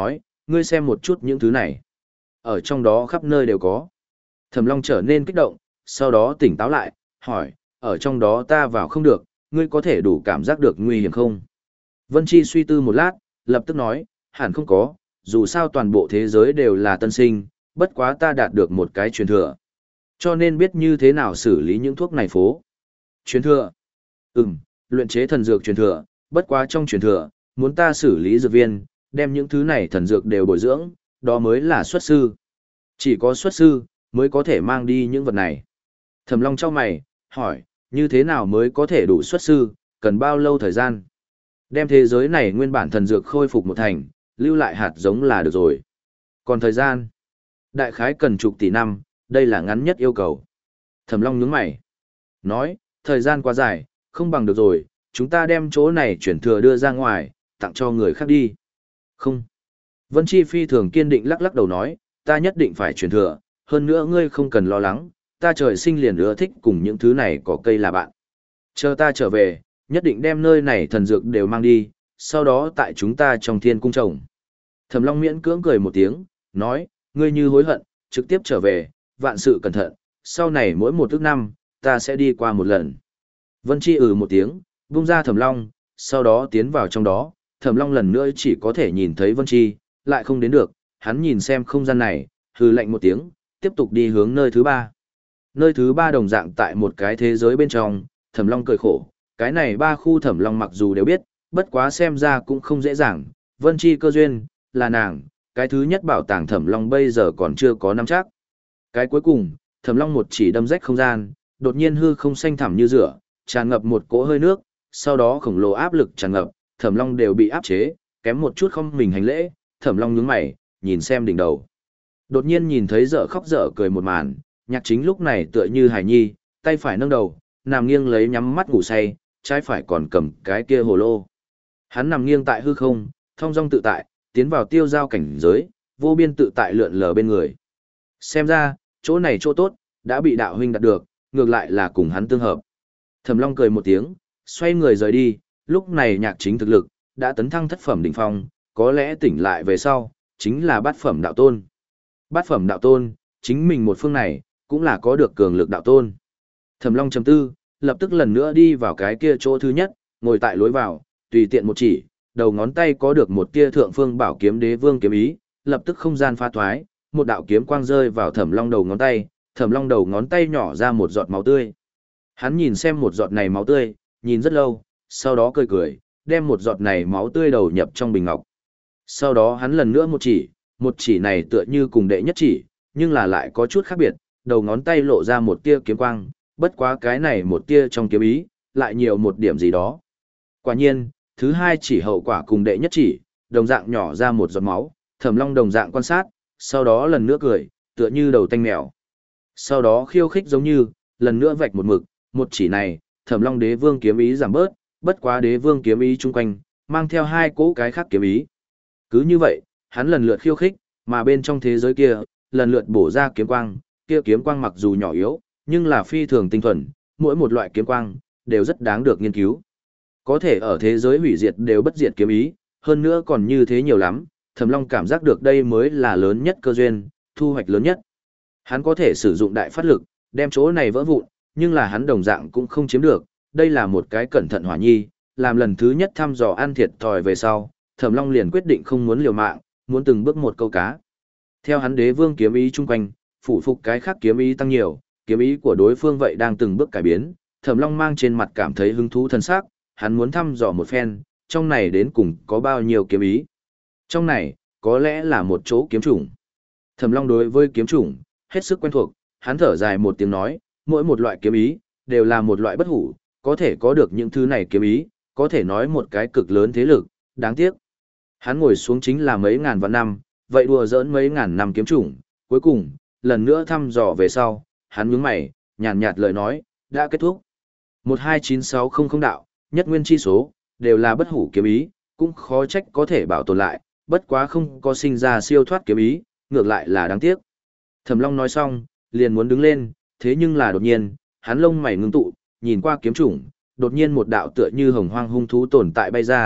ngươi xem một chút những thứ này. Ở trong đó khắp nơi đều có. Thẩm Long trở nên kích động, sau đó tỉnh táo lại, hỏi, ở trong đó ta vào không được, ngươi có thể đủ cảm giác được nguy hiểm không? Vân Chi suy tư một lát, lập tức nói, hẳn không có, dù sao toàn bộ thế giới đều là tân sinh, bất quá ta đạt được một cái truyền thừa. Cho nên biết như thế nào xử lý những thuốc này phố. Truyền thừa? Ừm, luyện chế thần dược truyền thừa, bất quá trong truyền thừa, muốn ta xử lý dược viên, đem những thứ này thần dược đều bồi dưỡng, đó mới là xuất sư. Chỉ có xuất sư, mới có thể mang đi những vật này. Thẩm Long chau mày, hỏi, như thế nào mới có thể đủ xuất sư, cần bao lâu thời gian? Đem thế giới này nguyên bản thần dược khôi phục một thành, lưu lại hạt giống là được rồi. Còn thời gian? Đại khái cần chục tỷ năm, đây là ngắn nhất yêu cầu. Thẩm Long nhướng mày, nói, thời gian quá dài, không bằng được rồi, chúng ta đem chỗ này chuyển thừa đưa ra ngoài, tặng cho người khác đi. Không. Vân Chi phi thường kiên định lắc lắc đầu nói, ta nhất định phải chuyển thừa, hơn nữa ngươi không cần lo lắng, ta trời sinh liền ưa thích cùng những thứ này có cây là bạn. Chờ ta trở về, nhất định đem nơi này thần dược đều mang đi, sau đó tại chúng ta trong thiên cung trồng. Thẩm Long miễn cưỡng cười một tiếng, nói, ngươi như hối hận, trực tiếp trở về, vạn sự cẩn thận, sau này mỗi một ước năm, ta sẽ đi qua một lần. Vân Chi ừ một tiếng, vung ra Thẩm Long, sau đó tiến vào trong đó, Thẩm Long lần nữa chỉ có thể nhìn thấy Vân Chi, lại không đến được, hắn nhìn xem không gian này, hừ lạnh một tiếng, tiếp tục đi hướng nơi thứ ba. Nơi thứ ba đồng dạng tại một cái thế giới bên trong, Thẩm Long cười khổ, cái này ba khu Thẩm Long mặc dù đều biết, bất quá xem ra cũng không dễ dàng, Vân Chi cơ duyên, là nàng, cái thứ nhất bảo tàng Thẩm Long bây giờ còn chưa có nắm chắc. Cái cuối cùng, Thẩm Long một chỉ đâm rách không gian, đột nhiên hư không xanh thẳm như rửa, tràn ngập một cỗ hơi nước, sau đó khổng lồ áp lực tràn ngập, Thẩm Long đều bị áp chế, kém một chút không mình hành lễ, Thẩm Long nhướng mày, nhìn xem đỉnh đầu. Đột nhiên nhìn thấy dở khóc dở cười một màn, Nhạc Chính lúc này tựa như hài nhi, tay phải nâng đầu, nằm nghiêng lấy nhắm mắt ngủ say, trái phải còn cầm cái kia hồ lô. Hắn nằm nghiêng tại hư không, thong dong tự tại, tiến vào tiêu giao cảnh giới, vô biên tự tại lượn lờ bên người. Xem ra, chỗ này chỗ tốt, đã bị đạo huynh đạt được, ngược lại là cùng hắn tương hợp. Thẩm Long cười một tiếng, xoay người rời đi, lúc này Nhạc Chính thực lực, đã tấn thăng thất phẩm đỉnh phong, có lẽ tỉnh lại về sau, chính là bát phẩm đạo tôn. Bát phẩm đạo tôn, chính mình một phương này, cũng là có được cường lực đạo tôn. Thẩm Long trầm tư, lập tức lần nữa đi vào cái kia chỗ thứ nhất, ngồi tại lối vào, tùy tiện một chỉ, đầu ngón tay có được một tia thượng phương bảo kiếm đế vương kiếm ý, lập tức không gian pha thoái, một đạo kiếm quang rơi vào Thẩm Long đầu ngón tay, Thẩm Long đầu ngón tay nhỏ ra một giọt máu tươi. Hắn nhìn xem một giọt này máu tươi, nhìn rất lâu, sau đó cười cười, đem một giọt này máu tươi đầu nhập trong bình ngọc. Sau đó hắn lần nữa một chỉ, một chỉ này tựa như cùng đệ nhất chỉ, nhưng là lại có chút khác biệt, đầu ngón tay lộ ra một tia kiếm quang, bất quá cái này một tia trong kiếm ý, lại nhiều một điểm gì đó. Quả nhiên, thứ hai chỉ hậu quả cùng đệ nhất chỉ, đồng dạng nhỏ ra một giọt máu, Thẩm Long đồng dạng quan sát, sau đó lần nữa cười, tựa như đầu tanh mèo. Sau đó khiêu khích giống như, lần nữa vạch một mực, một chỉ này, Thẩm Long đế vương kiếm ý giảm bớt, bất quá đế vương kiếm ý chung quanh, mang theo hai cỗ cái khác kiếm ý. Cứ như vậy, hắn lần lượt khiêu khích, mà bên trong thế giới kia, lần lượt bổ ra kiếm quang, kia kiếm quang mặc dù nhỏ yếu, nhưng là phi thường tinh thuần, mỗi một loại kiếm quang, đều rất đáng được nghiên cứu. Có thể ở thế giới hủy diệt đều bất diệt kiếm ý, hơn nữa còn như thế nhiều lắm, Thẩm Long cảm giác được đây mới là lớn nhất cơ duyên, thu hoạch lớn nhất. Hắn có thể sử dụng đại phát lực, đem chỗ này vỡ vụn, nhưng là hắn đồng dạng cũng không chiếm được, đây là một cái cẩn thận hỏa nhi, làm lần thứ nhất thăm dò ăn thiệt thòi về sau, Thẩm Long liền quyết định không muốn liều mạng, muốn từng bước một câu cá. Theo hắn đế vương kiếm ý chung quanh, phủ phục cái khác kiếm ý tăng nhiều, kiếm ý của đối phương vậy đang từng bước cải biến, Thẩm Long mang trên mặt cảm thấy hứng thú thân sắc, hắn muốn thăm dò một phen, trong này đến cùng có bao nhiêu kiếm ý. Trong này, có lẽ là một chỗ kiếm chủng. Thẩm Long đối với kiếm chủng, hết sức quen thuộc, hắn thở dài một tiếng nói, mỗi một loại kiếm ý, đều là một loại bất hủ, có thể có được những thứ này kiếm ý, có thể nói một cái cực lớn thế lực, đáng tiếc. Hắn ngồi xuống chính là mấy ngàn vạn năm, vậy đùa giỡn mấy ngàn năm kiếm chủng, cuối cùng, lần nữa thăm dò về sau, hắn nhướng mày, nhàn nhạt lời nói, đã kết thúc. một hai chín sáu không không đạo, nhất nguyên chi số, đều là bất hủ kiếm ý, cũng khó trách có thể bảo tồn lại, bất quá không có sinh ra siêu thoát kiếm ý, ngược lại là đáng tiếc. Thẩm Long nói xong, liền muốn đứng lên, thế nhưng là đột nhiên, hắn lông mày ngưng tụ, nhìn qua kiếm chủng, đột nhiên một đạo tựa như hồng hoang hung thú tồn tại bay ra,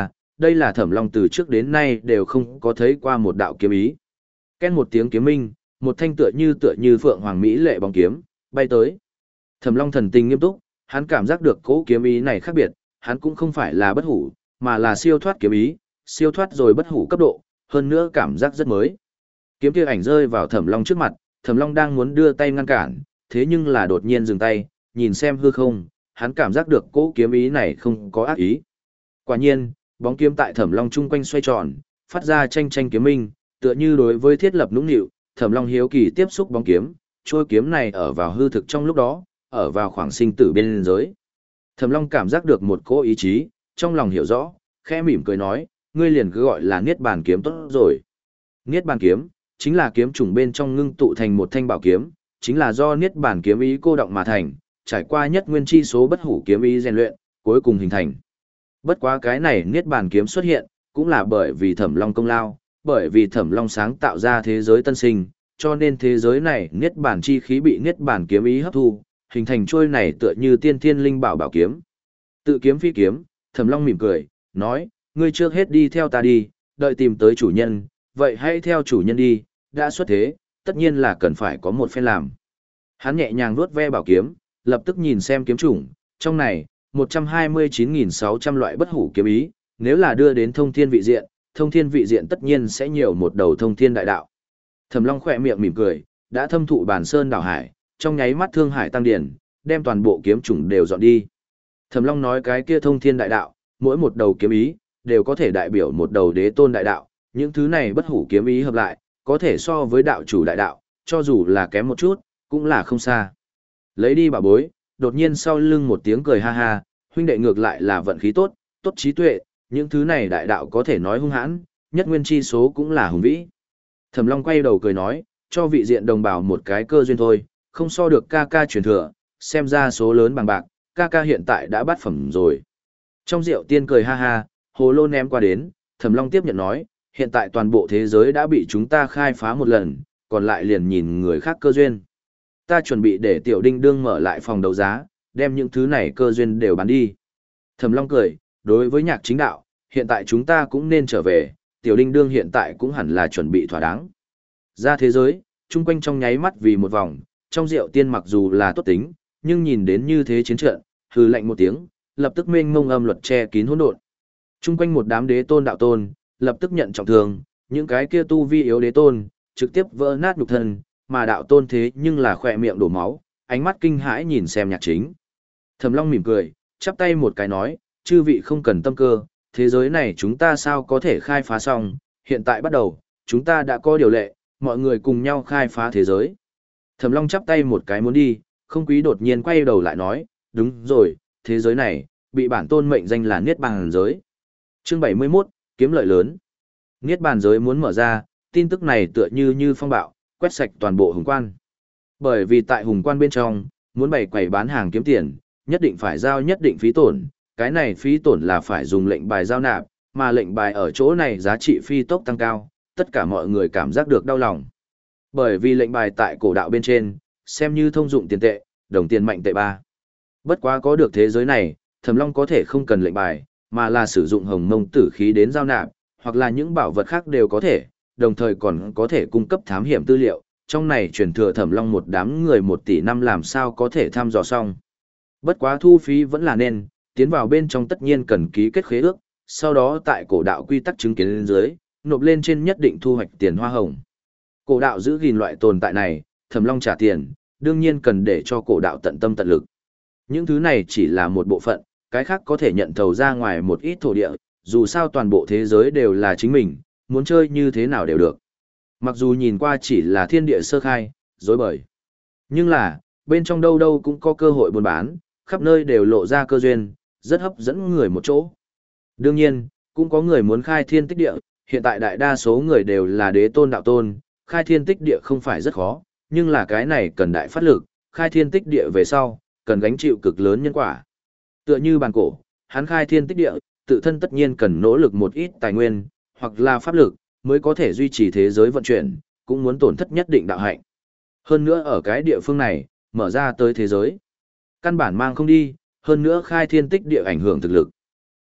đây là Thẩm Long từ trước đến nay đều không có thấy qua một đạo kiếm ý. Két một tiếng kiếm minh, một thanh tựa như tựa như phượng hoàng mỹ lệ bóng kiếm, bay tới. Thẩm Long thần tình nghiêm túc, hắn cảm giác được cỗ kiếm ý này khác biệt, hắn cũng không phải là bất hủ, mà là siêu thoát kiếm ý, siêu thoát rồi bất hủ cấp độ, hơn nữa cảm giác rất mới. Kiếm kia ảnh rơi vào Thẩm Long trước mặt, Thẩm Long đang muốn đưa tay ngăn cản, thế nhưng là đột nhiên dừng tay, nhìn xem hư không, hắn cảm giác được cỗ kiếm ý này không có ác ý. Quả nhiên, bóng kiếm tại Thẩm Long chung quanh xoay tròn, phát ra tranh tranh kiếm minh, tựa như đối với thiết lập nũng nịu, Thẩm Long hiếu kỳ tiếp xúc bóng kiếm, trôi kiếm này ở vào hư thực trong lúc đó, ở vào khoảng sinh tử bên giới. Thẩm Long cảm giác được một cỗ ý chí, trong lòng hiểu rõ, khẽ mỉm cười nói, ngươi liền cứ gọi là Niết Bàn kiếm tốt rồi. Niết Bàn kiếm chính là kiếm trùng bên trong ngưng tụ thành một thanh bảo kiếm, chính là do Niết Bàn kiếm ý cô động mà thành, trải qua nhất nguyên chi số bất hủ kiếm ý rèn luyện, cuối cùng hình thành. Bất quá cái này Niết Bàn kiếm xuất hiện, cũng là bởi vì Thẩm Long công lao, bởi vì Thẩm Long sáng tạo ra thế giới tân sinh, cho nên thế giới này Niết Bàn chi khí bị Niết Bàn kiếm ý hấp thu, hình thành trôi này tựa như tiên thiên linh bảo bảo kiếm. Tự kiếm phi kiếm, Thẩm Long mỉm cười, nói, ngươi trước hết đi theo ta đi, đợi tìm tới chủ nhân, vậy hãy theo chủ nhân đi, đã xuất thế, tất nhiên là cần phải có một phen làm. Hắn nhẹ nhàng vuốt ve bảo kiếm, lập tức nhìn xem kiếm chủng, trong này, một trăm hai mươi chín nghìn sáu trăm loại bất hủ kiếm ý, nếu là đưa đến thông thiên vị diện, thông thiên vị diện tất nhiên sẽ nhiều một đầu thông thiên đại đạo. Thẩm Long khỏe miệng mỉm cười, đã thâm thụ bản sơn đảo hải, trong nháy mắt thương hải tăng điển, đem toàn bộ kiếm chủng đều dọn đi. Thẩm Long nói cái kia thông thiên đại đạo, mỗi một đầu kiếm ý, đều có thể đại biểu một đầu đế tôn đại đạo, những thứ này bất hủ kiếm ý hợp lại, có thể so với đạo chủ đại đạo, cho dù là kém một chút, cũng là không xa. Lấy đi bà bối, đột nhiên sau lưng một tiếng cười ha ha, huynh đệ ngược lại là vận khí tốt, tốt trí tuệ, những thứ này đại đạo có thể nói hung hãn, nhất nguyên chi số cũng là hùng vĩ. Thẩm Long quay đầu cười nói, cho vị diện đồng bào một cái cơ duyên thôi, không so được ca ca truyền thừa, xem ra số lớn bằng bạc, ca ca hiện tại đã bát phẩm rồi. Trong rượu tiên cười ha ha, hồ lô ném qua đến, Thẩm Long tiếp nhận nói, hiện tại toàn bộ thế giới đã bị chúng ta khai phá một lần, còn lại liền nhìn người khác cơ duyên. Ta chuẩn bị để Tiểu Đinh Đương mở lại phòng đấu giá, đem những thứ này cơ duyên đều bán đi. Thẩm Long cười, đối với Nhạc Chính Đạo, hiện tại chúng ta cũng nên trở về, Tiểu Đinh Đương hiện tại cũng hẳn là chuẩn bị thỏa đáng. Ra thế giới, chung quanh trong nháy mắt vì một vòng, trong rượu tiên mặc dù là tốt tính, nhưng nhìn đến như thế chiến trận, hừ lạnh một tiếng, lập tức mênh mông âm luật che kín hỗn độn. Chung quanh một đám đế tôn đạo tôn, lập tức nhận trọng thương, những cái kia tu vi yếu đế tôn, trực tiếp vỡ nát nhục thân, mà đạo tôn thế nhưng là khỏe miệng đổ máu, ánh mắt kinh hãi nhìn xem Nhạc Chính. Thẩm Long mỉm cười, chắp tay một cái nói, chư vị không cần tâm cơ, thế giới này chúng ta sao có thể khai phá xong, hiện tại bắt đầu, chúng ta đã có điều lệ, mọi người cùng nhau khai phá thế giới. Thẩm Long chắp tay một cái muốn đi, không quý đột nhiên quay đầu lại nói, đúng rồi, thế giới này, bị bản tôn mệnh danh là Niết Bàn giới. Chương bảy mươi mốt, kiếm lợi lớn. Niết Bàn giới muốn mở ra, tin tức này tựa như như phong bạo, quét sạch toàn bộ hùng quan. Bởi vì tại hùng quan bên trong, muốn bày quầy bán hàng kiếm tiền, nhất định phải giao nhất định phí tổn, cái này phí tổn là phải dùng lệnh bài giao nạp, mà lệnh bài ở chỗ này giá trị phi tốc tăng cao, tất cả mọi người cảm giác được đau lòng. Bởi vì lệnh bài tại cổ đạo bên trên, xem như thông dụng tiền tệ, đồng tiền mạnh tệ ba. Bất quá có được thế giới này, Thẩm Long có thể không cần lệnh bài, mà là sử dụng hồng mông tử khí đến giao nạp, hoặc là những bảo vật khác đều có thể, đồng thời còn có thể cung cấp thám hiểm tư liệu, trong này truyền thừa Thẩm Long một đám người một tỷ năm làm sao có thể thăm dò xong. Bất quá thu phí vẫn là nên, tiến vào bên trong tất nhiên cần ký kết khế ước, sau đó tại cổ đạo quy tắc chứng kiến lên dưới, nộp lên trên nhất định thu hoạch tiền hoa hồng. Cổ đạo giữ gìn loại tồn tại này, Thẩm Long trả tiền, đương nhiên cần để cho cổ đạo tận tâm tận lực. Những thứ này chỉ là một bộ phận, cái khác có thể nhận thầu ra ngoài một ít thổ địa, dù sao toàn bộ thế giới đều là chính mình, muốn chơi như thế nào đều được. Mặc dù nhìn qua chỉ là thiên địa sơ khai, dối bời. Nhưng là, bên trong đâu đâu cũng có cơ hội buôn bán, khắp nơi đều lộ ra cơ duyên, rất hấp dẫn người một chỗ. Đương nhiên, cũng có người muốn khai thiên tích địa, hiện tại đại đa số người đều là đế tôn đạo tôn, khai thiên tích địa không phải rất khó, nhưng là cái này cần đại phát lực, khai thiên tích địa về sau, cần gánh chịu cực lớn nhân quả. Tựa như bàn cổ, hắn khai thiên tích địa, tự thân tất nhiên cần nỗ lực một ít tài nguyên, hoặc là pháp lực, mới có thể duy trì thế giới vận chuyển, cũng muốn tổn thất nhất định đạo hạnh. Hơn nữa ở cái địa phương này, mở ra tới thế giới. Căn bản mang không đi, hơn nữa khai thiên tích địa ảnh hưởng thực lực.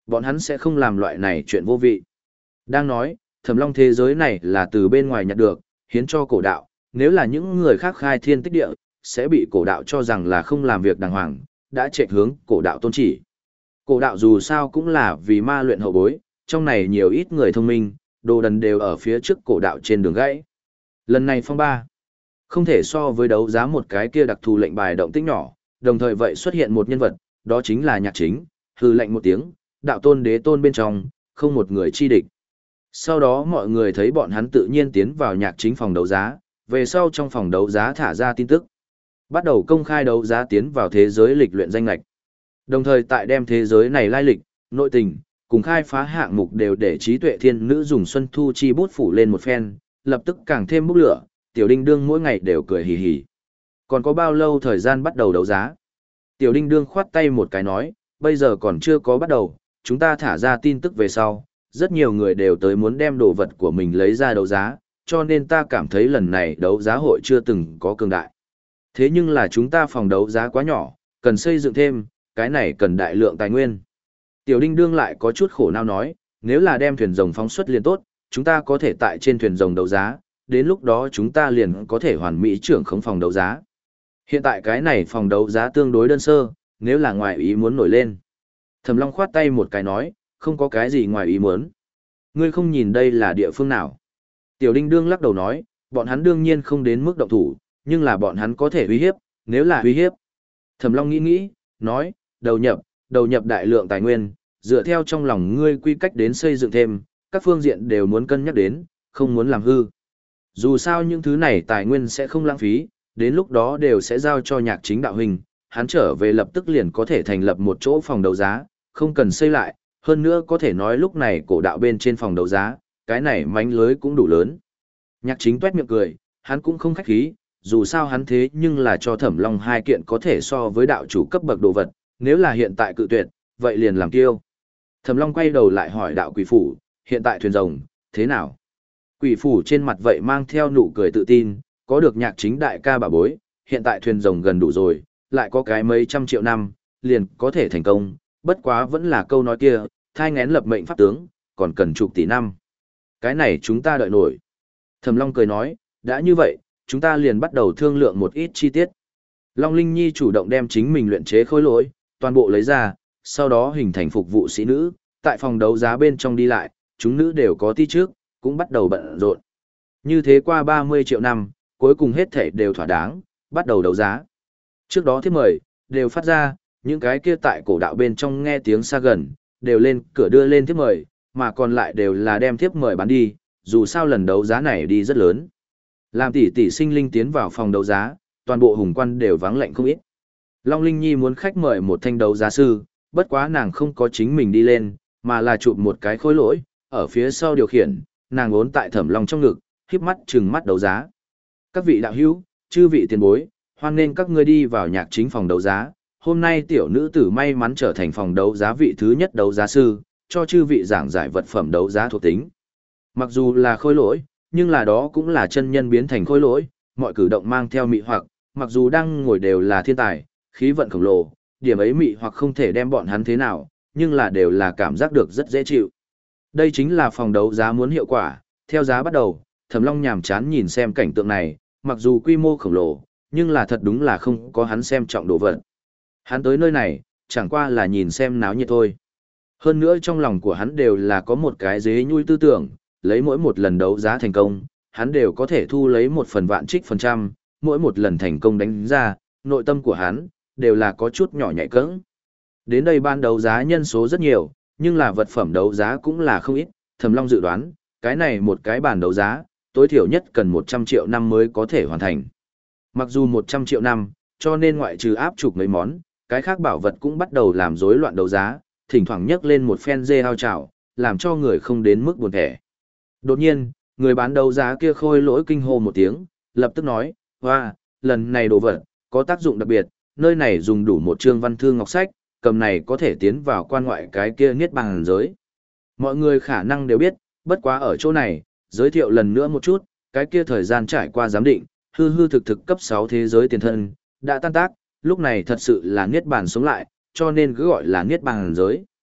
Bọn hắn sẽ không làm loại này chuyện vô vị. Đang nói, Thẩm Long thế giới này là từ bên ngoài nhặt được, hiến cho cổ đạo, nếu là những người khác khai thiên tích địa, sẽ bị cổ đạo cho rằng là không làm việc đàng hoàng, đã chạy hướng cổ đạo tôn chỉ. Cổ đạo dù sao cũng là vì ma luyện hậu bối, trong này nhiều ít người thông minh, đồ đần đều ở phía trước cổ đạo trên đường gãy. Lần này phong ba, không thể so với đấu giá một cái kia đặc thù lệnh bài động tĩnh nhỏ, đồng thời vậy xuất hiện một nhân vật, đó chính là Nhạc Chính, hừ lệnh một tiếng, đạo tôn đế tôn bên trong, không một người chi địch. Sau đó mọi người thấy bọn hắn tự nhiên tiến vào Nhạc Chính phòng đấu giá, về sau trong phòng đấu giá thả ra tin tức. Bắt đầu công khai đấu giá tiến vào thế giới lịch luyện danh lạch. Đồng thời tại đem thế giới này lai lịch, nội tình, cùng khai phá hạng mục đều để trí tuệ thiên nữ dùng xuân thu chi bút phủ lên một phen, lập tức càng thêm bốc lửa, tiểu đinh đương mỗi ngày đều cười hì hì. Còn có bao lâu thời gian bắt đầu đấu giá? Tiểu đinh đương khoát tay một cái nói, bây giờ còn chưa có bắt đầu, chúng ta thả ra tin tức về sau, rất nhiều người đều tới muốn đem đồ vật của mình lấy ra đấu giá, cho nên ta cảm thấy lần này đấu giá hội chưa từng có cường đại. Thế nhưng là chúng ta phòng đấu giá quá nhỏ, cần xây dựng thêm, cái này cần đại lượng tài nguyên. Tiểu đinh đương lại có chút khổ não nói, nếu là đem thuyền rồng phóng xuất liền tốt, chúng ta có thể tại trên thuyền rồng đấu giá, đến lúc đó chúng ta liền có thể hoàn mỹ trưởng khống phòng đấu giá. Hiện tại cái này phòng đấu giá tương đối đơn sơ, nếu là ngoài ý muốn nổi lên. Thẩm Long khoát tay một cái nói, không có cái gì ngoài ý muốn. Ngươi không nhìn đây là địa phương nào. Tiểu đinh đương lắc đầu nói, bọn hắn đương nhiên không đến mức động thủ, nhưng là bọn hắn có thể uy hiếp, nếu là uy hiếp. Thẩm Long nghĩ nghĩ, nói, đầu nhập, đầu nhập đại lượng tài nguyên, dựa theo trong lòng ngươi quy cách đến xây dựng thêm, các phương diện đều muốn cân nhắc đến, không muốn làm hư. Dù sao những thứ này tài nguyên sẽ không lãng phí, đến lúc đó đều sẽ giao cho Nhạc Chính đạo huynh, hắn trở về lập tức liền có thể thành lập một chỗ phòng đấu giá, không cần xây lại, hơn nữa có thể nói lúc này cổ đạo bên trên phòng đấu giá, cái này mánh lưới cũng đủ lớn. Nhạc Chính tuét miệng cười, hắn cũng không khách khí, dù sao hắn thế nhưng là cho Thẩm Long hai kiện có thể so với đạo chủ cấp bậc đồ vật, nếu là hiện tại cự tuyệt, vậy liền làm kiêu. Thẩm Long quay đầu lại hỏi đạo quỷ phủ, hiện tại thuyền rồng, thế nào? Quỷ phủ trên mặt vậy mang theo nụ cười tự tin, có được Nhạc Chính đại ca bà bối, hiện tại thuyền rồng gần đủ rồi, lại có cái mấy trăm triệu năm, liền có thể thành công, bất quá vẫn là câu nói kia, thai ngén lập mệnh pháp tướng, còn cần chục tỷ năm. Cái này chúng ta đợi nổi. Thẩm Long cười nói, đã như vậy, chúng ta liền bắt đầu thương lượng một ít chi tiết. Long Linh Nhi chủ động đem chính mình luyện chế khối lỗi, toàn bộ lấy ra, sau đó hình thành phục vụ sĩ nữ, tại phòng đấu giá bên trong đi lại, chúng nữ đều có tí trước, cũng bắt đầu bận rộn. Như thế qua ba mươi triệu năm, cuối cùng hết thể đều thỏa đáng, bắt đầu đấu giá. Trước đó thiếp mời, đều phát ra, những cái kia tại cổ đạo bên trong nghe tiếng xa gần, đều lên cửa đưa lên thiếp mời, mà còn lại đều là đem thiếp mời bán đi, dù sao lần đấu giá này đi rất lớn. Làm tỷ tỷ sinh linh tiến vào phòng đấu giá, toàn bộ hùng quan đều vắng lạnh không ít. Long Linh Nhi muốn khách mời một thanh đấu giá sư, bất quá nàng không có chính mình đi lên, mà là chụp một cái khối lỗi, ở phía sau điều khiển, nàng ốn tại Thẩm Long trong ngực, híp mắt trừng mắt đấu giá. Các vị đạo hữu, chư vị tiền bối, hoan nên các ngươi đi vào Nhạc Chính phòng đấu giá. Hôm nay tiểu nữ tử may mắn trở thành phòng đấu giá vị thứ nhất đấu giá sư, cho chư vị giảng giải vật phẩm đấu giá thuộc tính. Mặc dù là khối lỗi, nhưng là đó cũng là chân nhân biến thành khối lỗi, mọi cử động mang theo mị hoặc, mặc dù đang ngồi đều là thiên tài, khí vận khổng lồ, điểm ấy mị hoặc không thể đem bọn hắn thế nào, nhưng là đều là cảm giác được rất dễ chịu. Đây chính là phòng đấu giá muốn hiệu quả, theo giá bắt đầu, Thẩm Long nhàm chán nhìn xem cảnh tượng này, mặc dù quy mô khổng lồ, nhưng là thật đúng là không có hắn xem trọng đồ vật. Hắn tới nơi này, chẳng qua là nhìn xem náo nhiệt thôi. Hơn nữa trong lòng của hắn đều là có một cái dế nhui tư tưởng, lấy mỗi một lần đấu giá thành công, hắn đều có thể thu lấy một phần vạn trích phần trăm, mỗi một lần thành công đánh ra, nội tâm của hắn, đều là có chút nhỏ nhạy cẫng. Đến đây ban đấu giá nhân số rất nhiều, nhưng là vật phẩm đấu giá cũng là không ít, Thẩm Long dự đoán, cái này một cái bàn đấu giá, tối thiểu nhất cần một trăm triệu năm mới có thể hoàn thành. Mặc dù một trăm triệu năm, cho nên ngoại trừ áp chụp mấy món, cái khác bảo vật cũng bắt đầu làm rối loạn đấu giá, thỉnh thoảng nhấc lên một phen dê hao trào, làm cho người không đến mức buồn thẻ. Đột nhiên, người bán đấu giá kia khôi lỗi kinh hô một tiếng, lập tức nói, hoa, lần này đồ vật, có tác dụng đặc biệt, nơi này dùng đủ một chương văn thư ngọc sách, cầm này có thể tiến vào quan ngoại cái kia niết bàn giới. Mọi người khả năng đều biết, bất quá ở chỗ này, giới thiệu lần nữa một chút, cái kia thời gian trải qua giám định, hư hư thực thực cấp sáu thế giới tiền thân, đã tan tác, lúc này thật sự là niết bàn sống lại, cho nên cứ gọi là niết bàn giới.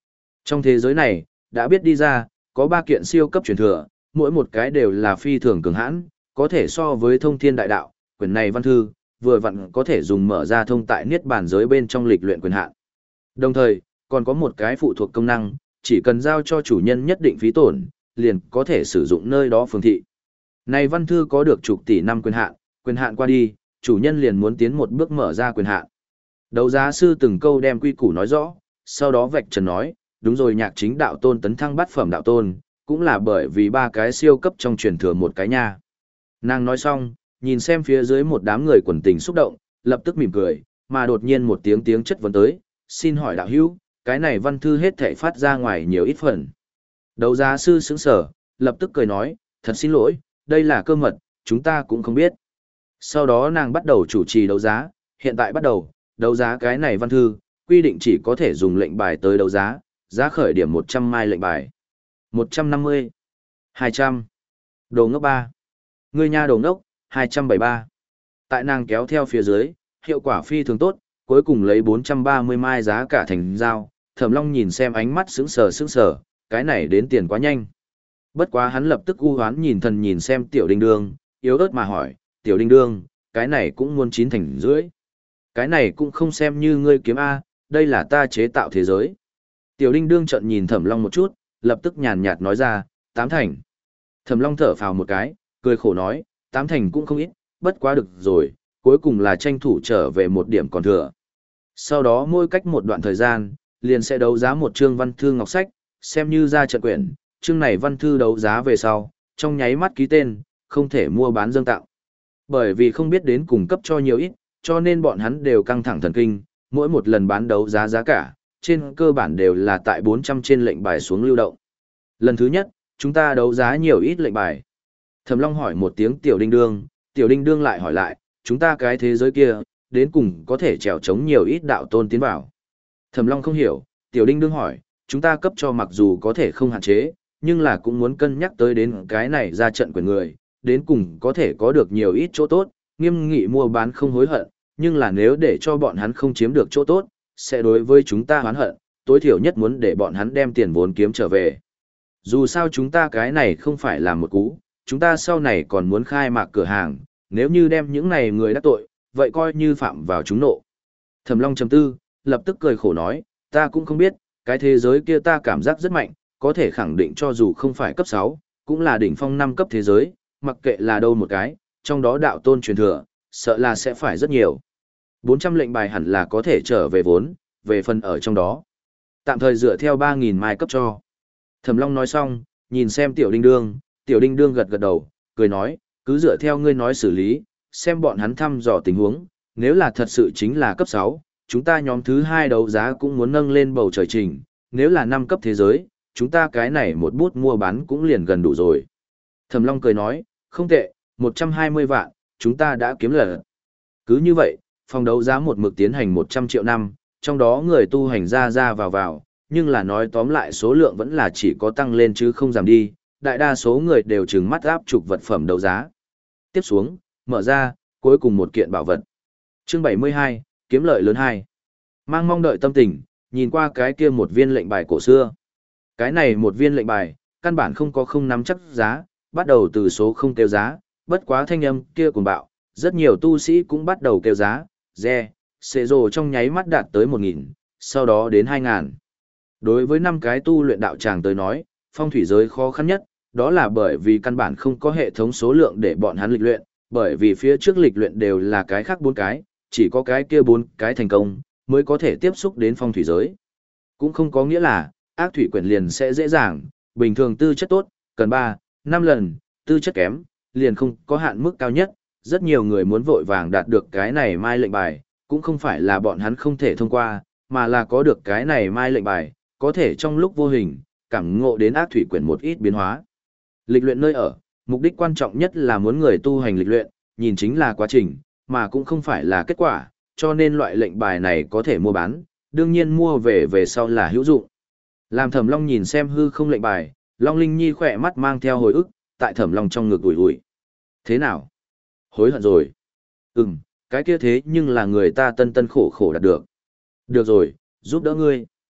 Trong thế giới này, đã biết đi ra, có ba kiện siêu cấp truyền thừa, mỗi một cái đều là phi thường cường hãn, có thể so với thông thiên đại đạo, quyển này văn thư, vừa vặn có thể dùng mở ra thông tại niết bàn giới bên trong lịch luyện quyền hạn. Đồng thời, còn có một cái phụ thuộc công năng, chỉ cần giao cho chủ nhân nhất định phí tổn, liền có thể sử dụng nơi đó phương thị. Này văn thư có được chục tỷ năm quyền hạn, quyền hạn qua đi, chủ nhân liền muốn tiến một bước mở ra quyền hạn. Đấu giá sư từng câu đem quy củ nói rõ, sau đó vạch trần nói, đúng rồi, nhạc chính đạo tôn tấn thăng bát phẩm đạo tôn, cũng là bởi vì ba cái siêu cấp trong truyền thừa một cái nha. Nàng nói xong, nhìn xem phía dưới một đám người quần tình xúc động, lập tức mỉm cười, mà đột nhiên một tiếng tiếng chất vấn tới, xin hỏi đạo hữu, cái này văn thư hết thảy phát ra ngoài nhiều ít phần. Đấu giá sư sững sở, lập tức cười nói, thật xin lỗi, đây là cơ mật, chúng ta cũng không biết. Sau đó nàng bắt đầu chủ trì đấu giá, hiện tại bắt đầu, đấu giá cái này văn thư, quy định chỉ có thể dùng lệnh bài tới đấu giá, giá khởi điểm một trăm mai lệnh bài. một trăm năm mươi, hai trăm, đồ ngốc ba. Người nha đồ ngốc, hai trăm bảy mươi ba. Tại nàng kéo theo phía dưới, hiệu quả phi thường tốt, cuối cùng lấy bốn trăm ba mươi mai giá cả thành giao. Thẩm Long nhìn xem ánh mắt sững sờ sững sờ, cái này đến tiền quá nhanh. Bất quá hắn lập tức u hoán nhìn thần nhìn xem Tiểu Đinh Đương, yếu ớt mà hỏi, Tiểu Đinh Đương, cái này cũng muốn chín thành rưỡi. Cái này cũng không xem như ngươi kiếm A, đây là ta chế tạo thế giới. Tiểu Đinh Đương trợn nhìn Thẩm Long một chút, lập tức nhàn nhạt nói ra, tám thành. Thẩm Long thở phào một cái, cười khổ nói, tám thành cũng không ít, bất quá được rồi, cuối cùng là tranh thủ trở về một điểm còn thừa. Sau đó mỗi cách một đoạn thời gian, liền sẽ đấu giá một chương văn thư ngọc sách, xem như ra trận quyển, chương này văn thư đấu giá về sau, trong nháy mắt ký tên, không thể mua bán dâng tặng. Bởi vì không biết đến cùng cấp cho nhiều ít, cho nên bọn hắn đều căng thẳng thần kinh, mỗi một lần bán đấu giá giá cả, trên cơ bản đều là tại bốn trăm trên lệnh bài xuống lưu động. Lần thứ nhất, chúng ta đấu giá nhiều ít lệnh bài. Thẩm Long hỏi một tiếng Tiểu Đinh Đương, Tiểu Đinh Đương lại hỏi lại, chúng ta cái thế giới kia, đến cùng có thể trèo chống nhiều ít đạo tôn tiến vào. Thẩm Long không hiểu, Tiểu Đinh Đương hỏi, chúng ta cấp cho mặc dù có thể không hạn chế, nhưng là cũng muốn cân nhắc tới đến cái này ra trận quyền người, đến cùng có thể có được nhiều ít chỗ tốt, nghiêm nghị mua bán không hối hận, nhưng là nếu để cho bọn hắn không chiếm được chỗ tốt, sẽ đối với chúng ta hoán hận, tối thiểu nhất muốn để bọn hắn đem tiền vốn kiếm trở về. Dù sao chúng ta cái này không phải là một cú, chúng ta sau này còn muốn khai mạc cửa hàng, nếu như đem những này người đắc tội, vậy coi như phạm vào chúng nộ. Thẩm Long trầm tư, lập tức cười khổ nói, ta cũng không biết, cái thế giới kia ta cảm giác rất mạnh, có thể khẳng định cho dù không phải cấp sáu, cũng là đỉnh phong năm cấp thế giới, mặc kệ là đâu một cái, trong đó đạo tôn truyền thừa, sợ là sẽ phải rất nhiều. bốn trăm lệnh bài hẳn là có thể trở về vốn, về phần ở trong đó. Tạm thời dựa theo ba nghìn mai cấp cho. Thẩm Long nói xong, nhìn xem Tiểu Đinh Đương, Tiểu Đinh Đương gật gật đầu, cười nói, cứ dựa theo ngươi nói xử lý, xem bọn hắn thăm dò tình huống, nếu là thật sự chính là cấp sáu, chúng ta nhóm thứ hai đấu giá cũng muốn nâng lên bầu trời trình, nếu là năm cấp thế giới, chúng ta cái này một bút mua bán cũng liền gần đủ rồi. Thẩm Long cười nói, không tệ, một trăm hai mươi vạn, chúng ta đã kiếm lời. Cứ như vậy, phòng đấu giá một mực tiến hành một trăm triệu năm, trong đó người tu hành ra ra vào vào, nhưng là nói tóm lại số lượng vẫn là chỉ có tăng lên chứ không giảm đi, đại đa số người đều trừng mắt áp trục vật phẩm đấu giá. Tiếp xuống, mở ra, cuối cùng một kiện bảo vật. Chương bảy mươi hai, kiếm lợi lớn hai. Mang mong đợi tâm tình, nhìn qua cái kia một viên lệnh bài cổ xưa. Cái này một viên lệnh bài, căn bản không có không nắm chắc giá, bắt đầu từ số không kêu giá, bất quá thanh âm kia cuồng bạo, rất nhiều tu sĩ cũng bắt đầu kêu giá, re, xệ rồ trong nháy mắt đạt tới một nghìn, sau đó đến hai nghìn. Đối với năm cái tu luyện đạo tràng tới nói, phong thủy giới khó khăn nhất, đó là bởi vì căn bản không có hệ thống số lượng để bọn hắn lịch luyện, bởi vì phía trước lịch luyện đều là cái khác bốn cái, chỉ có cái kia bốn cái thành công, mới có thể tiếp xúc đến phong thủy giới. Cũng không có nghĩa là, ác thủy quyển liền sẽ dễ dàng, bình thường tư chất tốt, cần ba, năm lần, tư chất kém, liền không có hạn mức cao nhất, rất nhiều người muốn vội vàng đạt được cái này mai lệnh bài, cũng không phải là bọn hắn không thể thông qua, mà là có được cái này mai lệnh bài, có thể trong lúc vô hình, cảm ngộ đến ác thủy quyển một ít biến hóa. Lịch luyện nơi ở, mục đích quan trọng nhất là muốn người tu hành lịch luyện, nhìn chính là quá trình, mà cũng không phải là kết quả, cho nên loại lệnh bài này có thể mua bán, đương nhiên mua về về sau là hữu dụng. Làm Thẩm Long nhìn xem hư không lệnh bài, Long Linh Nhi khỏe mắt mang theo hồi ức, tại Thẩm Long trong ngực ủi ủi. Thế nào? Hối hận rồi. Ừm, cái kia thế nhưng là người ta tân tân khổ khổ đạt được. Được rồi, giúp đỡ ngươi.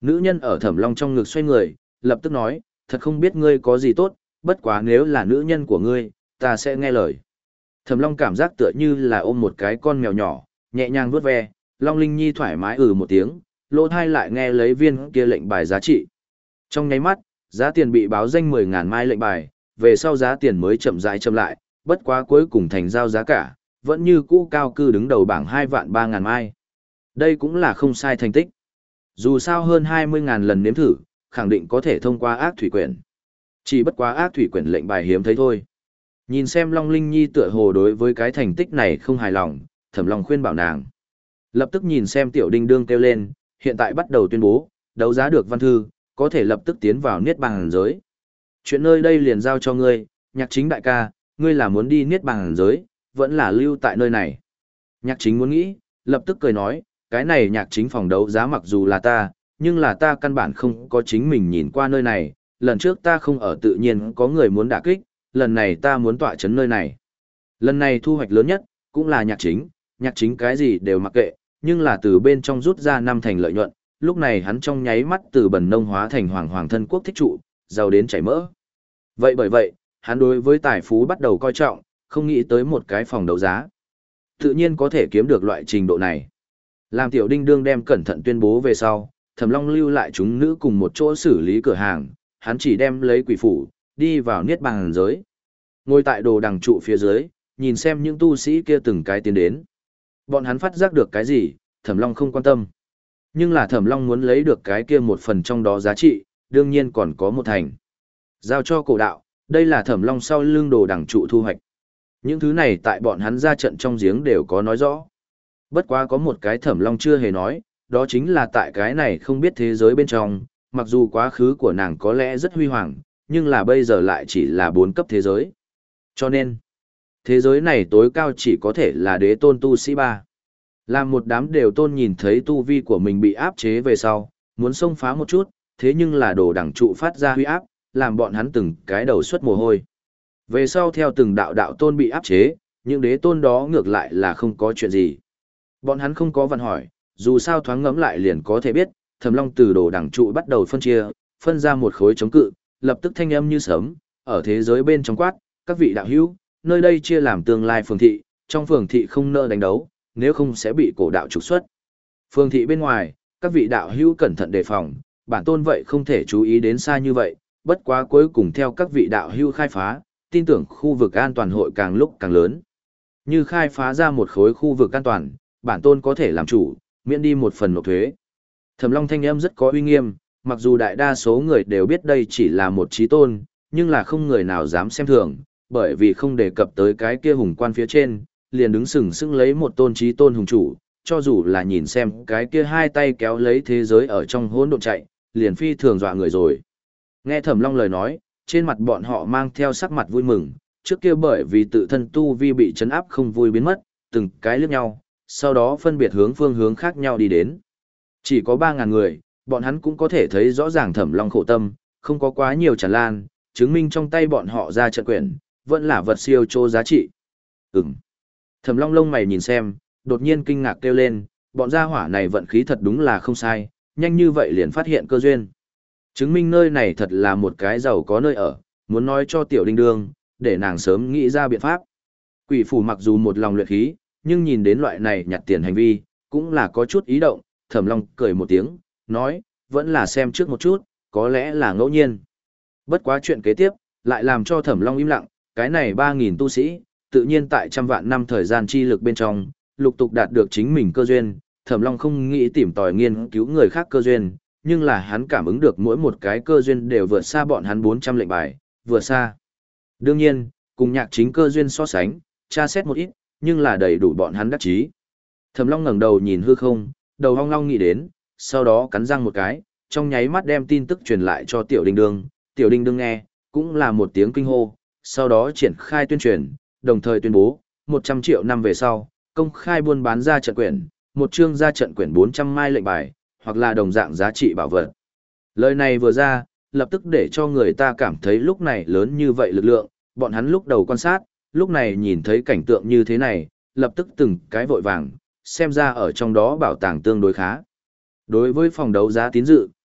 Nữ nhân ở Thẩm Long trong ngực xoay người, lập tức nói, thật không biết ngươi có gì tốt, bất quá nếu là nữ nhân của ngươi, ta sẽ nghe lời. Thẩm Long cảm giác tựa như là ôm một cái con mèo nhỏ, nhẹ nhàng vuốt ve, Long Linh Nhi thoải mái ừ một tiếng, lỗ thai lại nghe lấy viên kia lệnh bài giá trị. Trong nháy mắt, giá tiền bị báo danh mười ngàn mai lệnh bài, về sau giá tiền mới chậm rãi chậm lại, bất quá cuối cùng thành giao giá cả, vẫn như cũ cao cư đứng đầu bảng hai vạn ba ngàn mai. Đây cũng là không sai thành tích. Dù sao hơn hai mươi ngàn lần nếm thử, khẳng định có thể thông qua ác thủy quyển. Chỉ bất quá ác thủy quyển lệnh bài hiếm thấy thôi. Nhìn xem Long Linh Nhi tựa hồ đối với cái thành tích này không hài lòng, Thẩm Long khuyên bảo nàng. Lập tức nhìn xem Tiểu Đinh Đương kêu lên, hiện tại bắt đầu tuyên bố, đấu giá được văn thư, có thể lập tức tiến vào Niết Bàn giới. Chuyện nơi đây liền giao cho ngươi, Nhạc Chính đại ca, ngươi là muốn đi Niết Bàn giới, vẫn là lưu tại nơi này. Nhạc Chính muốn nghĩ, lập tức cười nói, cái này Nhạc Chính phòng đấu giá mặc dù là ta, nhưng là ta căn bản không có chính mình nhìn qua nơi này, lần trước ta không ở tự nhiên có người muốn đả kích, lần này ta muốn tọa chấn nơi này. Lần này thu hoạch lớn nhất, cũng là Nhạc Chính, Nhạc Chính cái gì đều mặc kệ, nhưng là từ bên trong rút ra năm thành lợi nhuận, lúc này hắn trong nháy mắt từ bần nông hóa thành hoàng hoàng thân quốc thích trụ, giàu đến chảy mỡ. Vậy bởi vậy, hắn đối với tài phú bắt đầu coi trọng, không nghĩ tới một cái phòng đấu giá. Tự nhiên có thể kiếm được loại trình độ này. Làm Tiểu Đinh Đương đem cẩn thận tuyên bố về sau, Thẩm Long lưu lại chúng nữ cùng một chỗ xử lý cửa hàng, hắn chỉ đem lấy quỷ phủ, đi vào Niết Bàn giới. Ngồi tại đồ đằng trụ phía dưới, nhìn xem những tu sĩ kia từng cái tiến đến. Bọn hắn phát giác được cái gì, Thẩm Long không quan tâm. Nhưng là Thẩm Long muốn lấy được cái kia một phần trong đó giá trị, đương nhiên còn có một thành. Giao cho cổ đạo, đây là Thẩm Long sau lưng đồ đằng trụ thu hoạch. Những thứ này tại bọn hắn ra trận trong giếng đều có nói rõ. Bất quá có một cái Thẩm Long chưa hề nói, đó chính là tại cái này không biết thế giới bên trong, mặc dù quá khứ của nàng có lẽ rất huy hoàng, nhưng là bây giờ lại chỉ là bốn cấp thế giới. Cho nên, thế giới này tối cao chỉ có thể là đế tôn tu sĩ ba. Làm một đám đều tôn nhìn thấy tu vi của mình bị áp chế về sau, muốn xông phá một chút, thế nhưng là đồ đẳng trụ phát ra huy áp, làm bọn hắn từng cái đầu xuất mồ hôi. Về sau theo từng đạo đạo tôn bị áp chế, những đế tôn đó ngược lại là không có chuyện gì. Bọn hắn không có vận hỏi, dù sao thoáng ngẫm lại liền có thể biết, Thẩm Long từ đồ đẳng trụ bắt đầu phân chia, phân ra một khối chống cự, lập tức thanh âm như sấm, ở thế giới bên trong quát, các vị đạo hữu, nơi đây chia làm tương lai phường thị, trong phường thị không nợ đánh đấu, nếu không sẽ bị cổ đạo trục xuất. Phường thị bên ngoài, các vị đạo hữu cẩn thận đề phòng, bản tôn vậy không thể chú ý đến xa như vậy, bất quá cuối cùng theo các vị đạo hữu khai phá, tin tưởng khu vực an toàn hội càng lúc càng lớn. Như khai phá ra một khối khu vực an toàn, bản tôn có thể làm chủ, miễn đi một phần nộp thuế. Thẩm Long thanh âm rất có uy nghiêm, mặc dù đại đa số người đều biết đây chỉ là một chí tôn, nhưng là không người nào dám xem thường, bởi vì không đề cập tới cái kia hùng quan phía trên, liền đứng sừng sững lấy một tôn chí tôn hùng chủ, cho dù là nhìn xem cái kia hai tay kéo lấy thế giới ở trong hỗn độn chạy, liền phi thường dọa người rồi. Nghe Thẩm Long lời nói, trên mặt bọn họ mang theo sắc mặt vui mừng, trước kia bởi vì tự thân tu vi bị chấn áp không vui biến mất, từng cái liếc nhau, sau đó phân biệt hướng phương hướng khác nhau đi đến. Chỉ có ba ngàn người, bọn hắn cũng có thể thấy rõ ràng Thẩm Long khổ tâm, không có quá nhiều tràn lan, chứng minh trong tay bọn họ ra trận quyển, vẫn là vật siêu chô giá trị. Ừm. Thẩm Long lông mày nhìn xem, đột nhiên kinh ngạc kêu lên, bọn gia hỏa này vận khí thật đúng là không sai, nhanh như vậy liền phát hiện cơ duyên. Chứng minh nơi này thật là một cái giàu có nơi ở, muốn nói cho Tiểu Đinh Đương, để nàng sớm nghĩ ra biện pháp. Quỷ phủ mặc dù một lòng luyện khí, nhưng nhìn đến loại này nhặt tiền hành vi, cũng là có chút ý động, Thẩm Long cười một tiếng, nói, vẫn là xem trước một chút, có lẽ là ngẫu nhiên. Bất quá chuyện kế tiếp, lại làm cho Thẩm Long im lặng, cái này ba nghìn tu sĩ, tự nhiên tại trăm vạn năm thời gian chi lực bên trong, lục tục đạt được chính mình cơ duyên, Thẩm Long không nghĩ tìm tòi nghiên cứu người khác cơ duyên, nhưng là hắn cảm ứng được mỗi một cái cơ duyên đều vượt xa bọn hắn bốn trăm lệnh bài, vượt xa. Đương nhiên, cùng Nhạc Chính cơ duyên so sánh, tra xét một ít, nhưng là đầy đủ bọn hắn đắc chí. Thẩm Long ngẩng đầu nhìn hư không, đầu hong long nghĩ đến, sau đó cắn răng một cái, trong nháy mắt đem tin tức truyền lại cho Tiểu Đinh Đương, Tiểu Đinh Đương nghe, cũng là một tiếng kinh hô, sau đó triển khai tuyên truyền, đồng thời tuyên bố, một trăm triệu năm về sau, công khai buôn bán ra trận quyển, một chương ra trận quyển bốn trăm mai lệnh bài, hoặc là đồng dạng giá trị bảo vật. Lời này vừa ra, lập tức để cho người ta cảm thấy lúc này lớn như vậy lực lượng, bọn hắn lúc đầu quan sát, lúc này nhìn thấy cảnh tượng như thế này, lập tức từng cái vội vàng, xem ra ở trong đó bảo tàng tương đối khá. Đối với phòng đấu giá tín dự,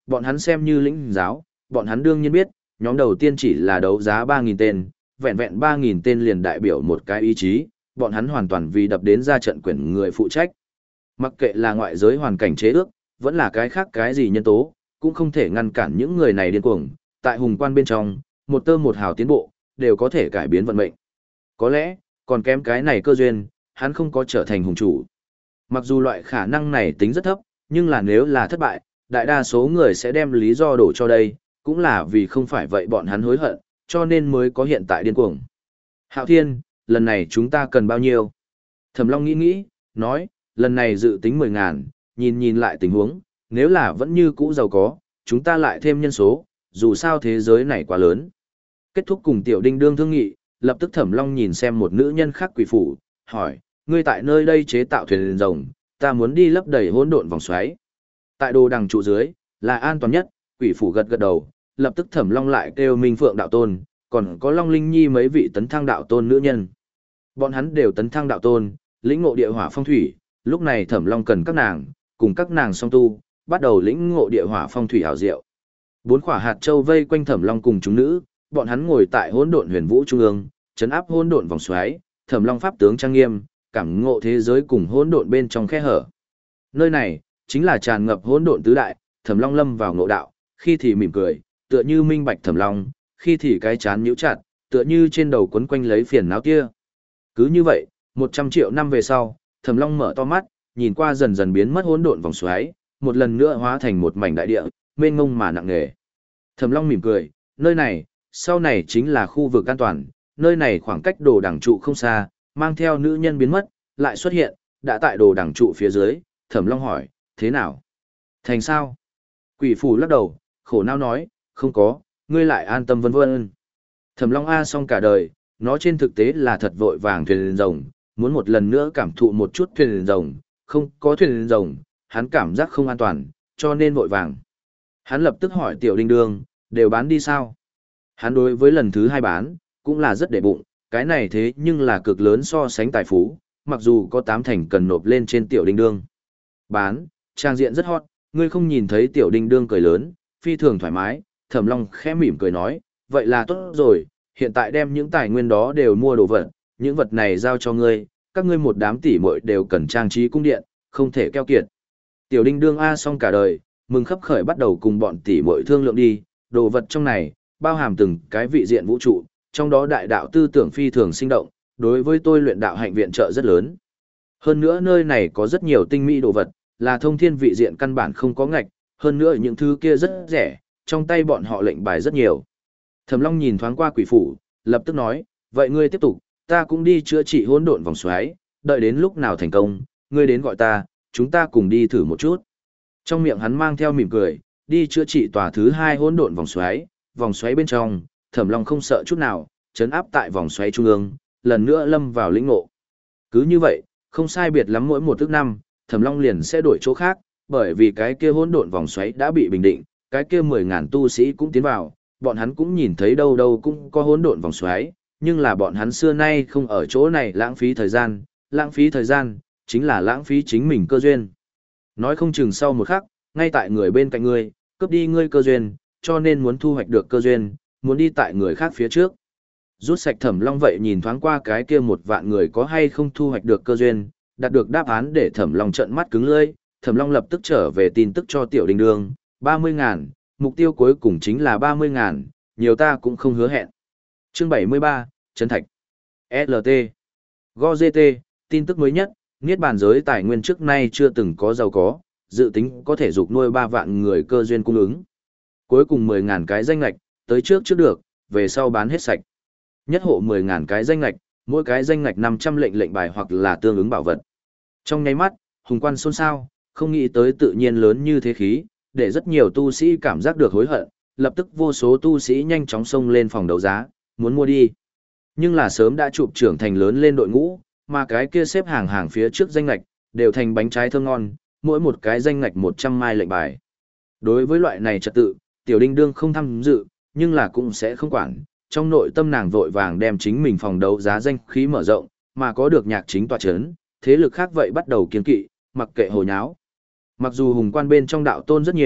bọn hắn xem như lĩnh giáo, bọn hắn đương nhiên biết, nhóm đầu tiên chỉ là đấu giá ba nghìn tên, vẹn vẹn ba nghìn tên liền đại biểu một cái ý chí, bọn hắn hoàn toàn vì đập đến ra trận quyển người phụ trách. Mặc kệ là ngoại giới hoàn cảnh chế ước, vẫn là cái khác cái gì nhân tố, cũng không thể ngăn cản những người này điên cuồng, tại hùng quan bên trong, một tơ một hào tiến bộ, đều có thể cải biến vận mệnh. Có lẽ, còn kém cái này cơ duyên, hắn không có trở thành hùng chủ. Mặc dù loại khả năng này tính rất thấp, nhưng là nếu là thất bại, đại đa số người sẽ đem lý do đổ cho đây, cũng là vì không phải vậy bọn hắn hối hận, cho nên mới có hiện tại điên cuồng. Hạo Thiên, lần này chúng ta cần bao nhiêu? Thẩm Long nghĩ nghĩ, nói, lần này dự tính mười ngàn, nhìn nhìn lại tình huống, nếu là vẫn như cũ giàu có, chúng ta lại thêm nhân số, dù sao thế giới này quá lớn. Kết thúc cùng Tiểu Đinh đương thương nghị, lập tức Thẩm Long nhìn xem một nữ nhân khác quỷ phủ, hỏi, ngươi tại nơi đây chế tạo thuyền rồng, ta muốn đi lấp đầy hỗn độn vòng xoáy. Tại đồ đằng trụ dưới, là an toàn nhất, quỷ phủ gật gật đầu, lập tức Thẩm Long lại kêu Minh Phượng đạo tôn, còn có Long Linh Nhi mấy vị tấn thăng đạo tôn nữ nhân. Bọn hắn đều tấn thăng đạo tôn, lĩnh ngộ địa hỏa phong thủy, lúc này Thẩm Long cần các nàng, cùng các nàng song tu, bắt đầu lĩnh ngộ địa hỏa phong thủy hảo diệu. Bốn quả hạt châu vây quanh Thẩm Long cùng chúng nữ, bọn hắn ngồi tại hỗn độn huyền vũ trung ương, trấn áp hỗn độn vòng xoáy, Thẩm Long pháp tướng trang nghiêm, cảm ngộ thế giới cùng hỗn độn bên trong khe hở. Nơi này chính là tràn ngập hỗn độn tứ đại, Thẩm Long lâm vào ngộ đạo, khi thì mỉm cười, tựa như minh bạch Thẩm Long, khi thì cái chán nhíu chặt, tựa như trên đầu quấn quanh lấy phiền não kia. Cứ như vậy, một trăm triệu năm về sau, Thẩm Long mở to mắt, nhìn qua dần dần biến mất hỗn độn vòng xoáy, một lần nữa hóa thành một mảnh đại địa, mênh mông mà nặng nề. Thẩm Long mỉm cười, nơi này, sau này chính là khu vực an toàn, nơi này khoảng cách đồ đẳng trụ không xa, mang theo nữ nhân biến mất, lại xuất hiện, đã tại đồ đẳng trụ phía dưới, Thẩm Long hỏi, thế nào? Thành sao? Quỷ phủ lắc đầu, khổ não nói, không có, ngươi lại an tâm vân vân. Thẩm Long a xong cả đời, nó trên thực tế là thật vội vàng thuyền rồng, muốn một lần nữa cảm thụ một chút thuyền rồng, không có thuyền rồng, hắn cảm giác không an toàn, cho nên vội vàng. Hắn lập tức hỏi Tiểu Đinh Đương, đều bán đi sao? Hắn đối với lần thứ hai bán, cũng là rất để bụng, cái này thế nhưng là cực lớn so sánh tài phú, mặc dù có tám thành cần nộp lên trên Tiểu Đinh Đương. Bán, trang diện rất hot, ngươi không nhìn thấy Tiểu Đinh Đương cười lớn, phi thường thoải mái, Thẩm Long khẽ mỉm cười nói, vậy là tốt rồi, hiện tại đem những tài nguyên đó đều mua đồ vật, những vật này giao cho ngươi, các ngươi một đám tỷ muội đều cần trang trí cung điện, không thể keo kiệt. Tiểu Đinh Đương a xong cả đời, mừng khấp khởi bắt đầu cùng bọn tỷ muội thương lượng đi, đồ vật trong này, bao hàm từng cái vị diện vũ trụ, trong đó đại đạo tư tưởng phi thường sinh động, đối với tôi luyện đạo hạnh viện trợ rất lớn. Hơn nữa nơi này có rất nhiều tinh mỹ đồ vật, là thông thiên vị diện căn bản không có ngạch, hơn nữa những thứ kia rất rẻ, trong tay bọn họ lệnh bài rất nhiều. Thẩm Long nhìn thoáng qua quỷ phủ, lập tức nói, vậy ngươi tiếp tục, ta cũng đi chữa trị hỗn độn vòng xoáy, đợi đến lúc nào thành công, ngươi đến gọi ta, chúng ta cùng đi thử một chút. Trong miệng hắn mang theo mỉm cười, đi chữa trị tòa thứ hai hỗn độn vòng xoáy, vòng xoáy bên trong, Thẩm Long không sợ chút nào, chấn áp tại vòng xoáy trung ương, lần nữa lâm vào lĩnh ngộ. Cứ như vậy, không sai biệt lắm mỗi một thước năm, Thẩm Long liền sẽ đổi chỗ khác, bởi vì cái kia hỗn độn vòng xoáy đã bị bình định, cái kia mười ngàn tu sĩ cũng tiến vào, bọn hắn cũng nhìn thấy đâu đâu cũng có hỗn độn vòng xoáy, nhưng là bọn hắn xưa nay không ở chỗ này lãng phí thời gian, lãng phí thời gian, chính là lãng phí chính mình cơ duyên. Nói không chừng sau một khắc, ngay tại người bên cạnh ngươi, cướp đi ngươi cơ duyên, cho nên muốn thu hoạch được cơ duyên, muốn đi tại người khác phía trước. Rút sạch Thẩm Long vậy nhìn thoáng qua cái kia một vạn người có hay không thu hoạch được cơ duyên, đạt được đáp án để Thẩm Long trợn mắt cứng lưỡi, Thẩm Long lập tức trở về tin tức cho Tiểu Đinh Đương, ba mươi ngàn, mục tiêu cuối cùng chính là ba mươi ngàn, nhiều ta cũng không hứa hẹn. Chương bảy mươi ba, Trấn Thạch. ét lờ tê. giê giê tê, tin tức mới nhất, Niết bàn giới tài nguyên trước nay chưa từng có giàu có, dự tính có thể dục nuôi ba vạn người cơ duyên cung ứng. Cuối cùng mười ngàn cái danh lạch, tới trước trước được, về sau bán hết sạch. Nhất hộ mười ngàn cái danh lạch, mỗi cái danh lạch năm trăm lệnh lệnh bài hoặc là tương ứng bảo vật. Trong nháy mắt, hùng quan xôn xao, không nghĩ tới tự nhiên lớn như thế khí, để rất nhiều tu sĩ cảm giác được hối hận, lập tức vô số tu sĩ nhanh chóng xông lên phòng đấu giá, muốn mua đi. Nhưng là sớm đã chụp trưởng thành lớn lên đội ngũ, mà cái kia xếp hàng hàng phía trước danh lạch, đều thành bánh trái thơm ngon, mỗi một cái danh lạch một trăm mai lệnh bài. Đối với loại này trật tự, Tiểu Đinh Đương không tham dự, nhưng là cũng sẽ không quản, trong nội tâm nàng vội vàng đem chính mình phòng đấu giá danh khí mở rộng, mà có được nhạc chính tọa chấn, thế lực khác vậy bắt đầu kiên kỵ, mặc kệ hồ nháo. Mặc dù hùng quan bên trong đạo tôn rất nhiều,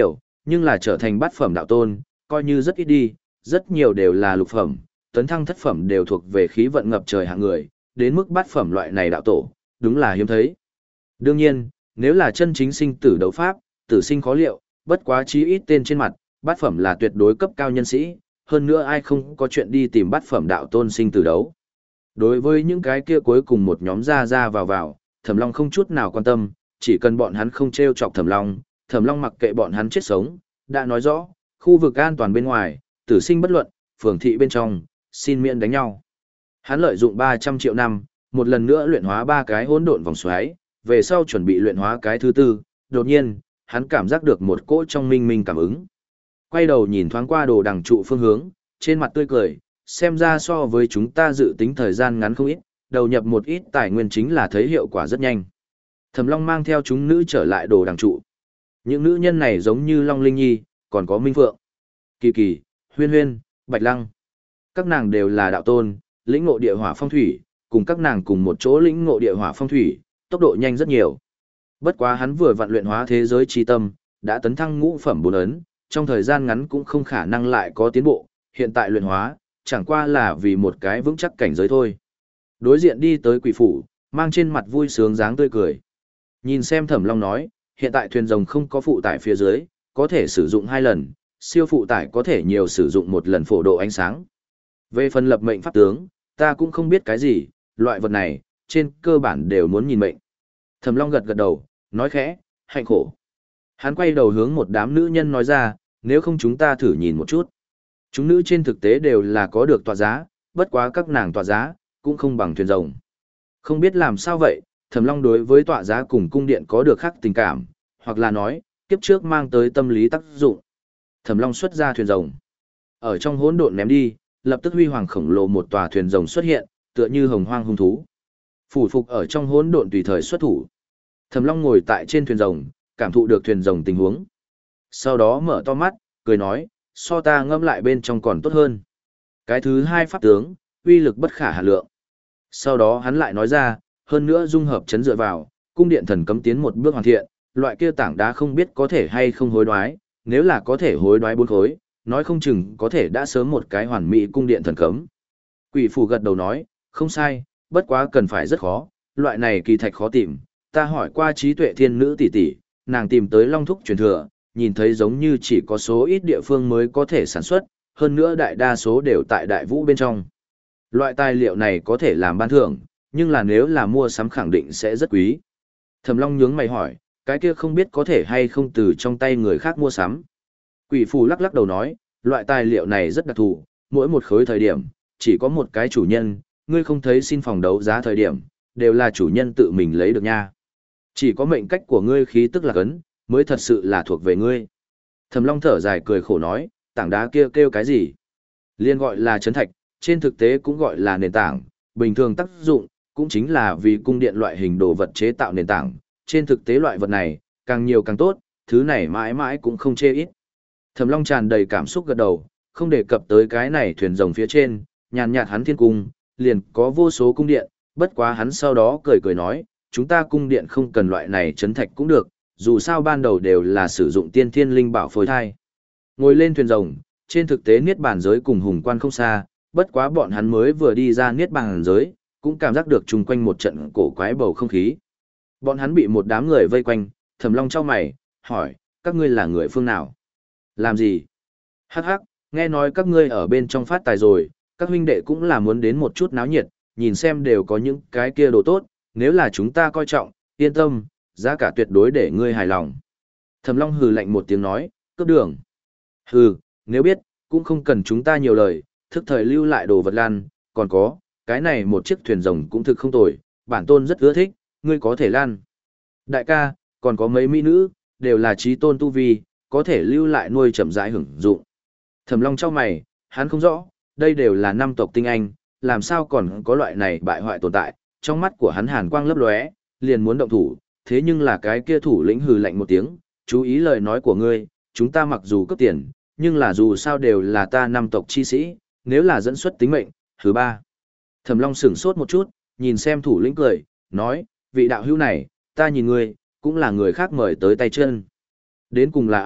Nhưng là trở thành bát phẩm đạo tôn, coi như rất ít đi, rất nhiều đều là lục phẩm, tấn thăng thất phẩm đều thuộc về khí vận ngập trời hạng người, đến mức bát phẩm loại này đạo tổ, đúng là hiếm thấy. Đương nhiên, nếu là chân chính sinh tử đấu pháp, tử sinh khó liệu, bất quá chí ít tên trên mặt, bát phẩm là tuyệt đối cấp cao nhân sĩ, hơn nữa ai không có chuyện đi tìm bát phẩm đạo tôn sinh tử đấu. Đối với những cái kia cuối cùng một nhóm ra ra vào vào, Thẩm Long không chút nào quan tâm, chỉ cần bọn hắn không trêu chọc Thẩm Long, Thẩm Long mặc kệ bọn hắn chết sống, đã nói rõ, khu vực an toàn bên ngoài, tử sinh bất luận, phường thị bên trong, xin miễn đánh nhau. Hắn lợi dụng ba trăm triệu năm, một lần nữa luyện hóa ba cái hỗn độn vòng xoáy, về sau chuẩn bị luyện hóa cái thứ tư, đột nhiên, hắn cảm giác được một cỗ trong minh minh cảm ứng. Quay đầu nhìn thoáng qua đồ đằng trụ phương hướng, trên mặt tươi cười, xem ra so với chúng ta dự tính thời gian ngắn không ít, đầu nhập một ít tài nguyên chính là thấy hiệu quả rất nhanh. Thẩm Long mang theo chúng nữ trở lại đồ đằng trụ. Những nữ nhân này giống như Long Linh Nhi, còn có Minh Phượng, Kỳ Kỳ, Huyên Huyên, Bạch Lăng. Các nàng đều là đạo tôn, lĩnh ngộ địa hỏa phong thủy, cùng các nàng cùng một chỗ lĩnh ngộ địa hỏa phong thủy, tốc độ nhanh rất nhiều. Bất quá hắn vừa vận luyện hóa thế giới chi tâm, đã tấn thăng ngũ phẩm bốn ấn, trong thời gian ngắn cũng không khả năng lại có tiến bộ, hiện tại luyện hóa, chẳng qua là vì một cái vững chắc cảnh giới thôi. Đối diện đi tới quỷ phủ, mang trên mặt vui sướng dáng tươi cười. Nhìn xem Thẩm Long nói, hiện tại thuyền rồng không có phụ tải phía dưới, có thể sử dụng hai lần, siêu phụ tải có thể nhiều sử dụng một lần phổ độ ánh sáng. Về phần lập mệnh pháp tướng, ta cũng không biết cái gì, loại vật này, trên cơ bản đều muốn nhìn mệnh. Thẩm Long gật gật đầu, nói khẽ, hạnh khổ. Hắn quay đầu hướng một đám nữ nhân nói ra, nếu không chúng ta thử nhìn một chút. Chúng nữ trên thực tế đều là có được tọa giá, bất quá các nàng tọa giá, cũng không bằng thuyền rồng. Không biết làm sao vậy, Thẩm Long đối với tọa giá cùng cung điện có được khác tình cảm, hoặc là nói, kiếp trước mang tới tâm lý tác dụng. Thẩm Long xuất ra thuyền rồng. Ở trong hỗn độn ném đi, lập tức huy hoàng khổng lồ một tòa thuyền rồng xuất hiện, tựa như hồng hoang hung thú. Phủ phục ở trong hỗn độn tùy thời xuất thủ. Thẩm Long ngồi tại trên thuyền rồng, cảm thụ được thuyền rồng tình huống. Sau đó mở to mắt, cười nói, so ta ngâm lại bên trong còn tốt hơn. Cái thứ hai pháp tướng, uy lực bất khả hạn lượng. Sau đó hắn lại nói ra, hơn nữa dung hợp chấn dựa vào, cung điện thần cấm tiến một bước hoàn thiện, loại kia tảng đá không biết có thể hay không hối đoái, nếu là có thể hối đoái bốn khối, nói không chừng có thể đã sớm một cái hoàn mỹ cung điện thần cấm. Quỷ phù gật đầu nói, không sai, bất quá cần phải rất khó, loại này kỳ thạch khó tìm, ta hỏi qua trí tuệ thiên nữ tỷ tỷ, nàng tìm tới long thúc truyền thừa, nhìn thấy giống như chỉ có số ít địa phương mới có thể sản xuất, hơn nữa đại đa số đều tại đại vũ bên trong. Loại tài liệu này có thể làm ban thưởng, nhưng là nếu là mua sắm khẳng định sẽ rất quý. Thẩm Long nhướng mày hỏi, cái kia không biết có thể hay không từ trong tay người khác mua sắm. Quỷ phù lắc lắc đầu nói, loại tài liệu này rất đặc thù, mỗi một khối thời điểm, chỉ có một cái chủ nhân, ngươi không thấy xin phòng đấu giá thời điểm, đều là chủ nhân tự mình lấy được nha. Chỉ có mệnh cách của ngươi khí tức là cấn, mới thật sự là thuộc về ngươi. Thẩm Long thở dài cười khổ nói, tảng đá kia kêu, kêu cái gì? Liên gọi là chấn thạch, trên thực tế cũng gọi là nền tảng, bình thường tác dụng, cũng chính là vì cung điện loại hình đồ vật chế tạo nền tảng. Trên thực tế loại vật này, càng nhiều càng tốt, thứ này mãi mãi cũng không chê ít. Thẩm Long tràn đầy cảm xúc gật đầu, không đề cập tới cái này thuyền rồng phía trên, nhàn nhạt hắn thiên cung, liền có vô số cung điện, bất quá hắn sau đó cười cười nói, chúng ta cung điện không cần loại này chấn thạch cũng được, dù sao ban đầu đều là sử dụng tiên thiên linh bảo phối thai. Ngồi lên thuyền rồng, trên thực tế niết bàn giới cùng hùng quan không xa, bất quá bọn hắn mới vừa đi ra niết bàn giới, cũng cảm giác được chung quanh một trận cổ quái bầu không khí. Bọn hắn bị một đám người vây quanh, Thẩm Long chau mày, hỏi, các ngươi là người phương nào? Làm gì? Hắc hắc, nghe nói các ngươi ở bên trong phát tài rồi, các huynh đệ cũng là muốn đến một chút náo nhiệt, nhìn xem đều có những cái kia đồ tốt, nếu là chúng ta coi trọng, yên tâm, giá cả tuyệt đối để ngươi hài lòng. Thẩm Long hừ lạnh một tiếng nói, cướp đường. Hừ, nếu biết, cũng không cần chúng ta nhiều lời, thức thời lưu lại đồ vật lan, còn có, cái này một chiếc thuyền rồng cũng thực không tồi, bản tôn rất ưa thích, ngươi có thể lan. Đại ca, còn có mấy mỹ nữ, đều là trí tôn tu vi, có thể lưu lại nuôi chậm rãi hưởng dụng. Thẩm Long chau mày, hắn không rõ, đây đều là năm tộc tinh anh, làm sao còn có loại này bại hoại tồn tại, trong mắt của hắn hàn quang lấp lóe, liền muốn động thủ, thế nhưng là cái kia thủ lĩnh hừ lạnh một tiếng, chú ý lời nói của ngươi, chúng ta mặc dù cấp tiền, nhưng là dù sao đều là ta năm tộc chi sĩ, nếu là dẫn xuất tính mệnh, thứ ba. Thẩm Long sửng sốt một chút, nhìn xem thủ lĩnh cười, nói, vị đạo hữu này, ta nhìn ngươi, cũng là người khác mời tới tay chân. Đến cùng là ai,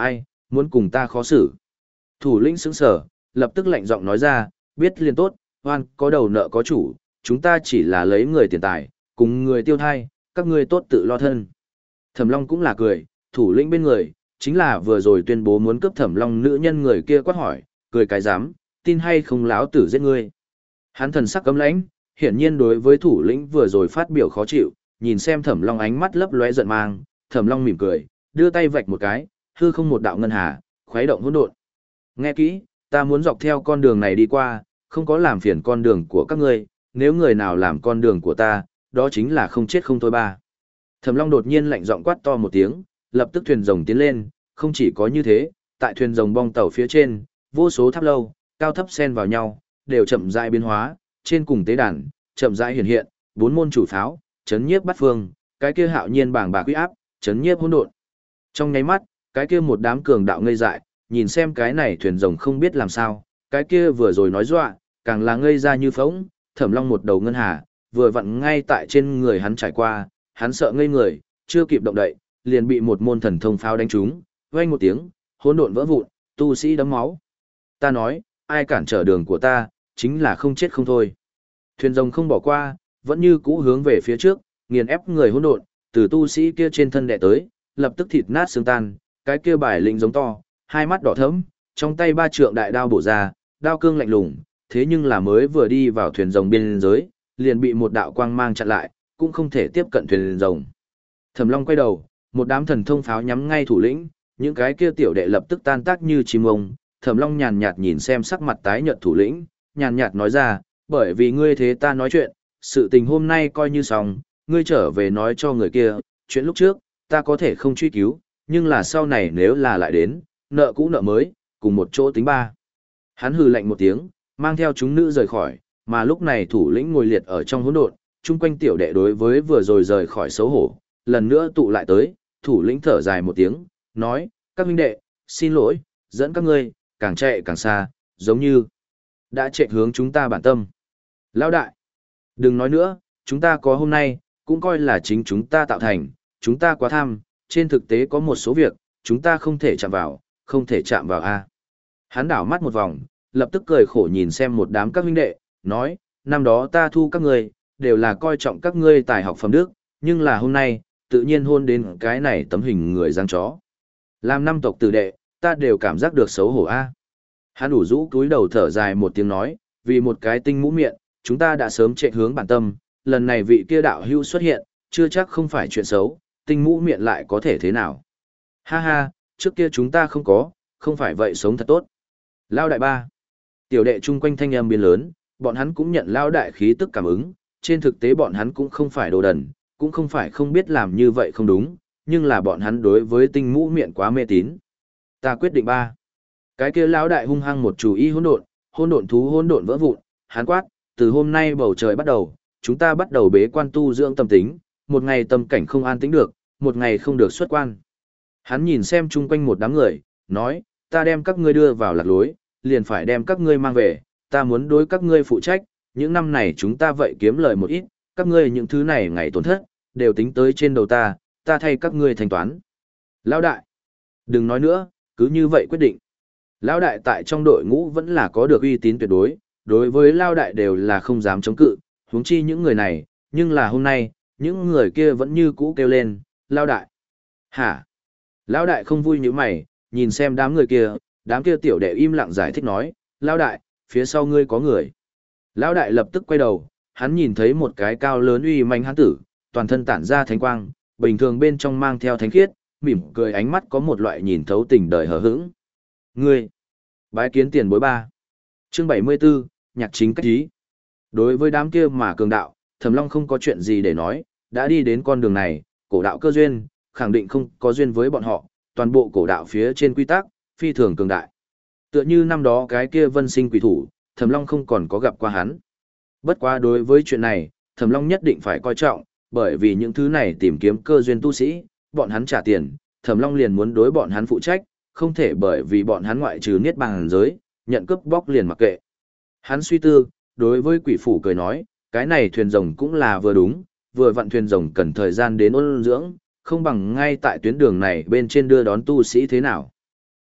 muốn cùng ta khó xử. Thủ lĩnh sững sờ, lập tức lạnh giọng nói ra, biết liền tốt, hoan có đầu nợ có chủ, chúng ta chỉ là lấy người tiền tài, cùng người tiêu thai, các ngươi tốt tự lo thân. Thẩm Long cũng là cười, thủ lĩnh bên người, chính là vừa rồi tuyên bố muốn cướp Thẩm Long nữ nhân người kia quát hỏi, cười cái dám, tin hay không láo tử giết ngươi. Hắn thần sắc cấm lãnh, hiển nhiên đối với thủ lĩnh vừa rồi phát biểu khó chịu, nhìn xem Thẩm Long ánh mắt lấp lóe giận mang, Thẩm Long mỉm cười, đưa tay vạch một cái, hư không một đạo ngân hà, khuấy động hỗn độn. Nghe kỹ, ta muốn dọc theo con đường này đi qua, không có làm phiền con đường của các ngươi, nếu người nào làm con đường của ta, đó chính là không chết không thôi ba. Thẩm Long đột nhiên lạnh giọng quát to một tiếng, lập tức thuyền rồng tiến lên, không chỉ có như thế, tại thuyền rồng bong tàu phía trên, vô số tháp lâu, cao thấp xen vào nhau, đều chậm rãi biến hóa, trên cùng tế đàn, chậm rãi hiện hiện, bốn môn chủ pháo, chấn nhiếp bát phương, cái kia hạo nhiên bảng bạc uy áp, chấn nhiếp hỗn độn. Trong nháy mắt, cái kia một đám cường đạo ngây dại, nhìn xem cái này thuyền rồng không biết làm sao, cái kia vừa rồi nói dọa, càng là ngây ra như phỗng, Thẩm Long một đầu ngân hà, vừa vặn ngay tại trên người hắn trải qua, hắn sợ ngây người, chưa kịp động đậy, liền bị một môn thần thông pháo đánh trúng, vang một tiếng, hỗn độn vỡ vụn, tu sĩ đấm máu. Ta nói, ai cản trở đường của ta, chính là không chết không thôi. Thuyền rồng không bỏ qua, vẫn như cũ hướng về phía trước, nghiền ép người hỗn độn, từ tu sĩ kia trên thân đè tới, lập tức thịt nát xương tan, cái kia bài lĩnh giống to, hai mắt đỏ thẫm, trong tay ba trượng đại đao bổ ra, đao cương lạnh lùng, thế nhưng là mới vừa đi vào thuyền rồng biên giới, liền bị một đạo quang mang chặn lại, cũng không thể tiếp cận thuyền rồng. Thẩm Long quay đầu, một đám thần thông pháo nhắm ngay thủ lĩnh, những cái kia tiểu đệ lập tức tan tác như chim ông. Thẩm Long nhàn nhạt nhìn xem sắc mặt tái nhợt thủ lĩnh, nhàn nhạt nói ra, bởi vì ngươi thế ta nói chuyện, sự tình hôm nay coi như xong, ngươi trở về nói cho người kia, chuyện lúc trước, ta có thể không truy cứu, nhưng là sau này nếu là lại đến, nợ cũ nợ mới, cùng một chỗ tính ba. Hắn hừ lạnh một tiếng, mang theo chúng nữ rời khỏi, mà lúc này thủ lĩnh ngồi liệt ở trong hỗn độn, chung quanh tiểu đệ đối với vừa rồi rời khỏi xấu hổ, lần nữa tụ lại tới, thủ lĩnh thở dài một tiếng, nói, các huynh đệ, xin lỗi, dẫn các ngươi, càng chạy càng xa, giống như đã chạy hướng chúng ta bản tâm. Lão đại, đừng nói nữa, chúng ta có hôm nay, cũng coi là chính chúng ta tạo thành, chúng ta quá tham, trên thực tế có một số việc, chúng ta không thể chạm vào, không thể chạm vào a. Hắn đảo mắt một vòng, lập tức cười khổ nhìn xem một đám các huynh đệ, nói, năm đó ta thu các ngươi, đều là coi trọng các ngươi tài học phẩm đức, nhưng là hôm nay, tự nhiên hôn đến cái này tấm hình người giang chó. Làm năm tộc tử đệ, ta đều cảm giác được xấu hổ a. Hắn đủ rũ túi đầu thở dài một tiếng nói, vì một cái tinh mũ miệng, chúng ta đã sớm chạy hướng bản tâm, lần này vị kia đạo hưu xuất hiện, chưa chắc không phải chuyện xấu, tinh mũ miệng lại có thể thế nào. Ha ha, trước kia chúng ta không có, không phải vậy sống thật tốt. Lao đại ba. Tiểu đệ chung quanh thanh âm biến lớn, bọn hắn cũng nhận lao đại khí tức cảm ứng, trên thực tế bọn hắn cũng không phải đồ đần, cũng không phải không biết làm như vậy không đúng, nhưng là bọn hắn đối với tinh mũ miệng quá mê tín. Ta quyết định ba. Cái kia lão đại hung hăng một chủ ý hỗn độn, hỗn độn thú hỗn độn vỡ vụn, hắn quát, từ hôm nay bầu trời bắt đầu, chúng ta bắt đầu bế quan tu dưỡng tâm tính, một ngày tâm cảnh không an tĩnh được, một ngày không được xuất quan. Hắn nhìn xem chung quanh một đám người, nói, ta đem các ngươi đưa vào lạc lối, liền phải đem các ngươi mang về, ta muốn đối các ngươi phụ trách, những năm này chúng ta vậy kiếm lời một ít, các ngươi những thứ này ngày tổn thất, đều tính tới trên đầu ta, ta thay các ngươi thanh toán. Lão đại, đừng nói nữa, cứ như vậy quyết định. Lão đại tại trong đội ngũ vẫn là có được uy tín tuyệt đối, đối với Lão đại đều là không dám chống cự, huống chi những người này, nhưng là hôm nay, những người kia vẫn như cũ kêu lên, Lão đại. Hả? Lão đại không vui như mày, nhìn xem đám người kia, đám kia tiểu đệ im lặng giải thích nói, Lão đại, phía sau ngươi có người. Lão đại lập tức quay đầu, hắn nhìn thấy một cái cao lớn uy manh hán tử, toàn thân tản ra thánh quang, bình thường bên trong mang theo thánh khiết, mỉm cười ánh mắt có một loại nhìn thấu tình đời hờ hững. Ngươi, bái kiến tiền bối ba. Chương bảy mươi 74, nhạc chính cách ý. Đối với đám kia mà cường đạo, Thẩm Long không có chuyện gì để nói, đã đi đến con đường này, cổ đạo cơ duyên, khẳng định không có duyên với bọn họ, toàn bộ cổ đạo phía trên quy tắc, phi thường cường đại. Tựa như năm đó cái kia vân sinh quỷ thủ, Thẩm Long không còn có gặp qua hắn. Bất quá đối với chuyện này, Thẩm Long nhất định phải coi trọng, bởi vì những thứ này tìm kiếm cơ duyên tu sĩ, bọn hắn trả tiền, Thẩm Long liền muốn đối bọn hắn phụ trách, không thể bởi vì bọn hắn ngoại trừ niết bàn giới, nhận cướp bóc liền mặc kệ. Hắn suy tư, đối với quỷ phủ cười nói, cái này thuyền rồng cũng là vừa đúng, vừa vặn thuyền rồng cần thời gian đến ôn dưỡng, không bằng ngay tại tuyến đường này bên trên đưa đón tu sĩ thế nào.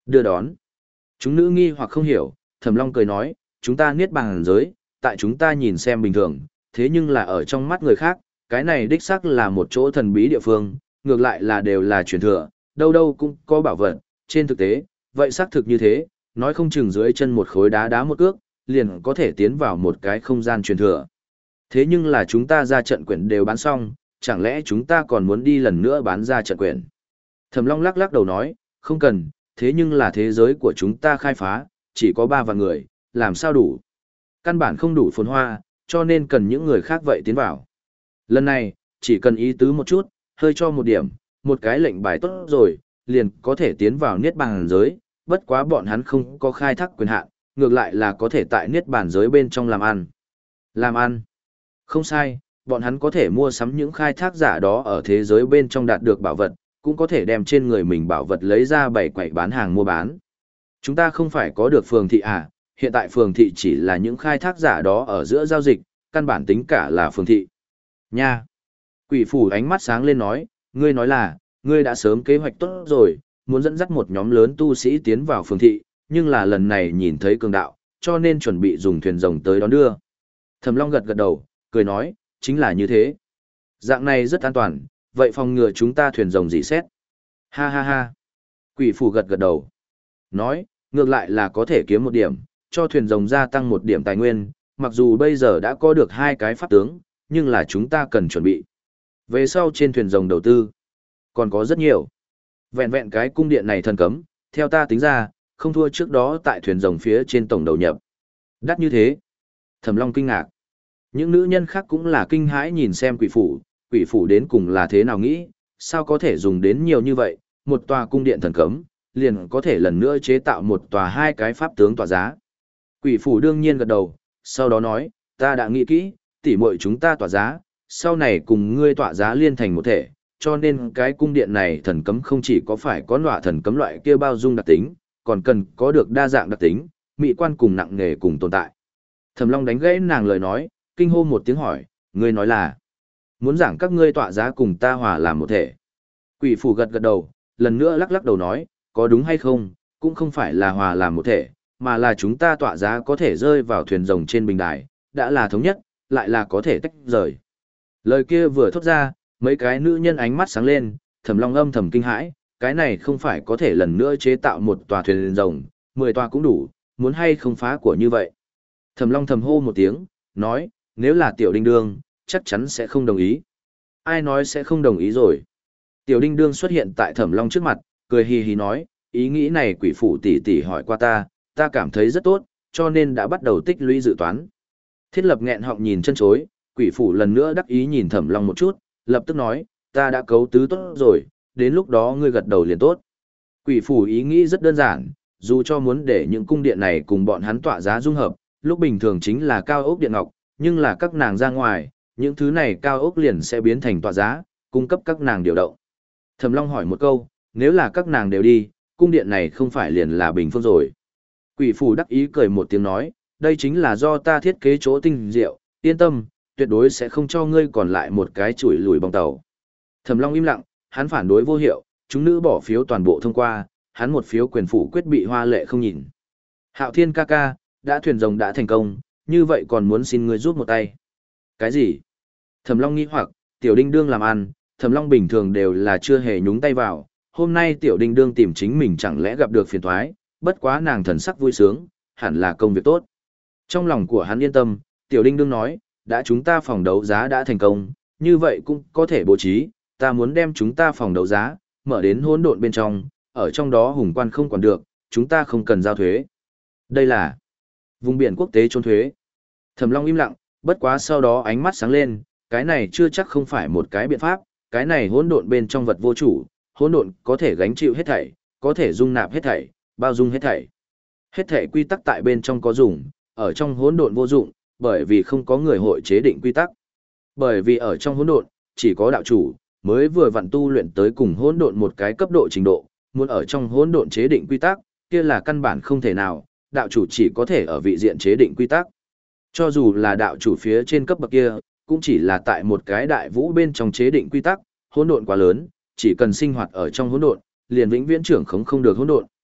Đưa đón. Chúng nữ nghi hoặc không hiểu, Thẩm Long cười nói, chúng ta niết bàn giới, tại chúng ta nhìn xem bình thường, thế nhưng là ở trong mắt người khác, cái này đích xác là một chỗ thần bí địa phương, ngược lại là đều là truyền thừa, đâu đâu cũng có bảo vật, trên thực tế, vậy xác thực như thế, nói không chừng dưới chân một khối đá đá một cước, liền có thể tiến vào một cái không gian truyền thừa. Thế nhưng là chúng ta ra trận quyển đều bán xong, chẳng lẽ chúng ta còn muốn đi lần nữa bán ra trận quyển? Thẩm Long lắc lắc đầu nói, không cần, thế nhưng là thế giới của chúng ta khai phá, chỉ có ba vạn người, làm sao đủ? Căn bản không đủ phồn hoa, cho nên cần những người khác vậy tiến vào. Lần này, chỉ cần ý tứ một chút, hơi cho một điểm, một cái lệnh bài tốt rồi, liền có thể tiến vào niết bàn giới, bất quá bọn hắn không có khai thác quyền hạn, ngược lại là có thể tại niết bàn giới bên trong làm ăn. Làm ăn? Không sai, bọn hắn có thể mua sắm những khai thác giả đó ở thế giới bên trong đạt được bảo vật, cũng có thể đem trên người mình bảo vật lấy ra bày quậy bán hàng mua bán. Chúng ta không phải có được phường thị à, hiện tại phường thị chỉ là những khai thác giả đó ở giữa giao dịch, căn bản tính cả là phường thị. Nha! Quỷ phủ ánh mắt sáng lên nói, ngươi nói là, ngươi đã sớm kế hoạch tốt rồi, muốn dẫn dắt một nhóm lớn tu sĩ tiến vào phường thị, nhưng là lần này nhìn thấy cường đạo, cho nên chuẩn bị dùng thuyền rồng tới đón đưa. Thẩm Long gật gật đầu, cười nói, chính là như thế. Dạng này rất an toàn, vậy phòng ngừa chúng ta thuyền rồng dị xét. Ha ha ha. Quỷ phủ gật gật đầu. Nói, ngược lại là có thể kiếm một điểm, cho thuyền rồng gia tăng một điểm tài nguyên, mặc dù bây giờ đã có được hai cái pháp tướng, nhưng là chúng ta cần chuẩn bị. Về sau trên thuyền rồng đầu tư, còn có rất nhiều. Vẹn vẹn cái cung điện này thần cấm, theo ta tính ra, không thua trước đó tại thuyền rồng phía trên tổng đầu nhập. Đắt như thế. Thẩm Long kinh ngạc. Những nữ nhân khác cũng là kinh hãi nhìn xem quỷ phủ, quỷ phủ đến cùng là thế nào nghĩ, sao có thể dùng đến nhiều như vậy, một tòa cung điện thần cấm, liền có thể lần nữa chế tạo một tòa hai cái pháp tướng tỏa giá. Quỷ phủ đương nhiên gật đầu, sau đó nói, ta đã nghĩ kỹ, tỉ muội chúng ta tỏa giá, sau này cùng ngươi tỏa giá liên thành một thể, cho nên cái cung điện này thần cấm không chỉ có phải có nọa thần cấm loại kia bao dung đặc tính, còn cần có được đa dạng đặc tính, mỹ quan cùng nặng nghề cùng tồn tại. Thẩm Long đánh gãy nàng lời nói, kinh hô một tiếng hỏi, ngươi nói là muốn giảng các ngươi tọa giá cùng ta hòa làm một thể. Quỷ phủ gật gật đầu, lần nữa lắc lắc đầu nói, có đúng hay không, cũng không phải là hòa làm một thể, mà là chúng ta tọa giá có thể rơi vào thuyền rồng trên bình đài, đã là thống nhất, lại là có thể tách rời. Lời kia vừa thốt ra, mấy cái nữ nhân ánh mắt sáng lên, Thẩm Long âm thầm kinh hãi, cái này không phải có thể lần nữa chế tạo một tòa thuyền rồng, mười tòa cũng đủ, muốn hay không phá của như vậy. Thẩm Long thầm hô một tiếng, nói, nếu là Tiểu Đinh Đương, chắc chắn sẽ không đồng ý. Ai nói sẽ không đồng ý rồi? Tiểu Đinh Đương xuất hiện tại Thẩm Long trước mặt, cười hì hì nói, ý nghĩ này quỷ phủ tỷ tỷ hỏi qua ta, ta cảm thấy rất tốt, cho nên đã bắt đầu tích lũy dự toán. Thiết Lập nghẹn họng nhìn chân chối, quỷ phủ lần nữa đắc ý nhìn Thẩm Long một chút, lập tức nói, ta đã cấu tứ tốt rồi, đến lúc đó ngươi gật đầu liền tốt. Quỷ phủ ý nghĩ rất đơn giản, dù cho muốn để những cung điện này cùng bọn hắn tọa giá dung hợp, lúc bình thường chính là cao ốc điện ngọc, nhưng là các nàng ra ngoài, những thứ này cao ốc liền sẽ biến thành tọa giá, cung cấp các nàng điều động. Thẩm Long hỏi một câu, nếu là các nàng đều đi, cung điện này không phải liền là bình phương rồi. Quỷ phủ đắc ý cười một tiếng nói, đây chính là do ta thiết kế chỗ tinh diệu, yên tâm, tuyệt đối sẽ không cho ngươi còn lại một cái chuỗi lùi bong tàu. Thẩm Long im lặng, hắn phản đối vô hiệu, chúng nữ bỏ phiếu toàn bộ thông qua, hắn một phiếu quyền phủ quyết bị hoa lệ không nhìn. Hạo Thiên ca ca, đã thuyền rồng đã thành công, như vậy còn muốn xin ngươi giúp một tay. Cái gì? Thẩm Long nghi hoặc, Tiểu Đinh Đương làm ăn, Thẩm Long bình thường đều là chưa hề nhúng tay vào, hôm nay Tiểu Đinh Đương tìm chính mình chẳng lẽ gặp được phiền toái, bất quá nàng thần sắc vui sướng, hẳn là công việc tốt. Trong lòng của hắn yên tâm, Tiểu Đinh Đương nói, đã chúng ta phòng đấu giá đã thành công, như vậy cũng có thể bố trí, ta muốn đem chúng ta phòng đấu giá, mở đến hỗn độn bên trong, ở trong đó hùng quan không quản được, chúng ta không cần giao thuế. Đây là vùng biển quốc tế trốn thuế. Thẩm Long im lặng, bất quá sau đó ánh mắt sáng lên, cái này chưa chắc không phải một cái biện pháp, cái này hỗn độn bên trong vật vô chủ, hỗn độn có thể gánh chịu hết thảy, có thể dung nạp hết thảy, bao dung hết thảy. Hết thảy quy tắc tại bên trong có dùng, ở trong hỗn độn vô dụng, bởi vì không có người hội chế định quy tắc. Bởi vì ở trong hỗn độn, chỉ có đạo chủ mới vừa vặn tu luyện tới cùng hỗn độn một cái cấp độ trình độ, muốn ở trong hỗn độn chế định quy tắc, kia là căn bản không thể nào, đạo chủ chỉ có thể ở vị diện chế định quy tắc. Cho dù là đạo chủ phía trên cấp bậc kia, cũng chỉ là tại một cái đại vũ bên trong chế định quy tắc, hỗn độn quá lớn, chỉ cần sinh hoạt ở trong hỗn độn, liền vĩnh viễn trưởng khống không được hỗn độn.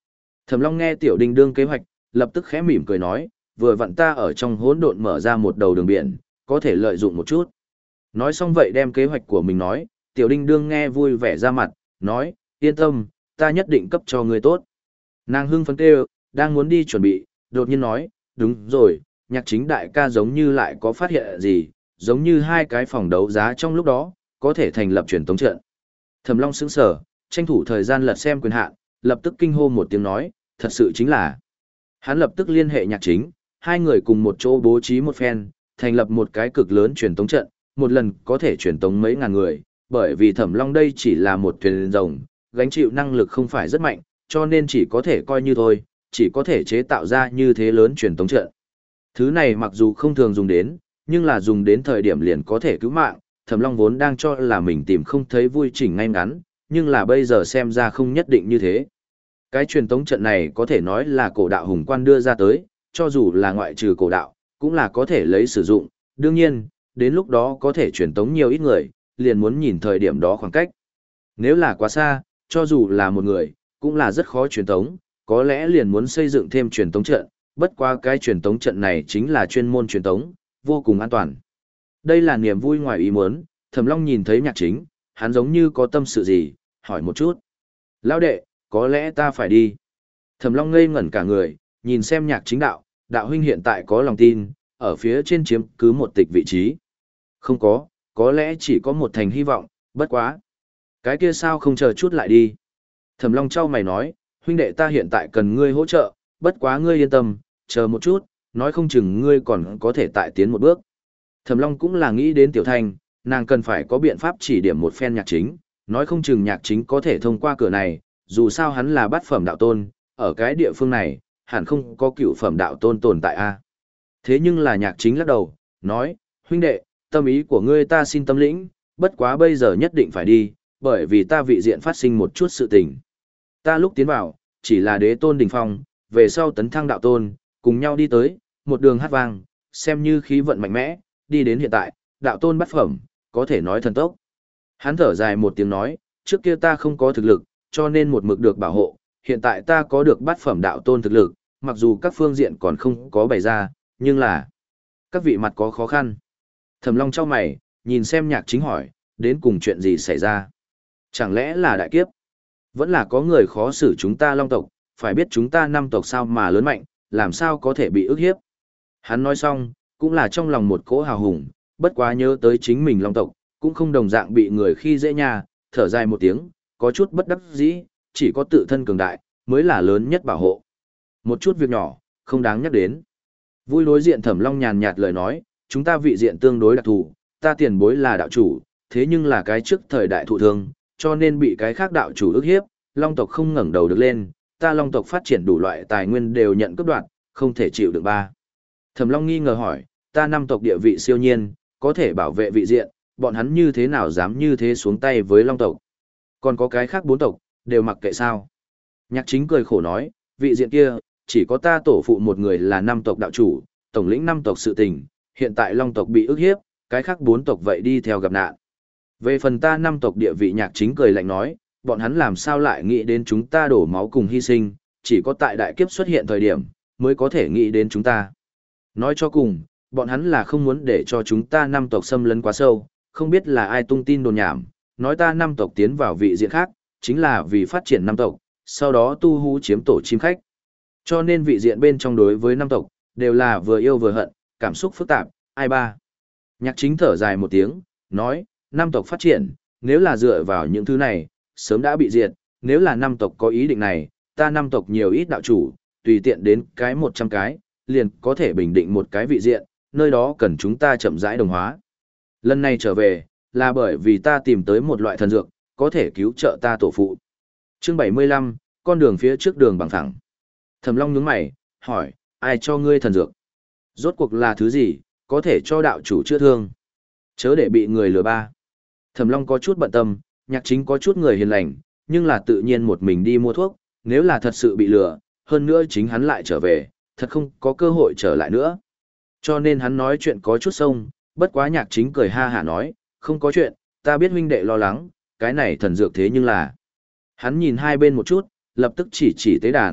Thẩm Long nghe Tiểu Đinh đương kế hoạch, lập tức khẽ mỉm cười nói, vừa vặn ta ở trong hỗn độn mở ra một đầu đường biển, có thể lợi dụng một chút. Nói xong vậy đem kế hoạch của mình nói, Tiểu Đinh đương nghe vui vẻ ra mặt, nói, yên tâm, ta nhất định cấp cho ngươi tốt. Nàng hưng phấn kêu, đang muốn đi chuẩn bị, đột nhiên nói, đúng rồi, Nhạc Chính đại ca giống như lại có phát hiện gì, giống như hai cái phòng đấu giá trong lúc đó, có thể thành lập truyền tống trận. Thẩm Long sững sờ, tranh thủ thời gian lật xem quyền hạn, lập tức kinh hô một tiếng nói, thật sự chính là. Hắn lập tức liên hệ Nhạc Chính, hai người cùng một chỗ bố trí một phen, thành lập một cái cực lớn truyền tống trận, một lần có thể truyền tống mấy ngàn người, bởi vì Thẩm Long đây chỉ là một thuyền rồng, gánh chịu năng lực không phải rất mạnh, cho nên chỉ có thể coi như thôi, chỉ có thể chế tạo ra như thế lớn truyền tống trận. Thứ này mặc dù không thường dùng đến, nhưng là dùng đến thời điểm liền có thể cứu mạng, Thẩm Long vốn đang cho là mình tìm không thấy vui chỉnh ngay ngắn, nhưng là bây giờ xem ra không nhất định như thế. Cái truyền tống trận này có thể nói là cổ đạo hùng quan đưa ra tới, cho dù là ngoại trừ cổ đạo, cũng là có thể lấy sử dụng, đương nhiên, đến lúc đó có thể truyền tống nhiều ít người, liền muốn nhìn thời điểm đó khoảng cách. Nếu là quá xa, cho dù là một người, cũng là rất khó truyền tống, có lẽ liền muốn xây dựng thêm truyền tống trận, bất qua cái truyền tống trận này chính là chuyên môn truyền tống, vô cùng an toàn. Đây là niềm vui ngoài ý muốn, Thẩm Long nhìn thấy Nhạc Chính, hắn giống như có tâm sự gì, hỏi một chút. Lão đệ, có lẽ ta phải đi. Thẩm Long ngây ngẩn cả người, nhìn xem Nhạc Chính đạo, đạo huynh hiện tại có lòng tin, ở phía trên chiếm cứ một tịch vị trí. Không có, có lẽ chỉ có một thành hy vọng, bất quá. Cái kia sao không chờ chút lại đi. Thẩm Long trao mày nói, huynh đệ ta hiện tại cần ngươi hỗ trợ, bất quá ngươi yên tâm, chờ một chút, nói không chừng ngươi còn có thể tại tiến một bước. Thẩm Long cũng là nghĩ đến Tiểu Thanh, nàng cần phải có biện pháp chỉ điểm một phen Nhạc Chính, nói không chừng Nhạc Chính có thể thông qua cửa này, dù sao hắn là bát phẩm đạo tôn, ở cái địa phương này, hẳn không có cựu phẩm đạo tôn tồn tại a. Thế nhưng là Nhạc Chính lắc đầu, nói, huynh đệ, tâm ý của ngươi ta xin tâm lĩnh, bất quá bây giờ nhất định phải đi, bởi vì ta vị diện phát sinh một chút sự tình. Ta lúc tiến vào, chỉ là đế tôn đỉnh phong, về sau tấn thăng đạo tôn, cùng nhau đi tới, một đường hát vang, xem như khí vận mạnh mẽ, đi đến hiện tại, đạo tôn bát phẩm, có thể nói thần tốc. Hắn thở dài một tiếng nói, trước kia ta không có thực lực, cho nên một mực được bảo hộ, hiện tại ta có được bát phẩm đạo tôn thực lực, mặc dù các phương diện còn không có bày ra, nhưng là các vị mặt có khó khăn. Thẩm Long chau mày, nhìn xem Nhạc Chính hỏi, đến cùng chuyện gì xảy ra? Chẳng lẽ là đại kiếp? Vẫn là có người khó xử chúng ta Long tộc, phải biết chúng ta năm tộc sao mà lớn mạnh, làm sao có thể bị ức hiếp? Hắn nói xong, cũng là trong lòng một cỗ hào hùng, bất quá nhớ tới chính mình Long tộc, cũng không đồng dạng bị người khi dễ nhà, thở dài một tiếng, có chút bất đắc dĩ, chỉ có tự thân cường đại, mới là lớn nhất bảo hộ. Một chút việc nhỏ, không đáng nhắc đến. Vui đối diện Thẩm Long nhàn nhạt lời nói, chúng ta vị diện tương đối đặc thù, ta tiền bối là đạo chủ, thế nhưng là cái trước thời đại thụ thương, cho nên bị cái khác đạo chủ ức hiếp, Long tộc không ngẩng đầu được lên, ta Long tộc phát triển đủ loại tài nguyên đều nhận cướp đoạt, không thể chịu được ba. Thẩm Long nghi ngờ hỏi, ta năm tộc địa vị siêu nhiên, có thể bảo vệ vị diện, bọn hắn như thế nào dám như thế xuống tay với Long tộc? Còn có cái khác bốn tộc, đều mặc kệ sao? Nhạc Chính cười khổ nói, vị diện kia, chỉ có ta tổ phụ một người là năm tộc đạo chủ, tổng lĩnh năm tộc sự tình, hiện tại Long tộc bị ức hiếp, cái khác bốn tộc vậy đi theo gặp nạn. Về phần ta năm tộc địa vị, Nhạc Chính cười lạnh nói, bọn hắn làm sao lại nghĩ đến chúng ta đổ máu cùng hy sinh, chỉ có tại đại kiếp xuất hiện thời điểm, mới có thể nghĩ đến chúng ta. Nói cho cùng, bọn hắn là không muốn để cho chúng ta năm tộc xâm lấn quá sâu, không biết là ai tung tin đồn nhảm, nói ta năm tộc tiến vào vị diện khác, chính là vì phát triển năm tộc, sau đó tu hú chiếm tổ chim khách. Cho nên vị diện bên trong đối với năm tộc, đều là vừa yêu vừa hận, cảm xúc phức tạp, ai ba. Nhạc Chính thở dài một tiếng, nói, năm tộc phát triển, nếu là dựa vào những thứ này, sớm đã bị diệt, nếu là năm tộc có ý định này, ta năm tộc nhiều ít đạo chủ, tùy tiện đến cái một trăm cái, liền có thể bình định một cái vị diện, nơi đó cần chúng ta chậm rãi đồng hóa. Lần này trở về, là bởi vì ta tìm tới một loại thần dược, có thể cứu trợ ta tổ phụ. Chương bảy mươi lăm, con đường phía trước đường bằng thẳng. Thẩm Long nhướng mày, hỏi, ai cho ngươi thần dược? Rốt cuộc là thứ gì, có thể cho đạo chủ chữa thương? Chớ để bị người lừa ba. Thẩm Long có chút bận tâm, Nhạc Chính có chút người hiền lành, nhưng là tự nhiên một mình đi mua thuốc, nếu là thật sự bị lừa, hơn nữa chính hắn lại trở về, thật không có cơ hội trở lại nữa. Cho nên hắn nói chuyện có chút sông, bất quá Nhạc Chính cười ha hả nói, không có chuyện, ta biết huynh đệ lo lắng, cái này thần dược thế nhưng là. Hắn nhìn hai bên một chút, lập tức chỉ chỉ tế đàn,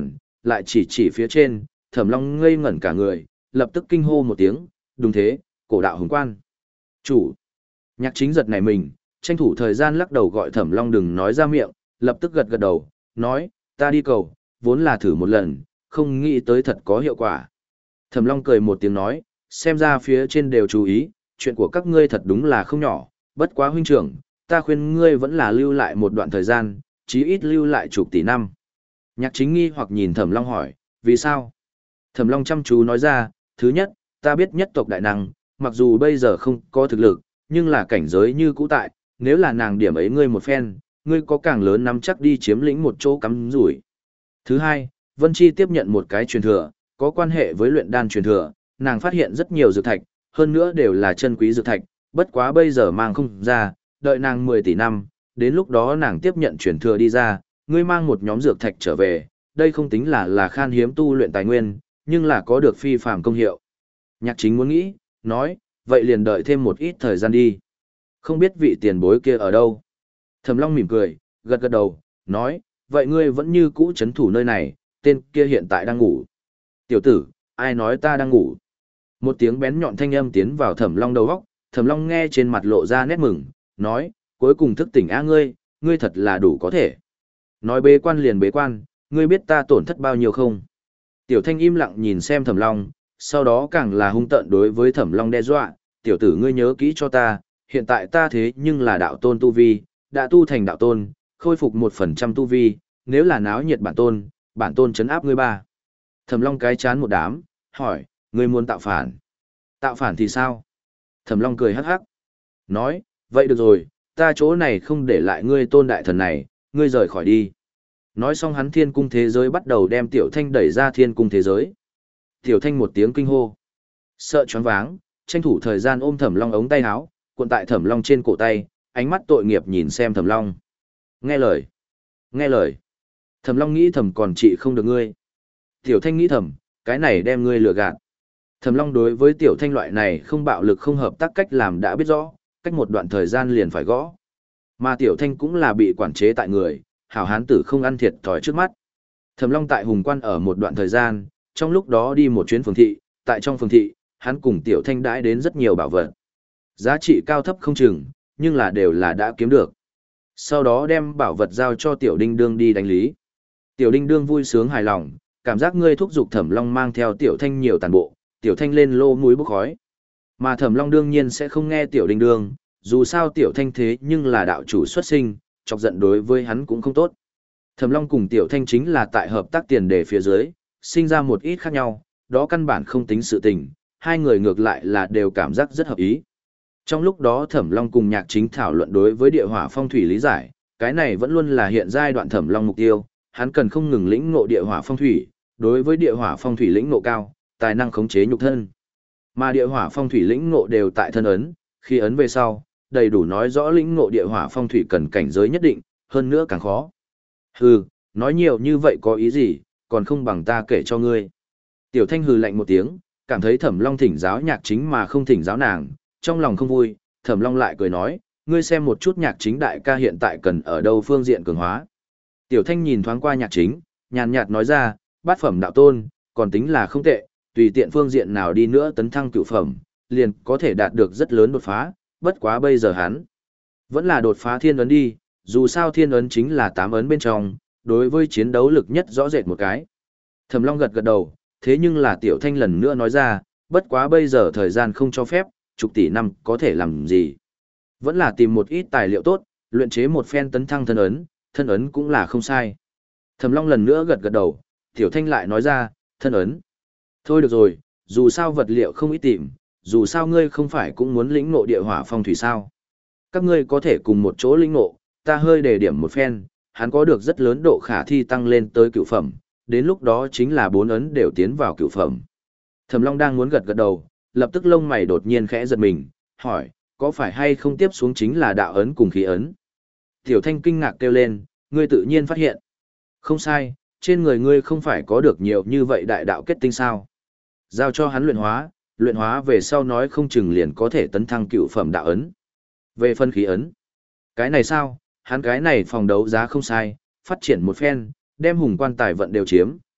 lại chỉ chỉ phía trên, Thẩm Long ngây ngẩn cả người, lập tức kinh hô một tiếng, đúng thế, cổ đạo hùng quan. Chủ. Nhạc Chính giật nảy mình, tranh thủ thời gian lắc đầu gọi Thẩm Long đừng nói ra miệng, lập tức gật gật đầu, nói, ta đi cầu, vốn là thử một lần, không nghĩ tới thật có hiệu quả. Thẩm Long cười một tiếng nói, xem ra phía trên đều chú ý, chuyện của các ngươi thật đúng là không nhỏ, bất quá huynh trưởng, ta khuyên ngươi vẫn là lưu lại một đoạn thời gian, chí ít lưu lại chục tỷ năm. Nhạc Chính nghi hoặc nhìn Thẩm Long hỏi, vì sao? Thẩm Long chăm chú nói ra, thứ nhất, ta biết nhất tộc đại năng, mặc dù bây giờ không có thực lực, nhưng là cảnh giới như cũ tại, nếu là nàng điểm ấy ngươi một phen, ngươi có càng lớn nắm chắc đi chiếm lĩnh một chỗ cắm rủi. Thứ hai, Vân Chi tiếp nhận một cái truyền thừa, có quan hệ với luyện đan truyền thừa, nàng phát hiện rất nhiều dược thạch, hơn nữa đều là chân quý dược thạch, bất quá bây giờ mang không ra, đợi nàng mười tỷ năm, đến lúc đó nàng tiếp nhận truyền thừa đi ra, ngươi mang một nhóm dược thạch trở về, đây không tính là là khan hiếm tu luyện tài nguyên, nhưng là có được phi phàm công hiệu. Nhạc Chính muốn nghĩ, nói, vậy liền đợi thêm một ít thời gian đi. Không biết vị tiền bối kia ở đâu. Thẩm Long mỉm cười, gật gật đầu, nói, vậy ngươi vẫn như cũ chấn thủ nơi này, tên kia hiện tại đang ngủ. Tiểu tử, ai nói ta đang ngủ? Một tiếng bén nhọn thanh âm tiến vào Thẩm Long đầu óc, Thẩm Long nghe trên mặt lộ ra nét mừng, nói, cuối cùng thức tỉnh a ngươi, ngươi thật là đủ có thể. Nói bế quan liền bế quan, ngươi biết ta tổn thất bao nhiêu không? Tiểu Thanh im lặng nhìn xem Thẩm Long, sau đó càng là hung tợn đối với Thẩm Long đe dọa, tiểu tử ngươi nhớ kỹ cho ta, hiện tại ta thế nhưng là đạo tôn tu vi, đã tu thành đạo tôn, khôi phục một phần trăm tu vi, nếu là náo nhiệt bản tôn, bản tôn chấn áp ngươi ba. Thẩm Long cái chán một đám, hỏi, ngươi muốn tạo phản? Tạo phản thì sao? Thẩm Long cười hắc hắc, nói, vậy được rồi, ta chỗ này không để lại ngươi tôn đại thần này, ngươi rời khỏi đi. Nói xong hắn thiên cung thế giới bắt đầu đem Tiểu Thanh đẩy ra thiên cung thế giới. Tiểu Thanh một tiếng kinh hô, sợ choáng váng, tranh thủ thời gian ôm Thẩm Long ống tay áo, cuộn tại Thẩm Long trên cổ tay, ánh mắt tội nghiệp nhìn xem Thẩm Long. Nghe lời, nghe lời. Thẩm Long nghĩ thầm còn trị không được ngươi. Tiểu Thanh nghĩ thầm, cái này đem ngươi lừa gạt. Thẩm Long đối với Tiểu Thanh loại này không bạo lực không hợp tác cách làm đã biết rõ, cách một đoạn thời gian liền phải gõ. Mà Tiểu Thanh cũng là bị quản chế tại người, hảo hán tử không ăn thiệt thòi trước mắt. Thẩm Long tại Hùng Quan ở một đoạn thời gian, trong lúc đó đi một chuyến phường thị, tại trong phường thị, hắn cùng Tiểu Thanh đãi đến rất nhiều bảo vật. Giá trị cao thấp không chừng, nhưng là đều là đã kiếm được. Sau đó đem bảo vật giao cho Tiểu Đinh Đương đi đánh lý. Tiểu Đinh Đương vui sướng hài lòng, cảm giác ngươi thúc giục Thẩm Long mang theo Tiểu Thanh nhiều tàn bộ, Tiểu Thanh lên lô mũi bốc khói. Mà Thẩm Long đương nhiên sẽ không nghe Tiểu Đinh Đương, dù sao Tiểu Thanh thế nhưng là đạo chủ xuất sinh, chọc giận đối với hắn cũng không tốt. Thẩm Long cùng Tiểu Thanh chính là tại hợp tác tiền đề phía dưới, sinh ra một ít khác nhau, đó căn bản không tính sự tình, hai người ngược lại là đều cảm giác rất hợp ý. Trong lúc đó Thẩm Long cùng Nhạc Chính thảo luận đối với địa hỏa phong thủy lý giải, cái này vẫn luôn là hiện giai đoạn Thẩm Long mục tiêu, hắn cần không ngừng lĩnh ngộ địa hỏa phong thủy, đối với địa hỏa phong thủy lĩnh ngộ cao, tài năng khống chế nhục thân. Mà địa hỏa phong thủy lĩnh ngộ đều tại thân ấn, khi ấn về sau, đầy đủ nói rõ lĩnh ngộ địa hỏa phong thủy cần cảnh giới nhất định, hơn nữa càng khó. Hừ, nói nhiều như vậy có ý gì, còn không bằng ta kể cho ngươi. Tiểu Thanh hừ lạnh một tiếng, cảm thấy Thẩm Long thỉnh giáo Nhạc Chính mà không thỉnh giáo nàng, trong lòng không vui, Thẩm Long lại cười nói, ngươi xem một chút Nhạc Chính đại ca hiện tại cần ở đâu phương diện cường hóa. Tiểu Thanh nhìn thoáng qua Nhạc Chính, nhàn nhạt nói ra, bát phẩm đạo tôn, còn tính là không tệ, tùy tiện phương diện nào đi nữa tấn thăng cửu phẩm, liền có thể đạt được rất lớn đột phá, bất quá bây giờ hắn vẫn là đột phá thiên ấn đi, dù sao thiên ấn chính là tám ấn bên trong, đối với chiến đấu lực nhất rõ rệt một cái. Thẩm Long gật gật đầu, thế nhưng là Tiểu Thanh lần nữa nói ra, bất quá bây giờ thời gian không cho phép, chục tỷ năm có thể làm gì. Vẫn là tìm một ít tài liệu tốt, luyện chế một phen tấn thăng thân ấn, thân ấn cũng là không sai. Thẩm Long lần nữa gật gật đầu, Tiểu Thanh lại nói ra, thân ấn. Thôi được rồi, dù sao vật liệu không ít tìm, dù sao ngươi không phải cũng muốn lĩnh ngộ địa hỏa phong thủy sao. Các ngươi có thể cùng một chỗ lĩnh ngộ, ta hơi đề điểm một phen, hắn có được rất lớn độ khả thi tăng lên tới cửu phẩm, đến lúc đó chính là bốn ấn đều tiến vào cửu phẩm. Thẩm Long đang muốn gật gật đầu, lập tức lông mày đột nhiên khẽ giật mình, hỏi, có phải hay không tiếp xuống chính là đạo ấn cùng khí ấn? Tiểu Thanh kinh ngạc kêu lên, ngươi tự nhiên phát hiện. Không sai, trên người ngươi không phải có được nhiều như vậy đại đạo kết tinh sao? Giao cho hắn luyện hóa, luyện hóa về sau nói không chừng liền có thể tấn thăng cựu phẩm đạo ấn. Về phân khí ấn, cái này sao, hắn cái này phòng đấu giá không sai, phát triển một phen, đem hùng quan tài vận đều chiếm,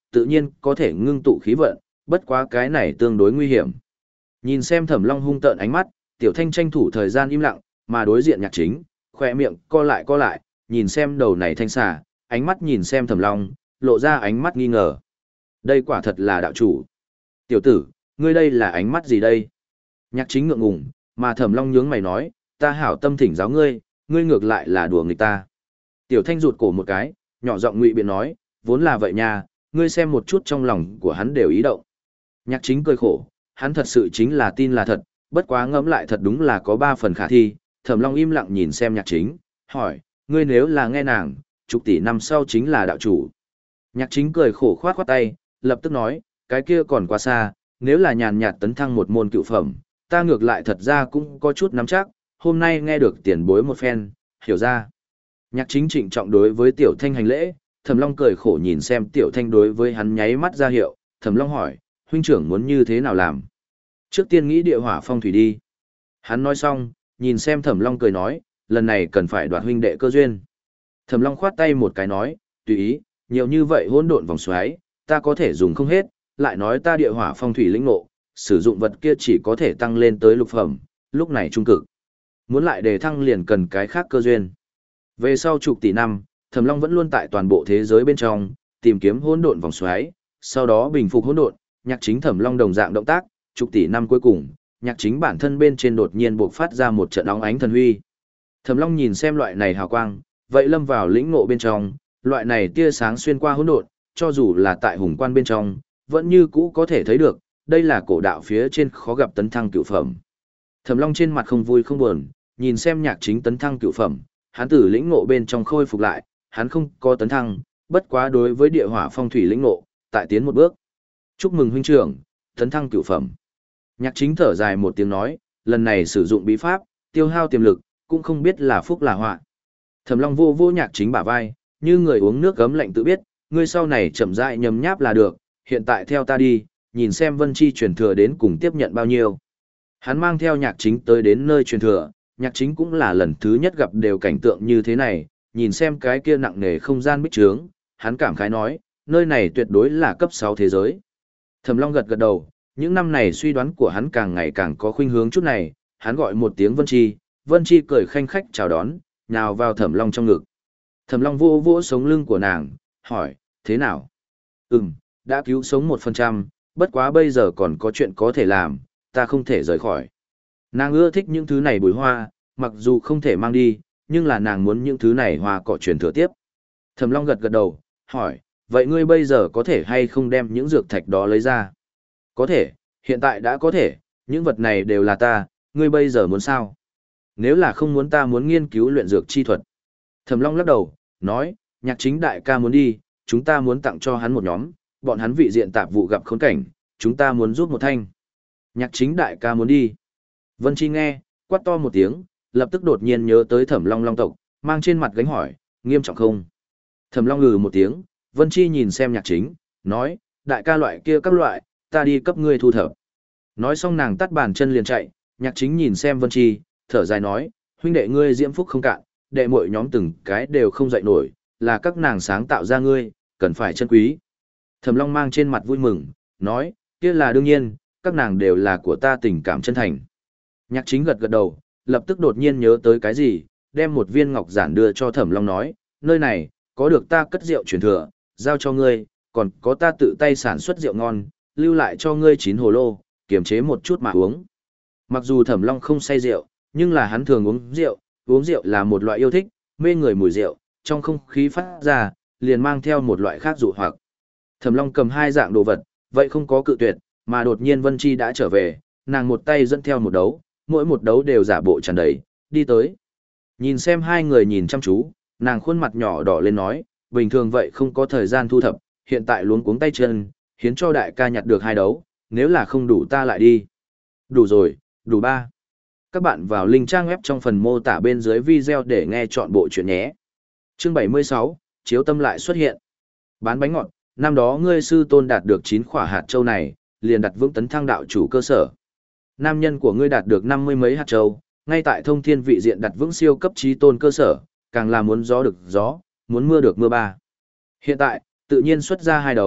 tự nhiên có thể ngưng tụ khí vận, bất quá cái này tương đối nguy hiểm. Nhìn xem Thẩm Long hung tợn ánh mắt, Tiểu Thanh tranh thủ thời gian im lặng, mà đối diện Nhạc Chính, khỏe miệng co lại co lại, nhìn xem đầu này thanh xà, ánh mắt nhìn xem Thẩm Long, lộ ra ánh mắt nghi ngờ. Đây quả thật là đạo chủ. Tiểu tử, ngươi đây là ánh mắt gì đây? Nhạc Chính ngượng ngùng, mà Thẩm Long nhướng mày nói, ta hảo tâm thỉnh giáo ngươi, ngươi ngược lại là đùa nghịch ta. Tiểu Thanh rụt cổ một cái, nhỏ giọng ngụy biện nói, vốn là vậy nha, ngươi xem một chút trong lòng của hắn đều ý động. Nhạc Chính cười khổ, hắn thật sự chính là tin là thật, bất quá ngẫm lại thật đúng là có ba phần khả thi. Thẩm Long im lặng nhìn xem Nhạc Chính, hỏi, ngươi nếu là nghe nàng, chục tỷ năm sau chính là đạo chủ. Nhạc Chính cười khổ khoát khoát tay, lập tức nói, cái kia còn quá xa, nếu là nhàn nhạt tấn thăng một môn cựu phẩm, ta ngược lại thật ra cũng có chút nắm chắc, hôm nay nghe được tiền bối một phen, hiểu ra. Nhạc Chính trịnh trọng đối với Tiểu Thanh hành lễ, Thẩm Long cười khổ nhìn xem Tiểu Thanh đối với hắn nháy mắt ra hiệu, Thẩm Long hỏi, huynh trưởng muốn như thế nào làm? Trước tiên nghĩ địa hỏa phong thủy đi. Hắn nói xong, nhìn xem Thẩm Long cười nói, lần này cần phải đoạt huynh đệ cơ duyên. Thẩm Long khoát tay một cái nói, tùy ý, nhiều như vậy hỗn độn vòng xoáy, ta có thể dùng không hết, lại nói ta địa hỏa phong thủy lĩnh ngộ, sử dụng vật kia chỉ có thể tăng lên tới lục phẩm, lúc này trung cực. Muốn lại đề thăng liền cần cái khác cơ duyên. Về sau chục tỷ năm, Thẩm Long vẫn luôn tại toàn bộ thế giới bên trong, tìm kiếm hỗn độn vòng xoáy, sau đó bình phục hỗn độn, Nhạc Chính Thẩm Long đồng dạng động tác, chục tỷ năm cuối cùng, Nhạc Chính bản thân bên trên đột nhiên bộc phát ra một trận óng ánh thần huy. Thẩm Long nhìn xem loại này hào quang, vậy lâm vào lĩnh ngộ bên trong, loại này tia sáng xuyên qua hỗn độn, cho dù là tại hùng quan bên trong, vẫn như cũ có thể thấy được, đây là cổ đạo phía trên khó gặp tấn thăng cửu phẩm. Thẩm Long trên mặt không vui không buồn, nhìn xem Nhạc Chính tấn thăng cửu phẩm, hắn từ lĩnh ngộ bên trong khôi phục lại, hắn không có tấn thăng, bất quá đối với địa hỏa phong thủy lĩnh ngộ, tại tiến một bước. Chúc mừng huynh trưởng, tấn thăng cửu phẩm. Nhạc Chính thở dài một tiếng nói, lần này sử dụng bí pháp, tiêu hao tiềm lực, cũng không biết là phúc là họa. Thẩm Long vô vô Nhạc Chính bả vai, như người uống nước gấm lạnh tự biết, ngươi sau này chậm rãi nhấm nháp là được, hiện tại theo ta đi, nhìn xem Vân Chi truyền thừa đến cùng tiếp nhận bao nhiêu. Hắn mang theo Nhạc Chính tới đến nơi truyền thừa, Nhạc Chính cũng là lần thứ nhất gặp đều cảnh tượng như thế này, nhìn xem cái kia nặng nề không gian bích trướng, hắn cảm khái nói, nơi này tuyệt đối là cấp sáu thế giới. Thẩm Long gật gật đầu, những năm này suy đoán của hắn càng ngày càng có khuynh hướng chút này, hắn gọi một tiếng Vân Chi, Vân Chi cười khanh khách chào đón, nhào vào Thẩm Long trong ngực. Thẩm Long vô vỗ sống lưng của nàng, hỏi, thế nào? Ừm, đã cứu sống một phần trăm, bất quá bây giờ còn có chuyện có thể làm, ta không thể rời khỏi. Nàng ưa thích những thứ này bùi hoa, mặc dù không thể mang đi, nhưng là nàng muốn những thứ này hoa cỏ truyền thừa tiếp. Thẩm Long gật gật đầu, hỏi, vậy ngươi bây giờ có thể hay không đem những dược thạch đó lấy ra? Có thể, hiện tại đã có thể, những vật này đều là ta, ngươi bây giờ muốn sao? Nếu là không muốn ta muốn nghiên cứu luyện dược chi thuật. Thẩm Long lắc đầu, nói, Nhạc Chính đại ca muốn đi, chúng ta muốn tặng cho hắn một nhóm, bọn hắn vị diện tạp vụ gặp khốn cảnh, chúng ta muốn giúp một thanh. Nhạc Chính đại ca muốn đi. Vân Chi nghe, quát to một tiếng, lập tức đột nhiên nhớ tới Thẩm Long Long tộc, mang trên mặt gánh hỏi, nghiêm trọng không? Thẩm Long ngừ một tiếng, Vân Chi nhìn xem Nhạc Chính, nói, đại ca loại kia các loại, ta đi cấp ngươi thu thập. Nói xong nàng tắt bàn chân liền chạy, Nhạc Chính nhìn xem Vân Chi, thở dài nói, huynh đệ ngươi diễm phúc không cạn, đệ muội nhóm từng cái đều không dậy nổi, là các nàng sáng tạo ra ngươi, cần phải trân quý. Thẩm Long mang trên mặt vui mừng, nói, kia là đương nhiên, các nàng đều là của ta tình cảm chân thành. Nhạc Chính gật gật đầu, lập tức đột nhiên nhớ tới cái gì, đem một viên ngọc giản đưa cho Thẩm Long nói, nơi này, có được ta cất rượu truyền thừa, giao cho ngươi, còn có ta tự tay sản xuất rượu ngon, lưu lại cho ngươi chín hồ lô, kiềm chế một chút mà uống. Mặc dù Thẩm Long không say rượu, nhưng là hắn thường uống rượu, uống rượu là một loại yêu thích, mê người mùi rượu, trong không khí phát ra, liền mang theo một loại khác dụ hoặc. Thẩm Long cầm hai dạng đồ vật, vậy không có cự tuyệt, mà đột nhiên Vân Chi đã trở về, nàng một tay dẫn theo một đấu, mỗi một đấu đều giả bộ tràn đầy, đi tới. Nhìn xem hai người nhìn chăm chú, nàng khuôn mặt nhỏ đỏ lên nói, bình thường vậy không có thời gian thu thập, hiện tại luống cuống tay chân, khiến cho đại ca nhặt được hai đấu, nếu là không đủ ta lại đi. Đủ rồi, đủ ba. Các bạn vào link trang web trong phần mô tả bên dưới video để nghe chọn bộ chuyện nhé. Chương bảy mươi sáu, Chiếu Tâm lại xuất hiện. Bán bánh ngọt, năm đó ngươi sư tôn đạt được chín quả hạt châu này, liền đặt vững tấn thăng đạo chủ cơ sở. Nam nhân của ngươi đạt được năm mươi mấy hạt châu, ngay tại thông thiên vị diện đặt vững siêu cấp trí tôn cơ sở, càng là muốn gió được gió, muốn mưa được mưa ba. Hiện tại, tự nhiên xuất ra hai đấu,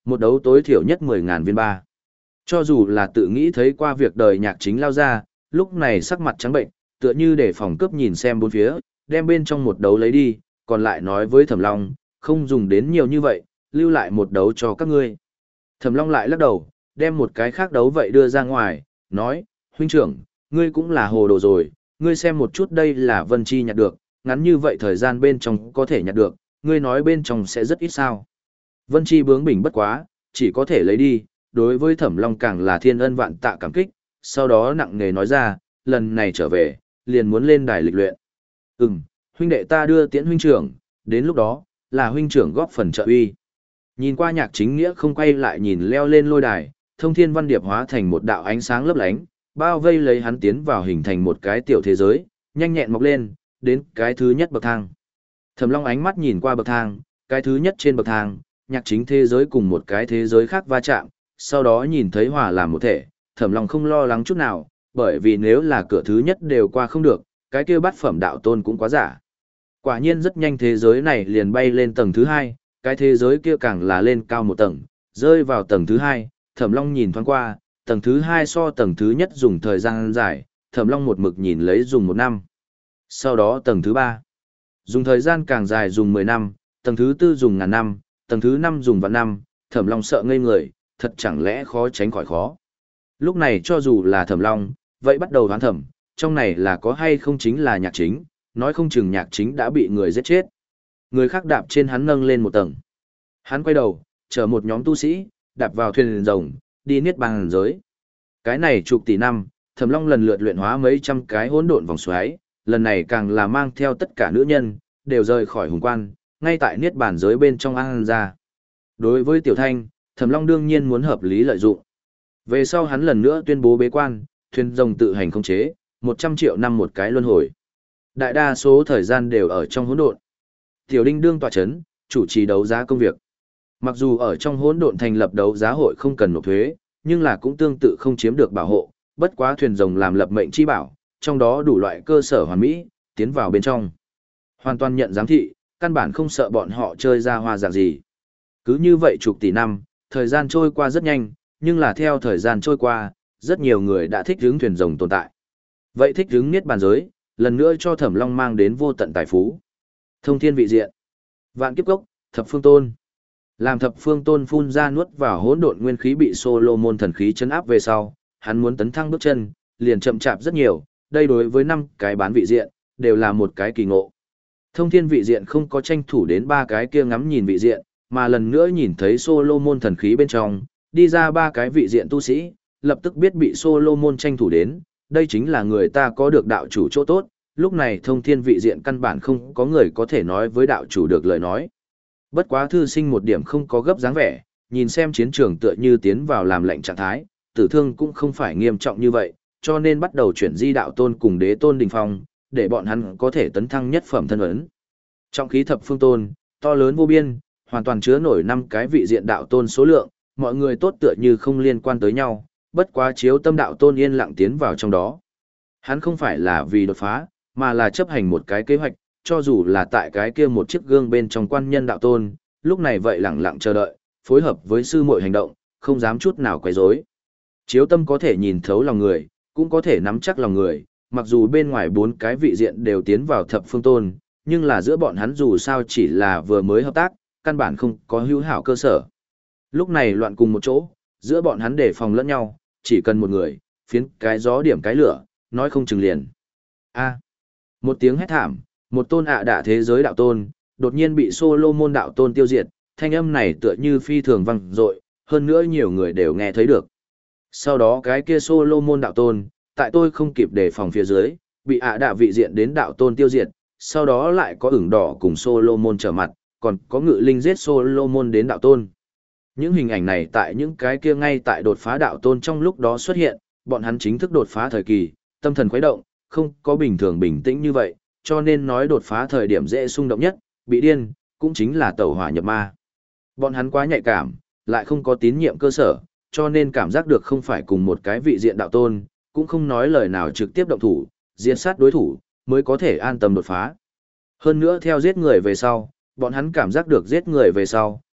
một đấu tối thiểu nhất mười ngàn viên ba. Cho dù là tự nghĩ thấy qua việc đời nhạc chính lao ra, lúc này sắc mặt trắng bệnh, tựa như để phòng cướp nhìn xem bốn phía, đem bên trong một đấu lấy đi, còn lại nói với Thẩm Long, không dùng đến nhiều như vậy, lưu lại một đấu cho các ngươi. Thẩm Long lại lắc đầu, đem một cái khác đấu vậy đưa ra ngoài, nói, huynh trưởng, ngươi cũng là hồ đồ rồi, ngươi xem một chút đây là Vân Chi nhặt được, ngắn như vậy thời gian bên trong có thể nhặt được, ngươi nói bên trong sẽ rất ít sao. Vân Chi bướng bỉnh bất quá, chỉ có thể lấy đi, đối với Thẩm Long càng là thiên ân vạn tạ cảm kích, sau đó nặng nề nói ra, lần này trở về, liền muốn lên đài lịch luyện. Ừm, huynh đệ ta đưa tiễn huynh trưởng, đến lúc đó, là huynh trưởng góp phần trợ uy. Nhìn qua Nhạc Chính Nghĩa không quay lại nhìn leo lên lôi đài, Thông Thiên Văn Điệp hóa thành một đạo ánh sáng lấp lánh, bao vây lấy hắn tiến vào hình thành một cái tiểu thế giới, nhanh nhẹn mọc lên, đến cái thứ nhất bậc thang. Thẩm Long ánh mắt nhìn qua bậc thang, cái thứ nhất trên bậc thang, Nhạc Chính thế giới cùng một cái thế giới khác va chạm, sau đó nhìn thấy hòa làm một thể, Thẩm Long không lo lắng chút nào, bởi vì nếu là cửa thứ nhất đều qua không được, cái kia bát phẩm đạo tôn cũng quá giả. Quả nhiên rất nhanh thế giới này liền bay lên tầng thứ hai, cái thế giới kia càng là lên cao một tầng, rơi vào tầng thứ hai, Thẩm Long nhìn thoáng qua, tầng thứ hai so tầng thứ nhất dùng thời gian dài, Thẩm Long một mực nhìn lấy dùng một năm. Sau đó tầng thứ ba, dùng thời gian càng dài dùng mười năm, tầng thứ tư dùng ngàn năm, tầng thứ năm dùng vạn năm, Thẩm Long sợ ngây người, thật chẳng lẽ khó tránh khỏi khó. Lúc này cho dù là Thẩm Long, vậy bắt đầu đoán thẩm, trong này là có hay không chính là Nhạc Chính, nói không chừng Nhạc Chính đã bị người giết chết. Người khác đạp trên hắn nâng lên một tầng. Hắn quay đầu, chở một nhóm tu sĩ, đạp vào thuyền rồng, đi niết bàn giới. Cái này chục tỷ năm, Thẩm Long lần lượt luyện hóa mấy trăm cái hỗn độn vòng xoáy, lần này càng là mang theo tất cả nữ nhân, đều rời khỏi hùng quan, ngay tại niết bàn giới bên trong an ra. Đối với Tiểu Thanh, Thẩm Long đương nhiên muốn hợp lý lợi dụng. Về sau hắn lần nữa tuyên bố bế quan, thuyền rồng tự hành khống chế, một trăm triệu năm một cái luân hồi. Đại đa số thời gian đều ở trong hỗn độn. Tiểu Đinh đương tọa chấn, chủ trì đấu giá công việc. Mặc dù ở trong hỗn độn thành lập đấu giá hội không cần nộp thuế, nhưng là cũng tương tự không chiếm được bảo hộ, bất quá thuyền rồng làm lập mệnh chi bảo, trong đó đủ loại cơ sở hoàn mỹ, tiến vào bên trong. Hoàn toàn nhận giám thị, căn bản không sợ bọn họ chơi ra hoa dạng gì. Cứ như vậy chục tỷ năm, thời gian trôi qua rất nhanh, nhưng là theo thời gian trôi qua, rất nhiều người đã thích hứng thuyền rồng tồn tại. Vậy thích hứng niết bàn giới, lần nữa cho Thẩm Long mang đến vô tận tài phú. Thông thiên vị diện, vạn kiếp cốc, thập phương tôn. Làm thập phương tôn phun ra nuốt vào hỗn độn nguyên khí bị Solomon thần khí chấn áp về sau, hắn muốn tấn thăng bước chân, liền chậm chạp rất nhiều, đây đối với năm cái bán vị diện, đều là một cái kỳ ngộ. Thông thiên vị diện không có tranh thủ đến ba cái kia ngắm nhìn vị diện, mà lần nữa nhìn thấy Solomon thần khí bên trong, đi ra ba cái vị diện tu sĩ, lập tức biết bị Solomon tranh thủ đến, đây chính là người ta có được đạo chủ chỗ tốt, lúc này thông thiên vị diện căn bản không có người có thể nói với đạo chủ được lời nói. Bất quá thư sinh một điểm không có gấp dáng vẻ, nhìn xem chiến trường tựa như tiến vào làm lệnh trạng thái, tử thương cũng không phải nghiêm trọng như vậy, cho nên bắt đầu chuyển di đạo tôn cùng đế tôn đình phong, để bọn hắn có thể tấn thăng nhất phẩm thân ấn. Trọng khí thập phương tôn, to lớn vô biên, hoàn toàn chứa nổi năm cái vị diện đạo tôn số lượng, mọi người tốt tựa như không liên quan tới nhau, bất quá chiếu tâm đạo tôn yên lặng tiến vào trong đó. Hắn không phải là vì đột phá, mà là chấp hành một cái kế hoạch, cho dù là tại cái kia một chiếc gương bên trong quan nhân đạo tôn, lúc này vậy lặng lặng chờ đợi, phối hợp với sư muội hành động, không dám chút nào quấy rối. Chiếu tâm có thể nhìn thấu lòng người, cũng có thể nắm chắc lòng người, mặc dù bên ngoài bốn cái vị diện đều tiến vào thập phương tôn, nhưng là giữa bọn hắn dù sao chỉ là vừa mới hợp tác, căn bản không có hữu hảo cơ sở. Lúc này loạn cùng một chỗ, giữa bọn hắn đề phòng lẫn nhau, chỉ cần một người, phiến cái gió điểm cái lửa, nói không chừng liền. A. Một tiếng hét thảm, một tôn ạ đạ thế giới đạo tôn, đột nhiên bị Solomon đạo tôn tiêu diệt, thanh âm này tựa như phi thường vang dội, hơn nữa nhiều người đều nghe thấy được. Sau đó cái kia Solomon đạo tôn, tại tôi không kịp đề phòng phía dưới, bị ạ đạ vị diện đến đạo tôn tiêu diệt, sau đó lại có ửng đỏ cùng Solomon trở mặt, còn có ngự linh giết Solomon đến đạo tôn. Những hình ảnh này tại những cái kia ngay tại đột phá đạo tôn trong lúc đó xuất hiện, bọn hắn chính thức đột phá thời kỳ, tâm thần khuấy động, không có bình thường bình tĩnh như vậy, cho nên nói đột phá thời điểm dễ xung động nhất, bị điên, cũng chính là tẩu hỏa nhập ma. Bọn hắn quá nhạy cảm, lại không có tín nhiệm cơ sở, cho nên cảm giác được không phải cùng một cái vị diện đạo tôn, cũng không nói lời nào trực tiếp động thủ, diệt sát đối thủ, mới có thể an tâm đột phá. Hơn nữa theo giết người về sau, bọn hắn cảm giác được giết người về sau,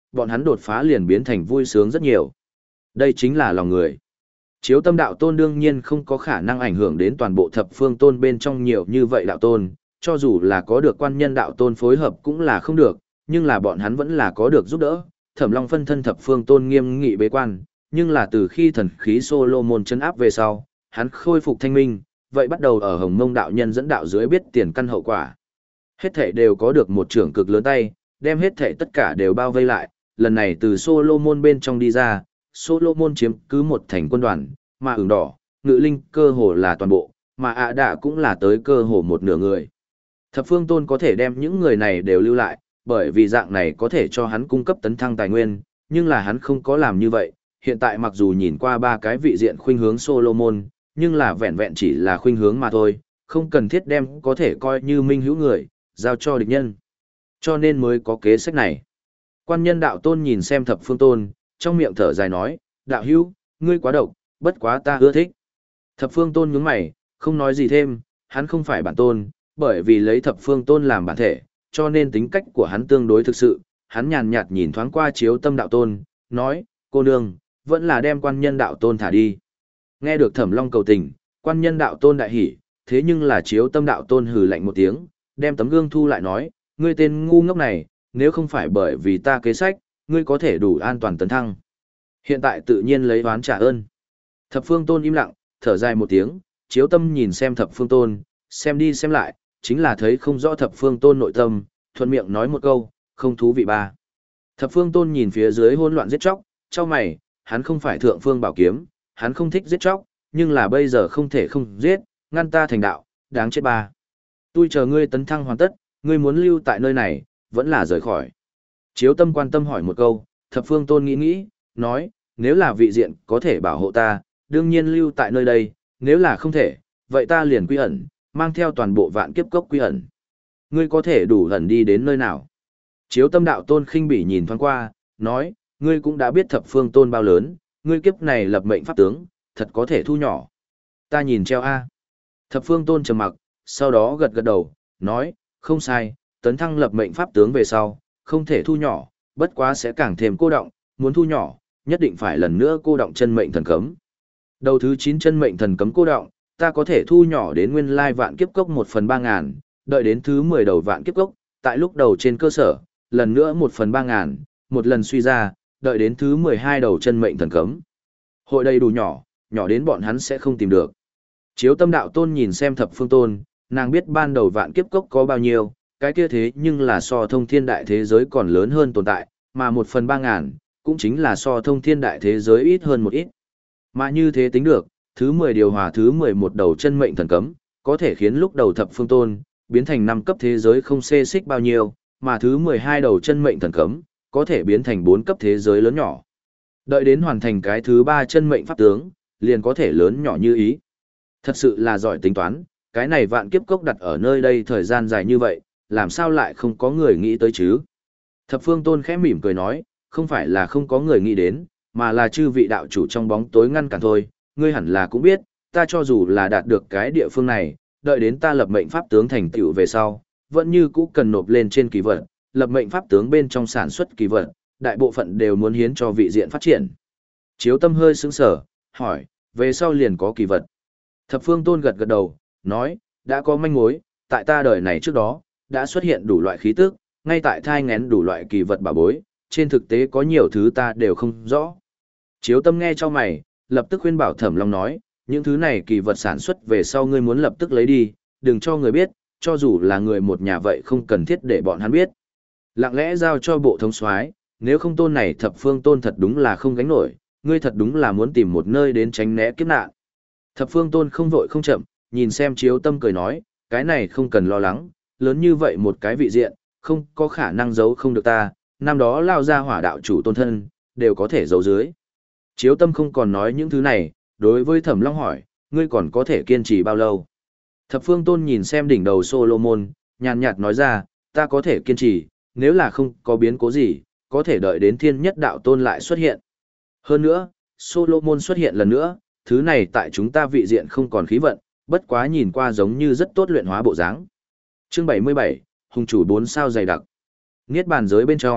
bọn hắn đột phá liền biến thành vui sướng rất nhiều. Đây chính là lòng người. Chiếu tâm đạo tôn đương nhiên không có khả năng ảnh hưởng đến toàn bộ thập phương tôn bên trong nhiều như vậy đạo tôn, cho dù là có được quan nhân đạo tôn phối hợp cũng là không được, nhưng là bọn hắn vẫn là có được giúp đỡ. Thẩm Long phân thân thập phương tôn nghiêm nghị bế quan, nhưng là từ khi thần khí Solomon chấn áp về sau, hắn khôi phục thanh minh, vậy bắt đầu ở Hồng Mông đạo nhân dẫn đạo dưới biết tiền căn hậu quả. Hết thảy đều có được một trưởng cực lớn tay, đem hết thảy tất cả đều bao vây lại, lần này từ Solomon bên trong đi ra, Solomon chiếm cứ một thành quân đoàn, mà ửng đỏ, ngự linh cơ hồ là toàn bộ, mà ạ đạ cũng là tới cơ hồ một nửa người. Thập phương tôn có thể đem những người này đều lưu lại, bởi vì dạng này có thể cho hắn cung cấp tấn thăng tài nguyên, nhưng là hắn không có làm như vậy. Hiện tại mặc dù nhìn qua ba cái vị diện khuynh hướng Solomon, nhưng là vẹn vẹn chỉ là khuynh hướng mà thôi, không cần thiết đem có thể coi như minh hữu người, giao cho địch nhân. Cho nên mới có kế sách này. Quan nhân đạo tôn nhìn xem thập phương tôn, trong miệng thở dài nói, đạo hữu, ngươi quá độc, bất quá ta ưa thích. Thập phương tôn nhướng mày, không nói gì thêm, hắn không phải bản tôn, bởi vì lấy thập phương tôn làm bản thể, cho nên tính cách của hắn tương đối thực sự. Hắn nhàn nhạt nhìn thoáng qua chiếu tâm đạo tôn, nói, cô nương, vẫn là đem quan nhân đạo tôn thả đi. Nghe được Thẩm Long cầu tình, quan nhân đạo tôn đại hỉ, thế nhưng là chiếu tâm đạo tôn hừ lạnh một tiếng, đem tấm gương thu lại nói, ngươi tên ngu ngốc này, nếu không phải bởi vì ta kế sách, ngươi có thể đủ an toàn tấn thăng. Hiện tại tự nhiên lấy oán trả ơn. Thập phương tôn im lặng, thở dài một tiếng, chiếu tâm nhìn xem thập phương tôn, xem đi xem lại, chính là thấy không rõ thập phương tôn nội tâm, thuận miệng nói một câu, không thú vị ba. Thập phương tôn nhìn phía dưới hỗn loạn giết chóc, cho mày, hắn không phải thượng phương bảo kiếm, hắn không thích giết chóc, nhưng là bây giờ không thể không giết, ngăn ta thành đạo, đáng chết ba. Tôi chờ ngươi tấn thăng hoàn tất, ngươi muốn lưu tại nơi này, vẫn là rời khỏi. Chiếu tâm quan tâm hỏi một câu, thập phương tôn nghĩ nghĩ, nói, nếu là vị diện có thể bảo hộ ta, đương nhiên lưu tại nơi đây, nếu là không thể, vậy ta liền quy ẩn, mang theo toàn bộ vạn kiếp cốc quy ẩn. Ngươi có thể đủ ẩn đi đến nơi nào? Chiếu tâm đạo tôn khinh bỉ nhìn thoáng qua, nói, ngươi cũng đã biết thập phương tôn bao lớn, ngươi kiếp này lập mệnh pháp tướng, thật có thể thu nhỏ. Ta nhìn treo A. Thập phương tôn trầm mặc, sau đó gật gật đầu, nói, không sai, tấn thăng lập mệnh pháp tướng về sau, không thể thu nhỏ, bất quá sẽ càng thêm cô động, muốn thu nhỏ, nhất định phải lần nữa cô động chân mệnh thần cấm. Đầu thứ chín chân mệnh thần cấm cô động, ta có thể thu nhỏ đến nguyên lai vạn kiếp cốc một phần ba ngàn, đợi đến thứ mười đầu vạn kiếp cốc, tại lúc đầu trên cơ sở, lần nữa một phần ba ngàn, một lần suy ra, đợi đến thứ mười hai đầu chân mệnh thần cấm. Hội đầy đủ nhỏ, nhỏ đến bọn hắn sẽ không tìm được. Chiếu tâm đạo tôn nhìn xem thập phương tôn, nàng biết ban đầu vạn kiếp cốc có bao nhiêu, cái kia thế nhưng là so thông thiên đại thế giới còn lớn hơn tồn tại, mà một phần ba ngàn, cũng chính là so thông thiên đại thế giới ít hơn một ít. Mà như thế tính được, thứ mười điều hòa thứ mười một đầu chân mệnh thần cấm, có thể khiến lúc đầu thập phương tôn, biến thành năm cấp thế giới không xê xích bao nhiêu, mà thứ mười hai đầu chân mệnh thần cấm, có thể biến thành bốn cấp thế giới lớn nhỏ. Đợi đến hoàn thành cái thứ ba chân mệnh pháp tướng, liền có thể lớn nhỏ như ý. Thật sự là giỏi tính toán, cái này vạn kiếp cốc đặt ở nơi đây thời gian dài như vậy, làm sao lại không có người nghĩ tới chứ? Thập phương tôn khẽ mỉm cười nói, không phải là không có người nghĩ đến, mà là chư vị đạo chủ trong bóng tối ngăn cản thôi, ngươi hẳn là cũng biết, ta cho dù là đạt được cái địa phương này, đợi đến ta lập mệnh pháp tướng thành tựu về sau, vẫn như cũ cần nộp lên trên kỳ vật, lập mệnh pháp tướng bên trong sản xuất kỳ vật, đại bộ phận đều muốn hiến cho vị diện phát triển. Chiếu tâm hơi sững sở, hỏi, về sau liền có kỳ vật. Thập phương tôn gật gật đầu, nói, đã có manh mối, tại ta đời này trước đó, đã xuất hiện đủ loại khí tức, ngay tại thai ngén đủ loại kỳ vật bảo bối, trên thực tế có nhiều thứ ta đều không rõ. Chiếu tâm nghe cho mày, lập tức khuyên bảo Thẩm Long nói, những thứ này kỳ vật sản xuất về sau ngươi muốn lập tức lấy đi, đừng cho người biết, cho dù là người một nhà vậy không cần thiết để bọn hắn biết. Lặng lẽ giao cho bộ thống soái, nếu không tôn này thập phương tôn thật đúng là không gánh nổi, ngươi thật đúng là muốn tìm một nơi đến tránh né kiếp nạn. Thập phương tôn không vội không chậm, nhìn xem chiếu tâm cười nói, cái này không cần lo lắng, lớn như vậy một cái vị diện, không có khả năng giấu không được ta, năm đó lao ra hỏa đạo chủ tôn thân, đều có thể giấu dưới. Chiếu tâm không còn nói những thứ này, đối với Thẩm Long hỏi, ngươi còn có thể kiên trì bao lâu? Thập phương tôn nhìn xem đỉnh đầu Solomon, nhàn nhạt nói ra, ta có thể kiên trì, nếu là không có biến cố gì, có thể đợi đến thiên nhất đạo tôn lại xuất hiện. Hơn nữa, Solomon xuất hiện lần nữa, thứ này tại chúng ta vị diện không còn khí vận, bất quá nhìn qua giống như rất tốt luyện hóa bộ dáng. Chương bảy mươi bảy, Hùng chủ bốn sao dày đặc. Niết bàn giới bên trong,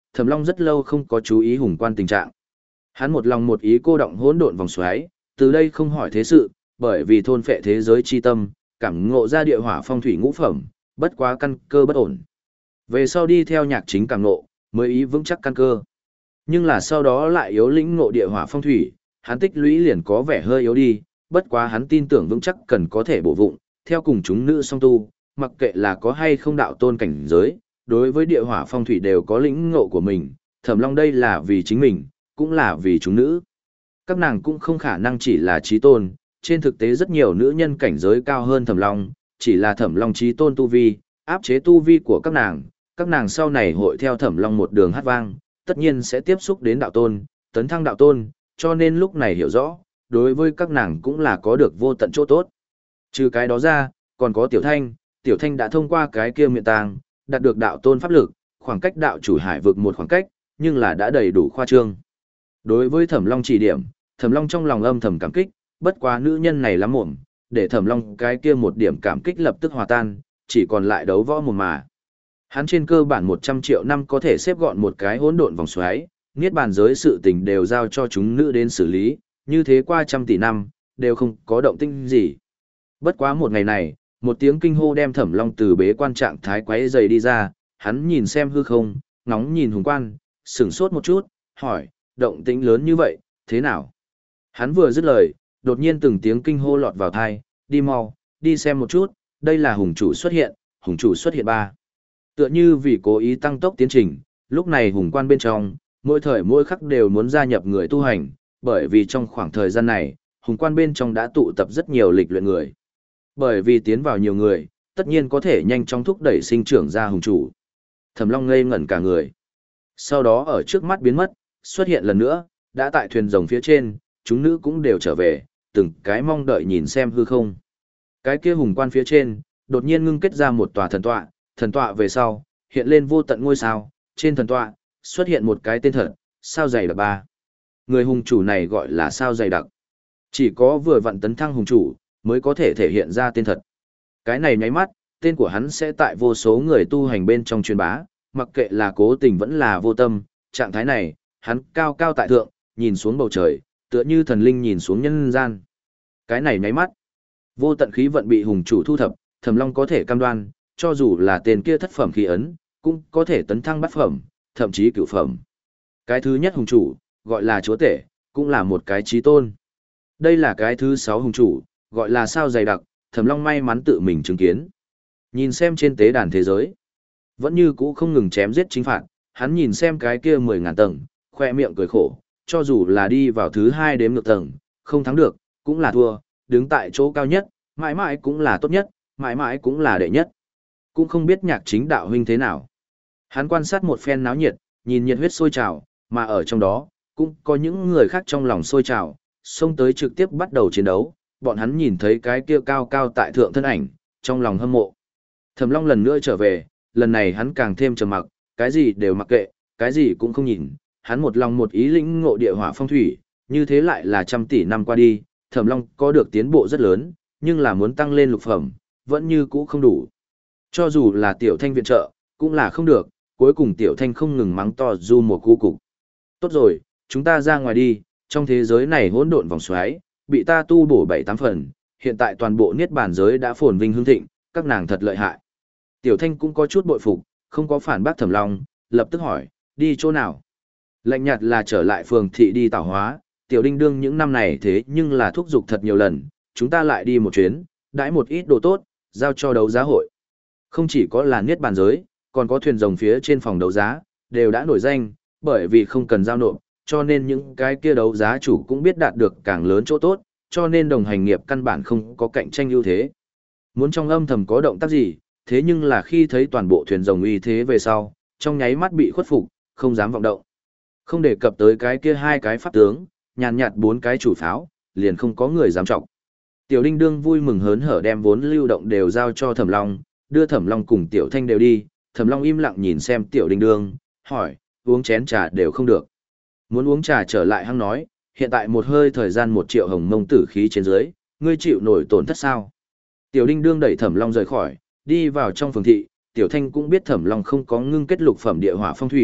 Thẩm Long rất lâu không có chú ý hùng quan tình trạng. Hắn một lòng một ý cô động hỗn độn vòng xoáy, từ đây không hỏi thế sự, bởi vì thôn phệ thế giới chi tâm, cảm ngộ ra địa hỏa phong thủy ngũ phẩm, bất quá căn cơ bất ổn. Về sau đi theo nhạc chính càng ngộ, mới ý vững chắc căn cơ. Nhưng là sau đó lại yếu lĩnh ngộ địa hỏa phong thủy, hắn tích lũy liền có vẻ hơi yếu đi, bất quá hắn tin tưởng vững chắc cần có thể bổ vụng, theo cùng chúng nữ song tu, mặc kệ là có hay không đạo tôn cảnh giới, đối với địa hỏa phong thủy đều có lĩnh ngộ của mình, Thẩm Long đây là vì chính mình, cũng là vì chúng nữ. Các nàng cũng không khả năng chỉ là trí tôn, trên thực tế rất nhiều nữ nhân cảnh giới cao hơn Thẩm Long, chỉ là Thẩm Long trí tôn tu vi, áp chế tu vi của các nàng, các nàng sau này hội theo Thẩm Long một đường hát vang, tất nhiên sẽ tiếp xúc đến đạo tôn, tấn thăng đạo tôn, cho nên lúc này hiểu rõ, đối với các nàng cũng là có được vô tận chỗ tốt. Trừ cái đó ra, còn có Tiểu Thanh, Tiểu Thanh đã thông qua cái kia miệng tàng, đạt được đạo tôn pháp lực, khoảng cách đạo chủ hải vực một khoảng cách, nhưng là đã đầy đủ khoa trương. Đối với Thẩm Long chỉ điểm, Thẩm Long trong lòng âm thầm cảm kích, bất quá nữ nhân này lắm mồm, để Thẩm Long cái kia một điểm cảm kích lập tức hòa tan, chỉ còn lại đấu võ mồm mà. Hắn trên cơ bản một trăm triệu năm có thể xếp gọn một cái hỗn độn vòng xoáy, niết bàn giới sự tình đều giao cho chúng nữ đến xử lý, như thế qua trăm tỷ năm, đều không có động tĩnh gì. Bất quá một ngày này, một tiếng kinh hô đem Thẩm Long từ bế quan trạng thái quấy dày đi ra, hắn nhìn xem hư không, ngóng nhìn hùng quan, sửng sốt một chút, hỏi, động tĩnh lớn như vậy, thế nào? Hắn vừa dứt lời, đột nhiên từng tiếng kinh hô lọt vào tai, đi mau, đi xem một chút, đây là hùng chủ xuất hiện, hùng chủ xuất hiện ba. Tựa như vì cố ý tăng tốc tiến trình, lúc này hùng quan bên trong, mỗi thời mỗi khắc đều muốn gia nhập người tu hành, bởi vì trong khoảng thời gian này, hùng quan bên trong đã tụ tập rất nhiều lịch luyện người. Bởi vì tiến vào nhiều người, tất nhiên có thể nhanh chóng thúc đẩy sinh trưởng ra hùng chủ. Thẩm Long ngây ngẩn cả người. Sau đó ở trước mắt biến mất, xuất hiện lần nữa, đã tại thuyền rồng phía trên, chúng nữ cũng đều trở về, từng cái mong đợi nhìn xem hư không. Cái kia hùng quan phía trên, đột nhiên ngưng kết ra một tòa thần tọa, thần tọa về sau, hiện lên vô tận ngôi sao, trên thần tọa, xuất hiện một cái tên thật, sao dày đặc ba. Người hùng chủ này gọi là sao dày đặc. Chỉ có vừa vặn tấn thăng hùng chủ, mới có thể thể hiện ra tên thật. Cái này nháy mắt, tên của hắn sẽ tại vô số người tu hành bên trong truyền bá, mặc kệ là cố tình vẫn là vô tâm, trạng thái này, hắn cao cao tại thượng, nhìn xuống bầu trời, tựa như thần linh nhìn xuống nhân gian. Cái này nháy mắt, vô tận khí vận bị hùng chủ thu thập, Thẩm Long có thể cam đoan, cho dù là tên kia thất phẩm khí ấn, cũng có thể tấn thăng bát phẩm, thậm chí cửu phẩm. Cái thứ nhất hùng chủ, gọi là chúa tể, cũng là một cái chí tôn. Đây là cái thứ sáu hùng chủ, gọi là sao dày đặc, Thẩm Long may mắn tự mình chứng kiến. Nhìn xem trên tế đàn thế giới, vẫn như cũ không ngừng chém giết chính phạt, hắn nhìn xem cái kia mười ngàn tầng, khoe miệng cười khổ, cho dù là đi vào thứ hai đếm ngược tầng, không thắng được, cũng là thua, đứng tại chỗ cao nhất, mãi mãi cũng là tốt nhất, mãi mãi cũng là đệ nhất. Cũng không biết nhạc chính đạo huynh thế nào. Hắn quan sát một phen náo nhiệt, nhìn nhiệt huyết sôi trào, mà ở trong đó, cũng có những người khác trong lòng sôi trào, xông tới trực tiếp bắt đầu chiến đấu, bọn hắn nhìn thấy cái kia cao cao tại thượng thân ảnh, trong lòng hâm mộ. Thẩm Long lần nữa trở về, lần này hắn càng thêm trầm mặc, cái gì đều mặc kệ, cái gì cũng không nhìn, hắn một lòng một ý lĩnh ngộ địa hỏa phong thủy, như thế lại là trăm tỷ năm qua đi, Thẩm Long có được tiến bộ rất lớn, nhưng là muốn tăng lên lục phẩm, vẫn như cũ không đủ. Cho dù là Tiểu Thanh viện trợ, cũng là không được, cuối cùng Tiểu Thanh không ngừng mắng to du một cu cục. Tốt rồi, chúng ta ra ngoài đi, trong thế giới này hỗn độn vòng xoáy, bị ta tu bổ bảy tám phần, hiện tại toàn bộ niết bàn giới đã phồn vinh hưng thịnh, các nàng thật lợi hại. Tiểu Thanh cũng có chút bội phục, không có phản bác Thẩm Long, lập tức hỏi, đi chỗ nào? Lạnh nhạt là trở lại phường thị đi tảo hóa, Tiểu Đinh đương những năm này thế nhưng là thúc giục thật nhiều lần, chúng ta lại đi một chuyến, đãi một ít đồ tốt, giao cho đấu giá hội. Không chỉ có là niết bàn giới, còn có thuyền rồng phía trên phòng đấu giá, đều đã nổi danh, bởi vì không cần giao nộp, cho nên những cái kia đấu giá chủ cũng biết đạt được càng lớn chỗ tốt, cho nên đồng hành nghiệp căn bản không có cạnh tranh ưu thế. Muốn trong âm thầm có động tác gì, thế nhưng là khi thấy toàn bộ thuyền rồng uy thế về sau, trong nháy mắt bị khuất phục, không dám vọng động. Không đề cập tới cái kia hai cái pháp tướng, nhàn nhạt bốn cái chủ pháo, liền không có người dám trọng. Tiểu Đinh đương vui mừng hớn hở đem vốn lưu động đều giao cho Thẩm Long, đưa Thẩm Long cùng Tiểu Thanh đều đi, Thẩm Long im lặng nhìn xem Tiểu Đinh đương, hỏi, uống chén trà đều không được. Muốn uống trà trở lại hăng nói, hiện tại một hơi thời gian một triệu hồng mông tử khí trên dưới, ngươi chịu nổi tổn thất sao? Tiểu Đinh đương đẩy Thẩm Long rời khỏi, đi vào trong phường thị, Tiểu Thanh cũng biết Thẩm Long không có ngưng kết lục phẩm địa hỏa phong thủy,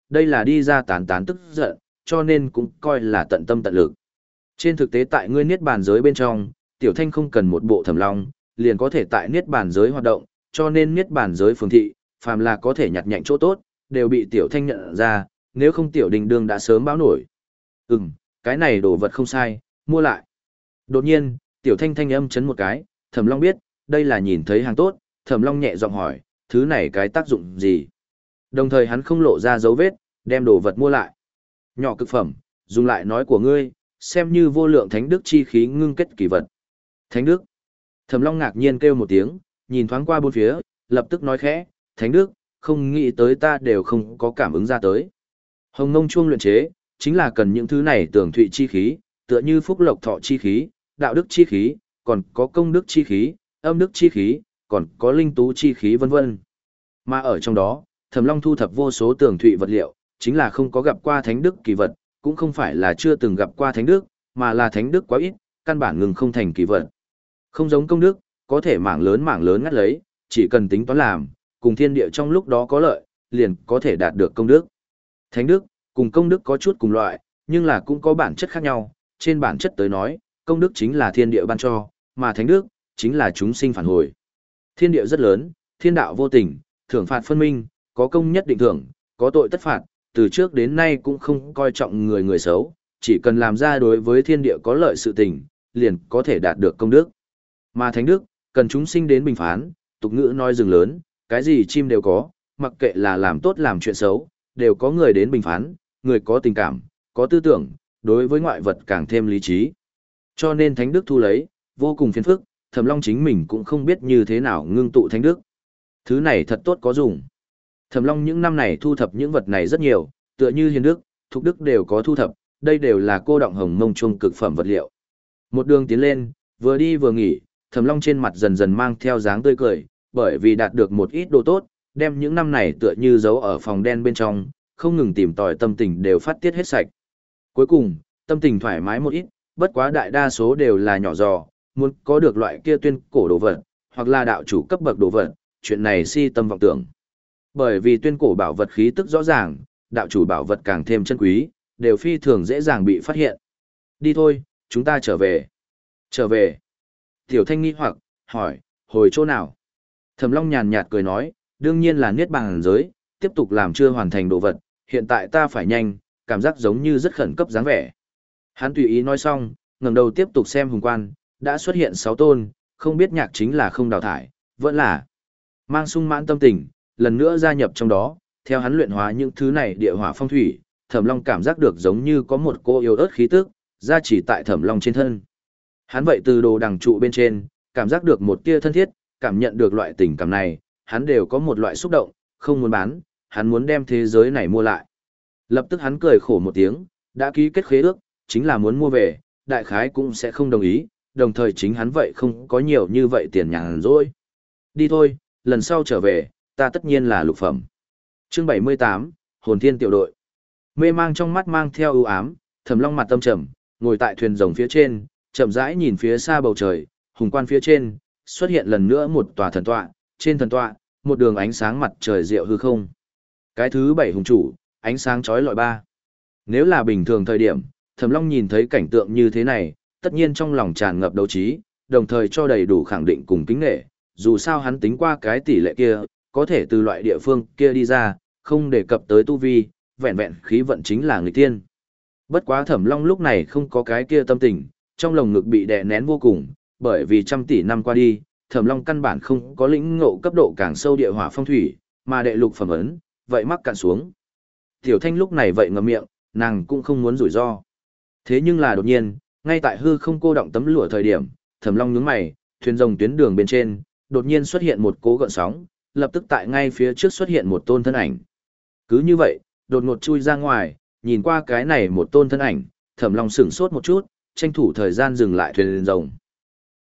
đây là đi ra tán tán tức giận, cho nên cũng coi là tận tâm tận lực. Trên thực tế tại ngươi niết bàn giới bên trong, Tiểu Thanh không cần một bộ Thẩm Long, liền có thể tại niết bàn giới hoạt động, cho nên niết bàn giới phường thị, phàm là có thể nhặt nhạnh chỗ tốt, đều bị Tiểu Thanh nhận ra, nếu không Tiểu Đình Đương đã sớm báo nổi. Ừm, cái này đồ vật không sai, mua lại. Đột nhiên, Tiểu Thanh thanh âm chấn một cái, Thẩm Long biết, đây là nhìn thấy hàng tốt, Thẩm Long nhẹ giọng hỏi, thứ này cái tác dụng gì? Đồng thời hắn không lộ ra dấu vết, đem đồ vật mua lại. Nhỏ cực phẩm, dùng lại nói của ngươi, xem như vô lượng thánh đức chi khí ngưng kết kỳ vật. Thánh đức. Thẩm Long ngạc nhiên kêu một tiếng, nhìn thoáng qua bốn phía, lập tức nói khẽ, thánh đức, không nghĩ tới ta đều không có cảm ứng ra tới. Hồng Ngông chuông luyện chế, chính là cần những thứ này tường thụy chi khí, tựa như phúc lộc thọ chi khí, đạo đức chi khí, còn có công đức chi khí, âm đức chi khí, còn có linh tú chi khí vân vân. Mà ở trong đó, Thẩm Long thu thập vô số tường thụy vật liệu, chính là không có gặp qua thánh đức kỳ vật, cũng không phải là chưa từng gặp qua thánh đức, mà là thánh đức quá ít, căn bản ngừng không thành kỳ vật. Không giống công đức, có thể mảng lớn mảng lớn ngắt lấy, chỉ cần tính toán làm, cùng thiên địa trong lúc đó có lợi, liền có thể đạt được công đức. Thánh đức, cùng công đức có chút cùng loại, nhưng là cũng có bản chất khác nhau, trên bản chất tới nói, công đức chính là thiên địa ban cho, mà thánh đức, chính là chúng sinh phản hồi. Thiên địa rất lớn, thiên đạo vô tình, thưởng phạt phân minh, có công nhất định thưởng, có tội tất phạt, từ trước đến nay cũng không coi trọng người người xấu, chỉ cần làm ra đối với thiên địa có lợi sự tình, liền có thể đạt được công đức. Mà thánh đức, cần chúng sinh đến bình phán, tục ngữ nói rừng lớn, cái gì chim đều có, mặc kệ là làm tốt làm chuyện xấu, đều có người đến bình phán, người có tình cảm, có tư tưởng, đối với ngoại vật càng thêm lý trí. Cho nên thánh đức thu lấy, vô cùng phiền phức, Thẩm Long chính mình cũng không biết như thế nào ngưng tụ thánh đức. Thứ này thật tốt có dùng. Thẩm Long những năm này thu thập những vật này rất nhiều, tựa như hiền đức, thục đức đều có thu thập, đây đều là cô động Hồng Mông chuông cực phẩm vật liệu. Một đường tiến lên, vừa đi vừa nghỉ, Thẩm Long trên mặt dần dần mang theo dáng tươi cười, bởi vì đạt được một ít đồ tốt, đem những năm này tựa như giấu ở phòng đen bên trong, không ngừng tìm tòi tâm tình đều phát tiết hết sạch. Cuối cùng, tâm tình thoải mái một ít, bất quá đại đa số đều là nhỏ giò, muốn có được loại kia tuyên cổ đồ vật, hoặc là đạo chủ cấp bậc đồ vật, chuyện này si tâm vọng tưởng. Bởi vì tuyên cổ bảo vật khí tức rõ ràng, đạo chủ bảo vật càng thêm chân quý, đều phi thường dễ dàng bị phát hiện. Đi thôi, chúng ta trở về. Trở về. Tiểu Thanh nghi hoặc, hỏi, hồi chỗ nào? Thẩm Long nhàn nhạt cười nói, đương nhiên là niết bàn giới, tiếp tục làm chưa hoàn thành đồ vật, hiện tại ta phải nhanh, cảm giác giống như rất khẩn cấp dáng vẻ. Hắn tùy ý nói xong, ngẩng đầu tiếp tục xem hùng quan, đã xuất hiện sáu tôn, không biết nhạc chính là không đào thải, vẫn là mang sung mãn tâm tình, lần nữa gia nhập trong đó, theo hắn luyện hóa những thứ này địa hỏa phong thủy, Thẩm Long cảm giác được giống như có một cô yêu ớt khí tức, gia chỉ tại Thẩm Long trên thân. Hắn vậy từ đồ đằng trụ bên trên, cảm giác được một tia thân thiết, cảm nhận được loại tình cảm này, hắn đều có một loại xúc động, không muốn bán, hắn muốn đem thế giới này mua lại. Lập tức hắn cười khổ một tiếng, đã ký kết khế ước, chính là muốn mua về, đại khái cũng sẽ không đồng ý, đồng thời chính hắn vậy không có nhiều như vậy tiền nhàn rỗi. Đi thôi, lần sau trở về, ta tất nhiên là lục phẩm. Chương bảy mươi tám, Hồn Thiên tiểu đội. Mê mang trong mắt mang theo ưu ám, Thẩm Long mặt tâm trầm, ngồi tại thuyền rồng phía trên, chậm rãi nhìn phía xa bầu trời, hùng quan phía trên, xuất hiện lần nữa một tòa thần tọa, trên thần tọa, một đường ánh sáng mặt trời diệu hư không. Cái thứ bảy hùng chủ, ánh sáng chói lọi ba. Nếu là bình thường thời điểm, Thẩm Long nhìn thấy cảnh tượng như thế này, tất nhiên trong lòng tràn ngập đấu trí, đồng thời cho đầy đủ khẳng định cùng kính nghệ, dù sao hắn tính qua cái tỷ lệ kia, có thể từ loại địa phương kia đi ra, không đề cập tới tu vi, vẹn vẹn khí vận chính là người tiên. Bất quá Thẩm Long lúc này không có cái kia tâm tình, trong lồng ngực bị đè nén vô cùng, bởi vì trăm tỷ năm qua đi, Thẩm Long căn bản không có lĩnh ngộ cấp độ càng sâu địa hỏa phong thủy, mà đệ lục phẩm ấn, vậy mắc cạn xuống. Tiểu Thanh lúc này vậy ngậm miệng, nàng cũng không muốn rủi ro. Thế nhưng là đột nhiên, ngay tại hư không cô động tấm lụa thời điểm, Thẩm Long nhướng mày, thuyền rồng tuyến đường bên trên, đột nhiên xuất hiện một cỗ gợn sóng, lập tức tại ngay phía trước xuất hiện một tôn thân ảnh. Cứ như vậy, đột ngột chui ra ngoài, nhìn qua cái này một tôn thân ảnh, Thẩm Long sửng sốt một chút, tranh thủ thời gian dừng lại thuyền rồng.